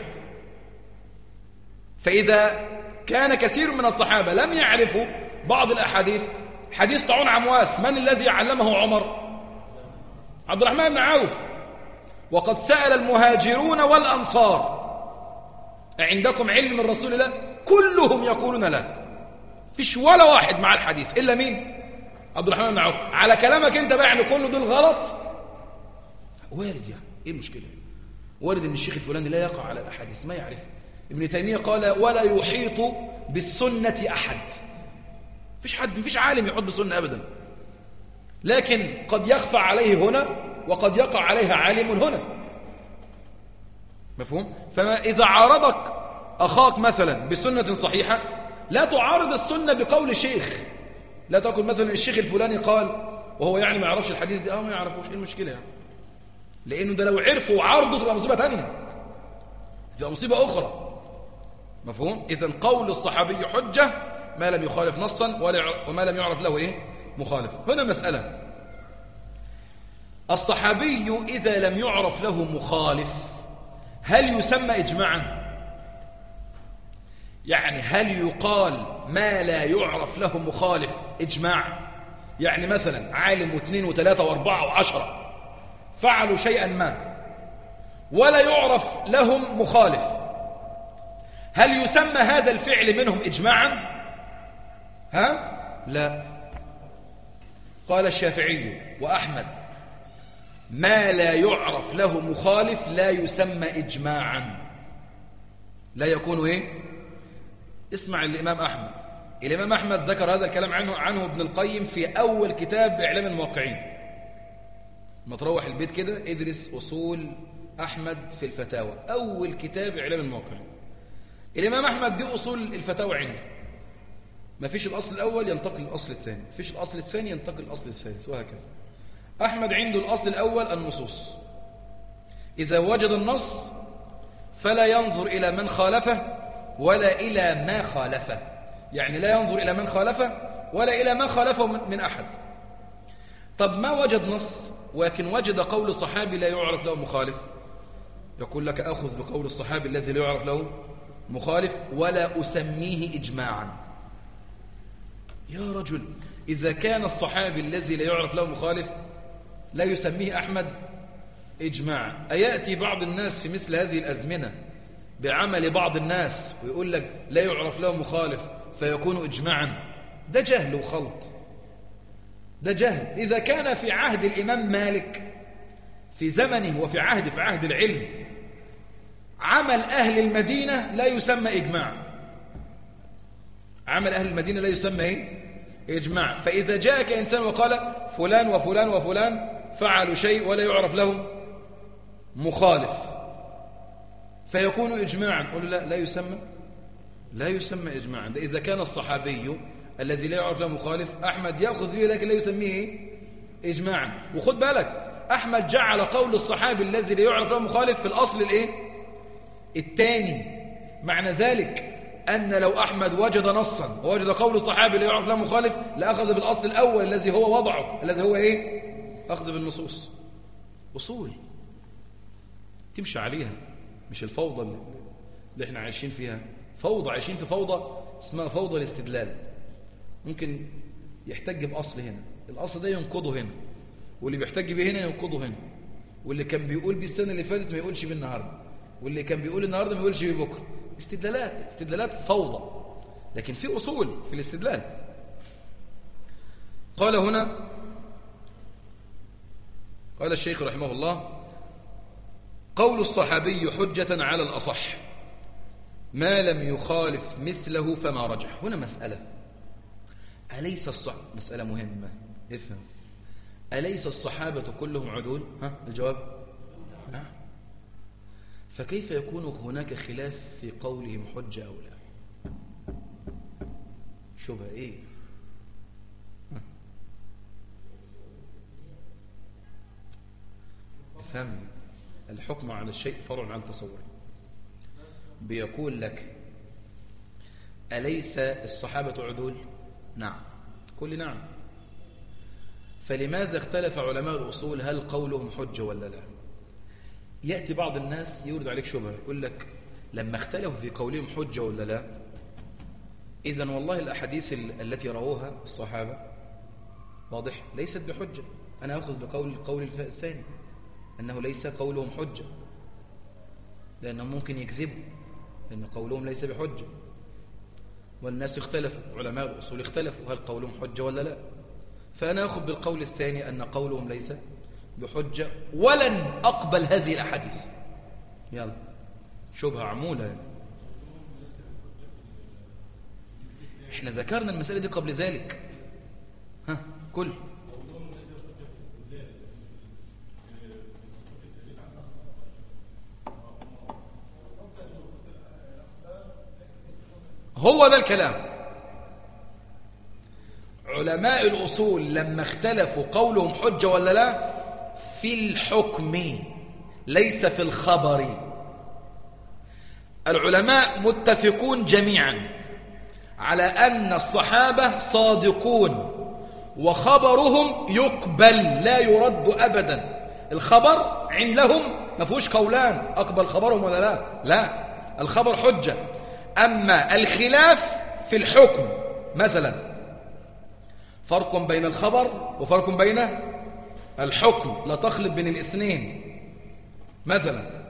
فإذا كان كثير من الصحابة لم يعرفوا بعض الأحاديث، حديث طاعون عمواس من الذي علمه عمر؟ عبد الرحمن بن عوف. وقد سأل المهاجرون والأنصار عندكم علم من رسول الله؟ كلهم يقولون لا، فيش ولا واحد مع الحديث إلا مين؟ عبد الرحمن بن عوف. على كلامك أنت بقى يعني كل دول غلط؟ وارد يعني، إيه المشكلة؟ وارد أن الشيخ الفلاني لا يقع على الأحاديث، ما يعرف. ابن تيمية قال ولا يحيط بالسنة أحد. مفيش عالم يحيط بالسنة أبدا، لكن قد يخفى عليه هنا وقد يقع عليها عالم هنا. مفهوم؟ فما إذا عارضك أخاك مثلا بسنة صحيحة، لا تعارض السنة بقول شيخ. لا تقول مثلا الشيخ الفلاني قال وهو يعني ما يعرفش الحديث دي. ما يعرفوش، ايه المشكلة يعني؟ لأنه ده لو عرفوا وعرضوا تبقى مصيبة تانية، تبقى مصيبة أخرى. مفهوم؟ إذن قول الصحابي حجة ما لم يخالف نصا وما لم يعرف له إيه؟ مخالف. هنا مسألة، الصحابي إذا لم يعرف له مخالف هل يسمى إجماعا؟ يعني هل يقال ما لا يعرف له مخالف إجماع؟ يعني مثلا عالم واثنين وثلاثة واربعة وعشرة فعلوا شيئا ما ولا يعرف لهم مخالف، هل يسمى هذا الفعل منهم إجماعا؟ لا. قال الشافعي وأحمد ما لا يعرف له مخالف لا يسمى إجماعا، لا يكون إيه؟ اسمع الإمام أحمد. الإمام أحمد ذكر هذا الكلام عنه ابن القيم في أول كتاب إعلام الموقعين. ما تروح البيت كده ادرس أصول أحمد في الفتاوى، أول كتاب إعلام الموقعين. الإمام أحمد دي أصول الفتاوى عنده، ما فيش الأصل الأول ينتقل للأصل الثاني، ما فيش الأصل الثاني ينتقل للأصل الثالث، وهكذا. أحمد عنده الأصل الأول النصوص، إذا وجد النص فلا ينظر إلى من خالفه ولا إلى ما خالفه، يعني لا ينظر إلى من خالفه ولا إلى ما خالفه من أحد. طب ما وجد نص ولكن وجد قول صحابي لا يعرف له مخالف، يقول لك أخذ بقول الصحابي الذي لا يعرف له مخالف ولا أسميه إجماعا. يا رجل، إذا كان الصحابي الذي لا يعرف له مخالف لا يسميه أحمد إجماعا، أيأتي بعض الناس في مثل هذه الأزمنة بعمل بعض الناس ويقول لك لا يعرف له مخالف فيكون إجماعا؟ ده جهل وخلط، ده جهل. إذا كان في عهد الإمام مالك في زمنه وفي عهد العلم عمل أهل المدينة لا يسمى إجماع، عمل أهل المدينة لا يسمى إيه؟ إجماع. فإذا جاءك إنسان وقال فلان وفلان وفلان فعلوا شيء ولا يعرف له مخالف فيكون إجماعا، قل لا، لا يسمى إجماعا. ده إذا كان الصحابي الذي لا يعرف له مخالف أحمد يأخذ به لكن لا يسميه إيه؟ إجماعا. وخد بالك، أحمد جعل قول الصحابي الذي لا يعرف له مخالف في الأصل الإيه؟ الثاني. معنى ذلك أن لو أحمد وجد نصا ووجد قول الصحابي لا يعرف له مخالف لأخذ بالأصل الأول الذي هو وضعه، الذي هو إيه؟ أخذ بالنصوص. أصول تمشي عليها، مش الفوضى اللي احنا عايشين فيها. فوضى، عايشين في فوضى اسمها فوضى الاستدلال. ممكن يحتج بأصل هنا، الأصل ده ينقضه هنا، واللي بيحتج به هنا ينقضه هنا، واللي كان بيقول بيه السنة اللي فاتت ما يقولش بيه النهاردة، واللي كان بيقول النهاردة ما يقولش بيه بكرة. استدلالات فوضى، لكن في أصول في الاستدلال. قال هنا، قال الشيخ رحمه الله: قول الصحابي حجة على الأصح ما لم يخالف مثله فما رجح. هنا مسألة، أليس مسألة مهمة، افهم. أليس الصحابة كلهم عدول؟ الجواب نعم. فكيف يكون هناك خلاف في قولهم حجة أو لا؟ شبه إيه؟ افهم، الحكم على الشيء فرع عن تصوره. بيقول لك أليس الصحابة عدول؟ نعم، كل نعم. فلماذا اختلف علماء الأصول هل قولهم حجة ولا لا؟ يأتي بعض الناس يورد عليك شبهة، يقول لك لما اختلفوا في قولهم حجة ولا لا، إذن والله الأحاديث التي رووها الصحابة واضح ليست بحجة. أنا أخذ بقول الثاني أنه ليس قولهم حجة، لأنهم ممكن يكذبوا، لأن قولهم ليس بحجة. والناس اختلفوا، علماء الأصول اختلفوا هل قولهم حجة ولا لا. فأنا أخذ بالقول الثاني أن قولهم ليس بحجة، ولن أقبل هذه الأحاديث. يلا، شبهة عمولة. احنا ذكرنا المسألة دي قبل ذلك. كل هو ده الكلام. علماء الأصول لما اختلفوا قولهم حجة ولا لا في الحكم ليس في الخبر. العلماء متفقون جميعا على أن الصحابة صادقون وخبرهم يقبل لا يرد أبدا. الخبر عندهم ما فيهوش قولان أقبل خبرهم ولا لا، لا، الخبر حجة. أما الخلاف في الحكم، مثلا فرق بين الخبر وفرق بين الحكم، لا تخلط بين الاثنين. مثلا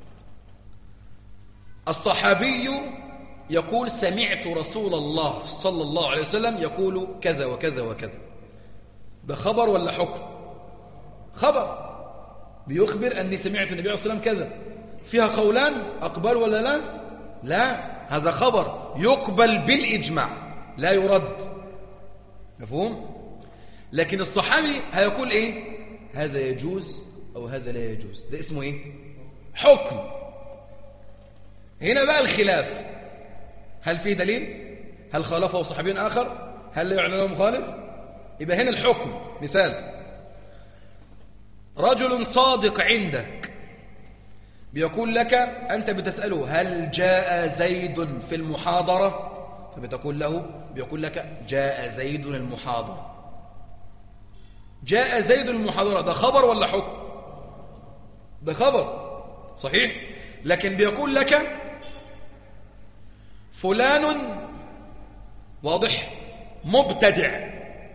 الصحابي يقول سمعت رسول الله صلى الله عليه وسلم يقول كذا وكذا وكذا، ده خبر ولا حكم؟ خبر، بيخبر أني سمعت النبي صلى الله عليه وسلم كذا. فيها قولان أقبل ولا لا؟ لا، هذا خبر يقبل بالإجماع لا يرد. مفهوم؟ لكن الصحابي هيقول إيه؟ هذا يجوز أو هذا لا يجوز، ده اسمه إيه؟ حكم. هنا بقى الخلاف، هل فيه دليل؟ هل خالفه صحابي آخر؟ هل لا يعلن له مخالف؟ يبقى هنا الحكم. مثال، رجل صادق عندك بيقول لك، أنت بتسأله هل جاء زيد في المحاضرة؟ فبتقول له، بيقول لك جاء زيد المحاضرة. جاء زيد المحاضرة، ده خبر ولا حكم؟ ده خبر صحيح، لكن بيقول لك فلان واضح مبتدع،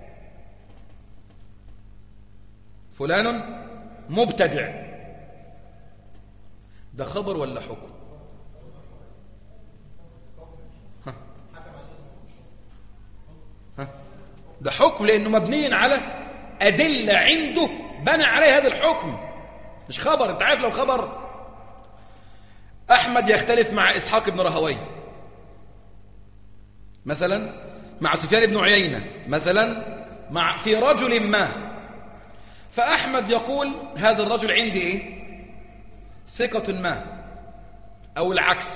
فلان مبتدع، ده خبر ولا حكم؟ ده حكم، لأنه مبني على أدلة عنده بنى عليه هذا الحكم، مش خبر. انت عارف لو خبر أحمد يختلف مع إسحاق بن راهويه مثلا، مع سفيان بن عيينة مثلا، في رجل ما، فأحمد يقول هذا الرجل عندي إيه؟ ثقة ما، أو العكس.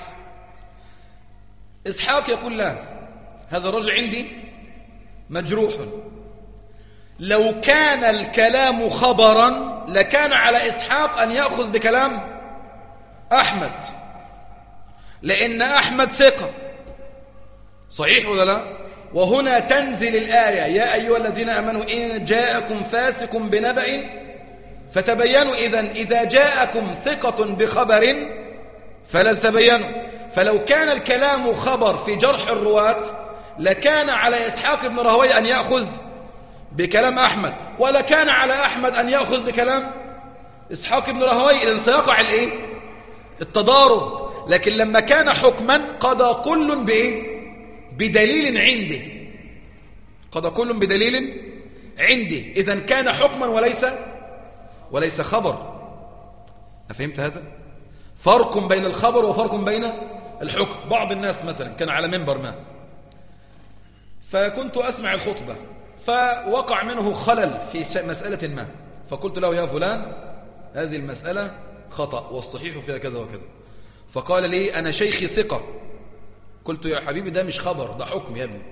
إسحاق يقول لا، هذا الرجل عندي مجروح. لو كان الكلام خبرا لكان على إسحاق أن يأخذ بكلام أحمد، لأن أحمد ثقة، صحيح ولا لا؟ وهنا تنزل الآية يا أيها الذين آمنوا إن جاءكم فاسق بنبأ فتبينوا. إذا جاءكم ثقة بخبر فلا تبينوا. فلو كان الكلام خبر في جرح الرواة لكان على إسحاق بن راهويه أن يأخذ بكلام أحمد، ولا كان على أحمد أن يأخذ بكلام إسحاق بن راهويه. إذن سيقع التضارب. لكن لما كان حكما قضى كل بدليل عنده، قضى كل بدليل عنده. إذن كان حكما وليس خبر. أفهمت هذا؟ فرق بين الخبر وفرق بين الحكم. بعض الناس مثلا كان على منبر ما، فكنت أسمع الخطبة، فوقع منه خلل في مسألة ما، فقلت له يا فلان هذه المسألة خطأ والصحيح فيها كذا وكذا. فقال لي أنا شيخي ثقة. قلت يا حبيبي ده مش خبر، ده حكم يا ابني.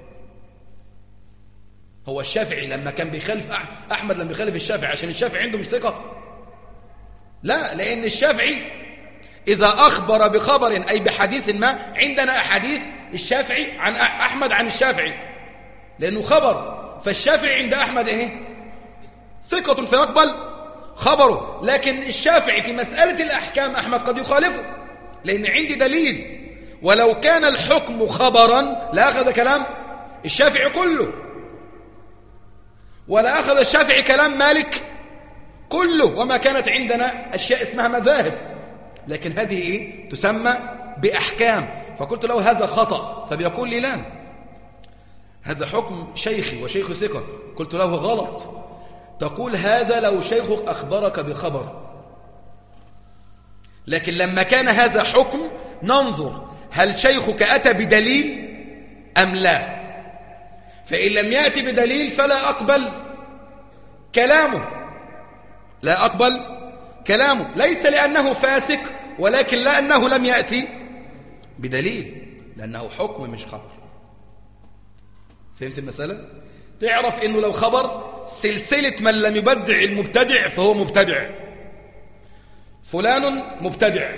هو الشافعي لما كان بيخالف أحمد، لما بيخالف الشافعي عشان الشافعي عنده مش ثقة؟ لا، لأن الشافعي إذا أخبر بخبر أي بحديث ما، عندنا أحاديث الشافعي عن أحمد عن الشافعي لأنه خبر، فالشافعي عند أحمد ثقة فيقبل خبره. لكن الشافعي في مسألة الأحكام أحمد قد يخالفه لأن عندي دليل. ولو كان الحكم خبرا لأخذ كلام الشافعي كله، ولا أخذ الشافعي كلام مالك كله، وما كانت عندنا أشياء اسمها مذاهب. لكن هذه تسمى بأحكام. فقلت له هذا خطأ، فبيقول لي لا، هذا حكم شيخي وشيخ ثقة. قلت له غلط، تقول هذا لو شيخك أخبرك بخبر، لكن لما كان هذا حكم ننظر هل شيخك أتى بدليل أم لا. فإن لم يأتي بدليل فلا أقبل كلامه، لا أقبل كلامه، ليس لأنه فاسق، ولكن لأنه لم يأتي بدليل، لأنه حكم مش خبر. فهمت المسألة؟ تعرف إنه لو خبر سلسلة من لم يبدع المبتدع فهو مبتدع. فلان مبتدع،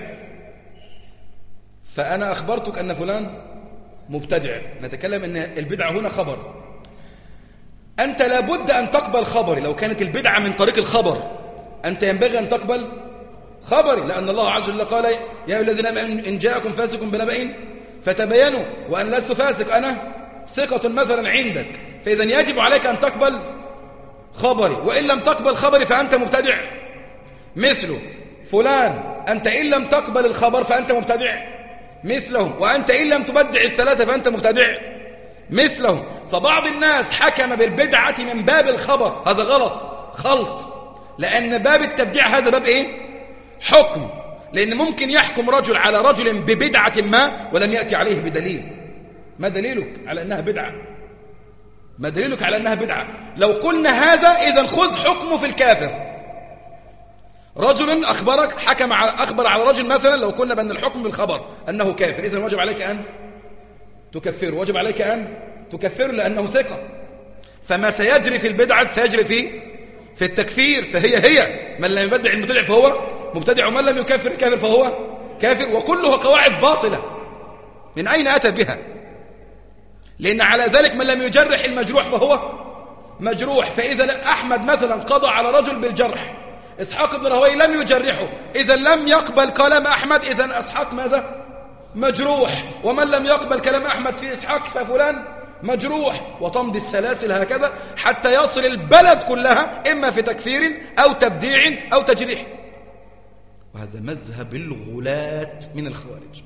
فأنا أخبرتك أن فلان مبتدع. نتكلم أن البدعة هنا خبر، أنت لابد أن تقبل خبري. لو كانت البدعة من طريق الخبر أنت ينبغي أن تقبل خبري، لأن الله عز وجل قال يا أيها الذين آمنوا إن جاءكم فاسق بنبأ فتبينوا وأن لست فاسق أنا ثقة مثلا عندك، فإذا يجب عليك أن تقبل خبري. وإن لم تقبل خبري فأنت مبتدع مثله. فلان أنت إن لم تقبل الخبر فأنت مبتدع مثله، وأنت إن لم تبدع الثلاثة فأنت مبتدع مثله. فبعض الناس حكم بالبدعة من باب الخبر، هذا غلط، خلط، لأن باب التبديع هذا باب حكم. لأن ممكن يحكم رجل على رجل ببدعة ما ولم يأتي عليه بدليل. ما دليلك على أنها بدعة؟ ما دليلك على أنها بدعة؟ لو قلنا هذا إذن خذ حكمه في الكافر. رجل أخبر على رجل مثلا، لو قلنا بأن الحكم بالخبر أنه كافر، إذن واجب عليك أن تكفره، واجب عليك أن تكفره لأنه ثقة. فما سيجري في البدعة سيجري في التكفير. فهي من لم يبدع المبتدع فهو مبتدع، ومن لم يكفر الكافر فهو كافر. وكلها قواعد باطلة. من أين أتى بها؟ لأن على ذلك من لم يجرح المجروح فهو مجروح، فإذا أحمد مثلا قضى على رجل بالجرح، إسحاق بن راهويه لم يجرحه، إذا لم يقبل كلام أحمد، إذا إسحاق ماذا؟ مجروح. ومن لم يقبل كلام أحمد في إسحاق ففلان مجروح، وتمضي السلاسل هكذا حتى يصل البلد كلها إما في تكفير أو تبديع أو تجريح. وهذا مذهب الغلاة من الخوارج.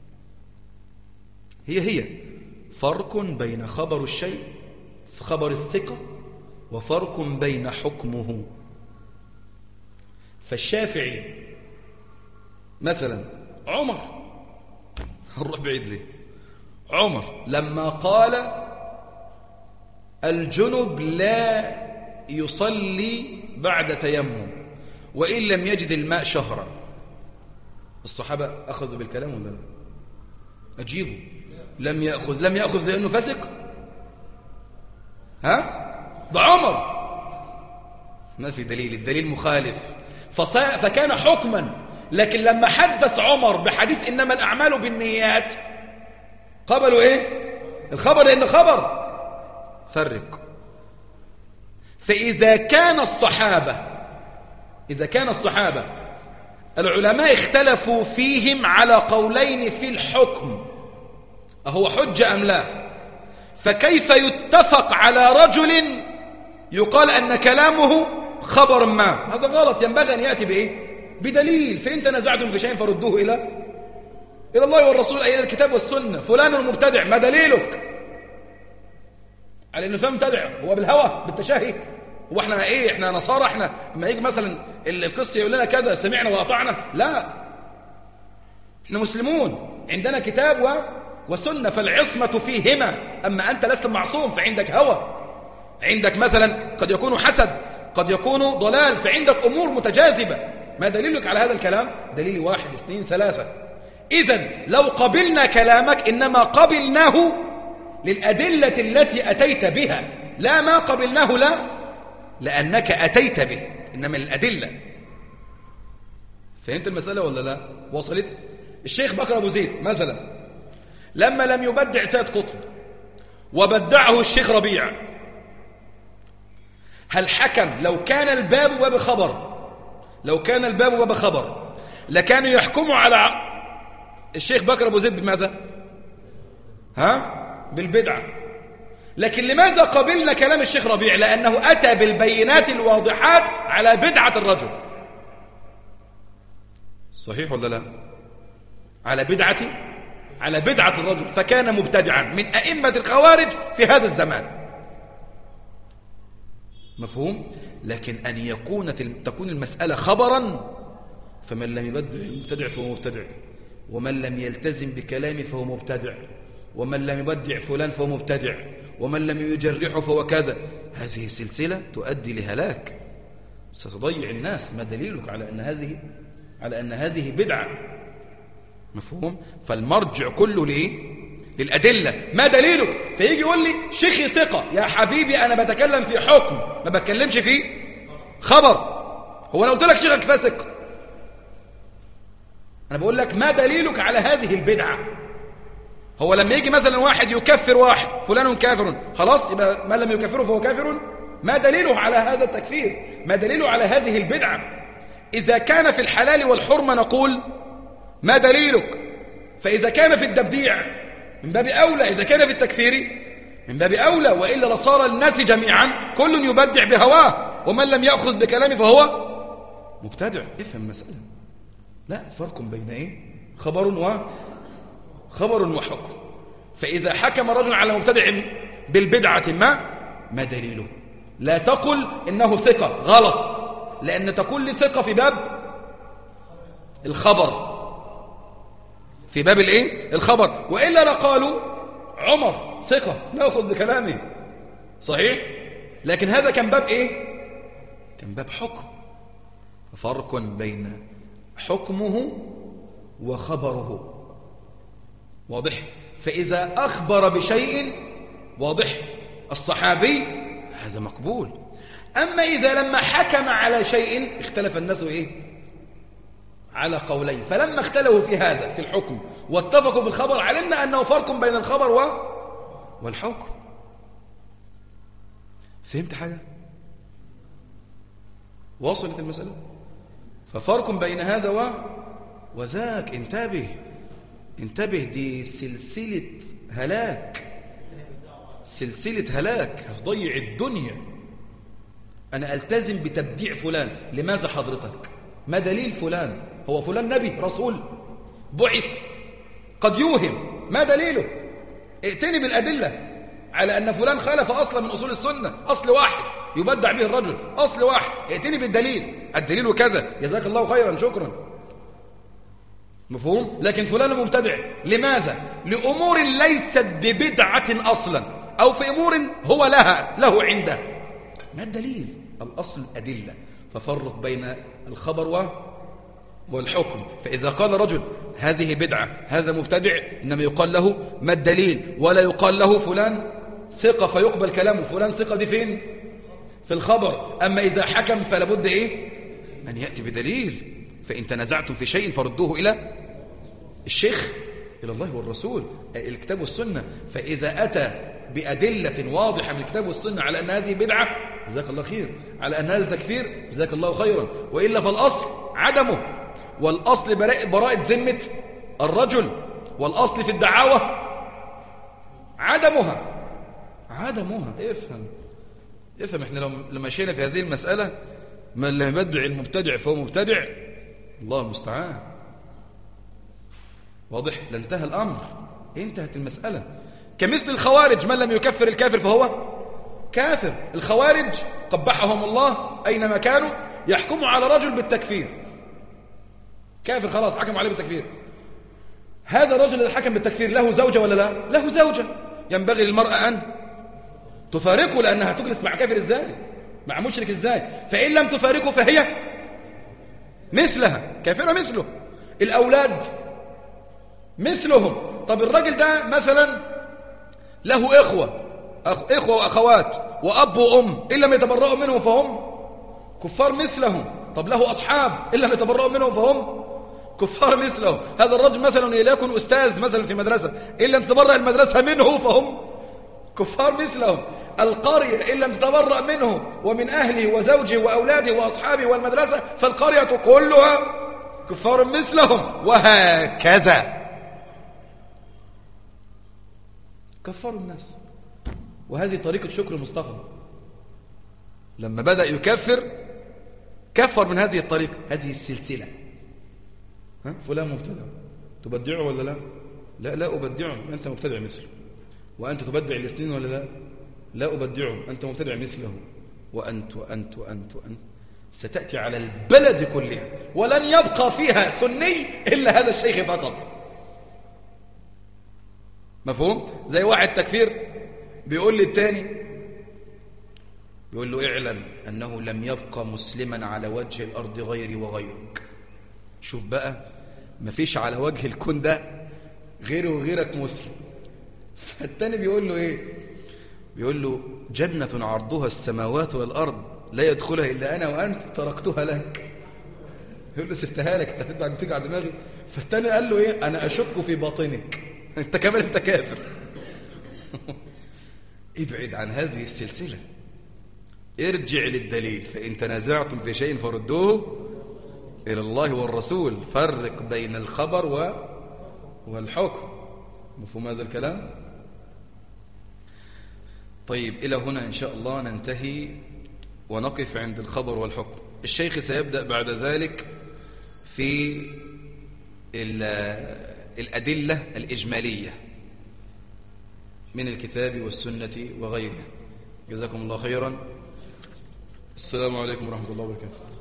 هي فرق بين خبر الشيء في خبر الثقة وفرق بين حكمه. فالشافعي مثلا عمر، هنروح بعيد ليه؟ عمر لما قال الجنب لا يصلي بعد تيمم وإن لم يجد الماء شهرا، الصحابة أخذوا بالكلام ولا لا؟ أجيبوا. لم يأخذ لأنه فسق. ده عمر ما في دليل، الدليل مخالف، فكان حكما. لكن لما حدث عمر بحديث إنما الأعمال بالنيات قبلوا إيه؟ الخبر، لأنه خبر. فرق. فإذا كان الصحابة العلماء اختلفوا فيهم على قولين في الحكم، أهو حجة أم لا؟ فكيف يتفق على رجل يقال أن كلامه خبر ما؟ هذا غلط. ينبغي أن يأتي بإيه؟ بدليل. فإن تنازعتم في شيء فردوه إلى الله والرسول، أي إلى الكتاب والسنة. فلان المبتدع ما دليلك على أنه فهم مبتدع؟ هو بالهوى بالتشهي؟ هو احنا ايه؟ احنا نصارى؟ احنا لما يجي مثلا القصة يقول لنا كذا سمعنا وأطعنا؟ لا، احنا مسلمون، عندنا كتاب وسنة، فالعصمة فيهما. أما أنت لست معصوم، فعندك هوى، عندك مثلا قد يكون حسد، قد يكون ضلال، فعندك أمور متجاذبة. ما دليلك على هذا الكلام؟ دليل 1 2 3. إذن لو قبلنا كلامك إنما قبلناه للأدلة التي أتيت بها، لا ما قبلناه لا لأنك أتيت به، إنما الأدلة. فهمت المسألة ولا لا؟ وصلت؟ الشيخ بكر أبو زيد مثلا لما لم يبدع سيد قطب وبدعه الشيخ ربيع، هل حكم لو كان الباب باب خبر لكانوا يحكموا على الشيخ بكر أبو زيد بماذا؟ بالبدعة. لكن لماذا قبلنا كلام الشيخ ربيع؟ لأنه أتى بالبينات الواضحات على بدعة الرجل. صحيح ولا لا؟ على بدعة الرجل، فكان مبتدعا من أئمة الخوارج في هذا الزمان. مفهوم؟ لكن أن تكون المسألة خبرا، فمن لم يبدع فهو مبتدع، ومن لم يلتزم بكلامه فهو مبتدع، ومن لم يبدع فلان فهو مبتدع، ومن لم يجرحه فهو كذا. هذه سلسلة تؤدي لهلاك، ستضيع الناس. ما دليلك على أن هذه بدعة؟ مفهوم؟ فالمرجع كله للأدلة. ما دليلك؟ فيجي يقول لي شيخي ثقة. يا حبيبي أنا بتكلم في حكم، ما بتكلمش في خبر. هو أنا قلت لك شيخك فاسق؟ أنا بقول لك ما دليلك على هذه البدعة؟ هو لما يجي مثلا واحد يكفر واحد فلان كافر، خلاص يبقى من لم يكفره فهو كافر؟ ما دليله على هذا التكفير؟ ما دليله على هذه البدعة؟ إذا كان في الحلال والحرمة نقول ما دليلك؟ فإذا كان في التبديع من باب أولى، إذا كان في التكفير من باب أولى، وإلا لصار الناس جميعا كل يبدع بهواه، ومن لم يأخذ بكلامه فهو مبتدع. افهم المسألة. لا، فرق بين خبر وحكم. فإذا حكم رجل على مبتدع بالبدعة ما دليله؟ لا تقل إنه ثقة، غلط، لأن تقول لي ثقة في باب الخبر، في باب الخبر، وإلا لقالوا عمر ثقة نأخذ بكلامه. صحيح؟ لكن هذا كان باب كان باب حكم. فرق بين حكمه وخبره، واضح؟ فإذا أخبر بشيء، واضح، الصحابي هذا مقبول. أما إذا لما حكم على شيء اختلف الناس على قولين، فلما اختلفوا في هذا في الحكم واتفقوا في الخبر علمنا أنه فرق بين الخبر والحكم. فهمت حاجة؟ وصلت المسألة؟ ففرق بين هذا وذاك. انتبه، دي سلسلة هلاك، سلسلة هلاك هتضيع الدنيا. أنا ألتزم بتبديع فلان. لماذا حضرتك؟ ما دليل فلان؟ هو فلان نبي رسول بعث؟ قد يوهم. ما دليله؟ ائتني بالأدلة على أن فلان خالف أصلا من أصول السنة، أصل واحد يبدع به الرجل، أصل واحد. ائتني بالدليل، الدليل كذا، جزاك الله خيرا، شكرا، مفهوم؟ لكن فلان مبتدع. لماذا؟ لأمور ليست ببدعة أصلا، أو في أمور هو له عنده. ما الدليل؟ الأصل الأدلة. ففرق بين الخبر والحكم. فإذا قال رجل هذه بدعة، هذا مبتدع، إنما يقال له ما الدليل، ولا يقال له فلان ثقة فيقبل كلامه. فلان ثقة دي فين؟ في الخبر. أما إذا حكم فلابد إيه؟ أن يأتي بدليل. فإن تنازعتم في شيء فردوه إلى الشيخ، إلى الله والرسول، الكتاب والسنة. فإذا أتى بأدلة واضحة من الكتاب والسنة على أن هذه بدعة، جزاك الله خير، على أن هذا تكفير، جزاك الله خيرا. وإلا فالأصل عدمه، والأصل براءة ذمة الرجل، والأصل في الدعاوى عدمها. افهم. احنا لو مشينا في هذه المسألة، من لا يبدع المبتدع فهو مبتدع، الله المستعان. واضح؟ لانتهى الأمر، انتهت المسألة. كمثل الخوارج، من لم يكفر الكافر فهو كافر. الخوارج قبحهم الله أينما كانوا يحكموا على رجل بالتكفير، كافر خلاص، حكموا عليه بالتكفير. هذا الرجل الذي حكم بالتكفير له زوجة ولا لا؟ له زوجة. ينبغي للمرأة أن تفارقه، لأنها تجلس مع كافر إزاي؟ مع مشرك إزاي؟ فإن لم تفارقه فهي مثلها، كافرة مثله. الأولاد مثلهم. طب الرجل ده مثلا له إخوة وأخوات وأب وأم، إن لم يتبرؤوا منهم فهم كفار مثلهم. طب له أصحاب، إن لم يتبرؤوا منهم فهم كفار مثلهم. هذا الرجل مثلا يكون أستاذ مثلا في مدرسة، إن لم تتبرأ المدرسة منه فهم كفار مثلهم. القرية إن لم تتبرأ منه ومن أهله وزوجه وأولاده وأصحابه والمدرسة، فالقرية كلها كفار مثلهم، وهكذا كفروا الناس. وهذه طريقة شكر مصطفى لما بدأ يكفر، كفر من هذه الطريقة، هذه السلسلة. فلان مبتدع، تبدعه ولا لا؟ لا أبدعه، أنت مبتدع مثله. وأنت تبدع الاثنين ولا لا؟ لا أبدعه، أنت مبتدع مثله. وأنت ستأتي على البلد كلها، ولن يبقى فيها سني إلا هذا الشيخ فقط. مفهوم؟ زي واحد تكفير بيقول للتاني، بيقول له اعلم أنه لم يبقى مسلما على وجه الأرض غيري وغيرك. شوف بقى، مفيش على وجه الكون ده غيره وغيرك مسلم. فالتاني بيقول له ايه؟ بيقول له جنة عرضها السماوات والأرض لا يدخلها إلا أنا وأنت تركتها لك. يقول له سبتها لك، انت هتيجي على دماغي. فالتاني قال له ايه؟ أنا أشك في باطنك، انت كمان انت كافر. ابعد عن هذه السلسلة، ارجع للدليل. فإن تنازعتم في شيء فردوه إلى الله والرسول. فرق بين الخبر والحكم. مفهوم هذا الكلام؟ طيب، إلى هنا إن شاء الله ننتهي ونقف عند الخبر والحكم. الشيخ سيبدأ بعد ذلك في الأدلة الإجمالية من الكتاب والسنة وغيرها. جزاكم الله خيرا. السلام عليكم ورحمة الله وبركاته.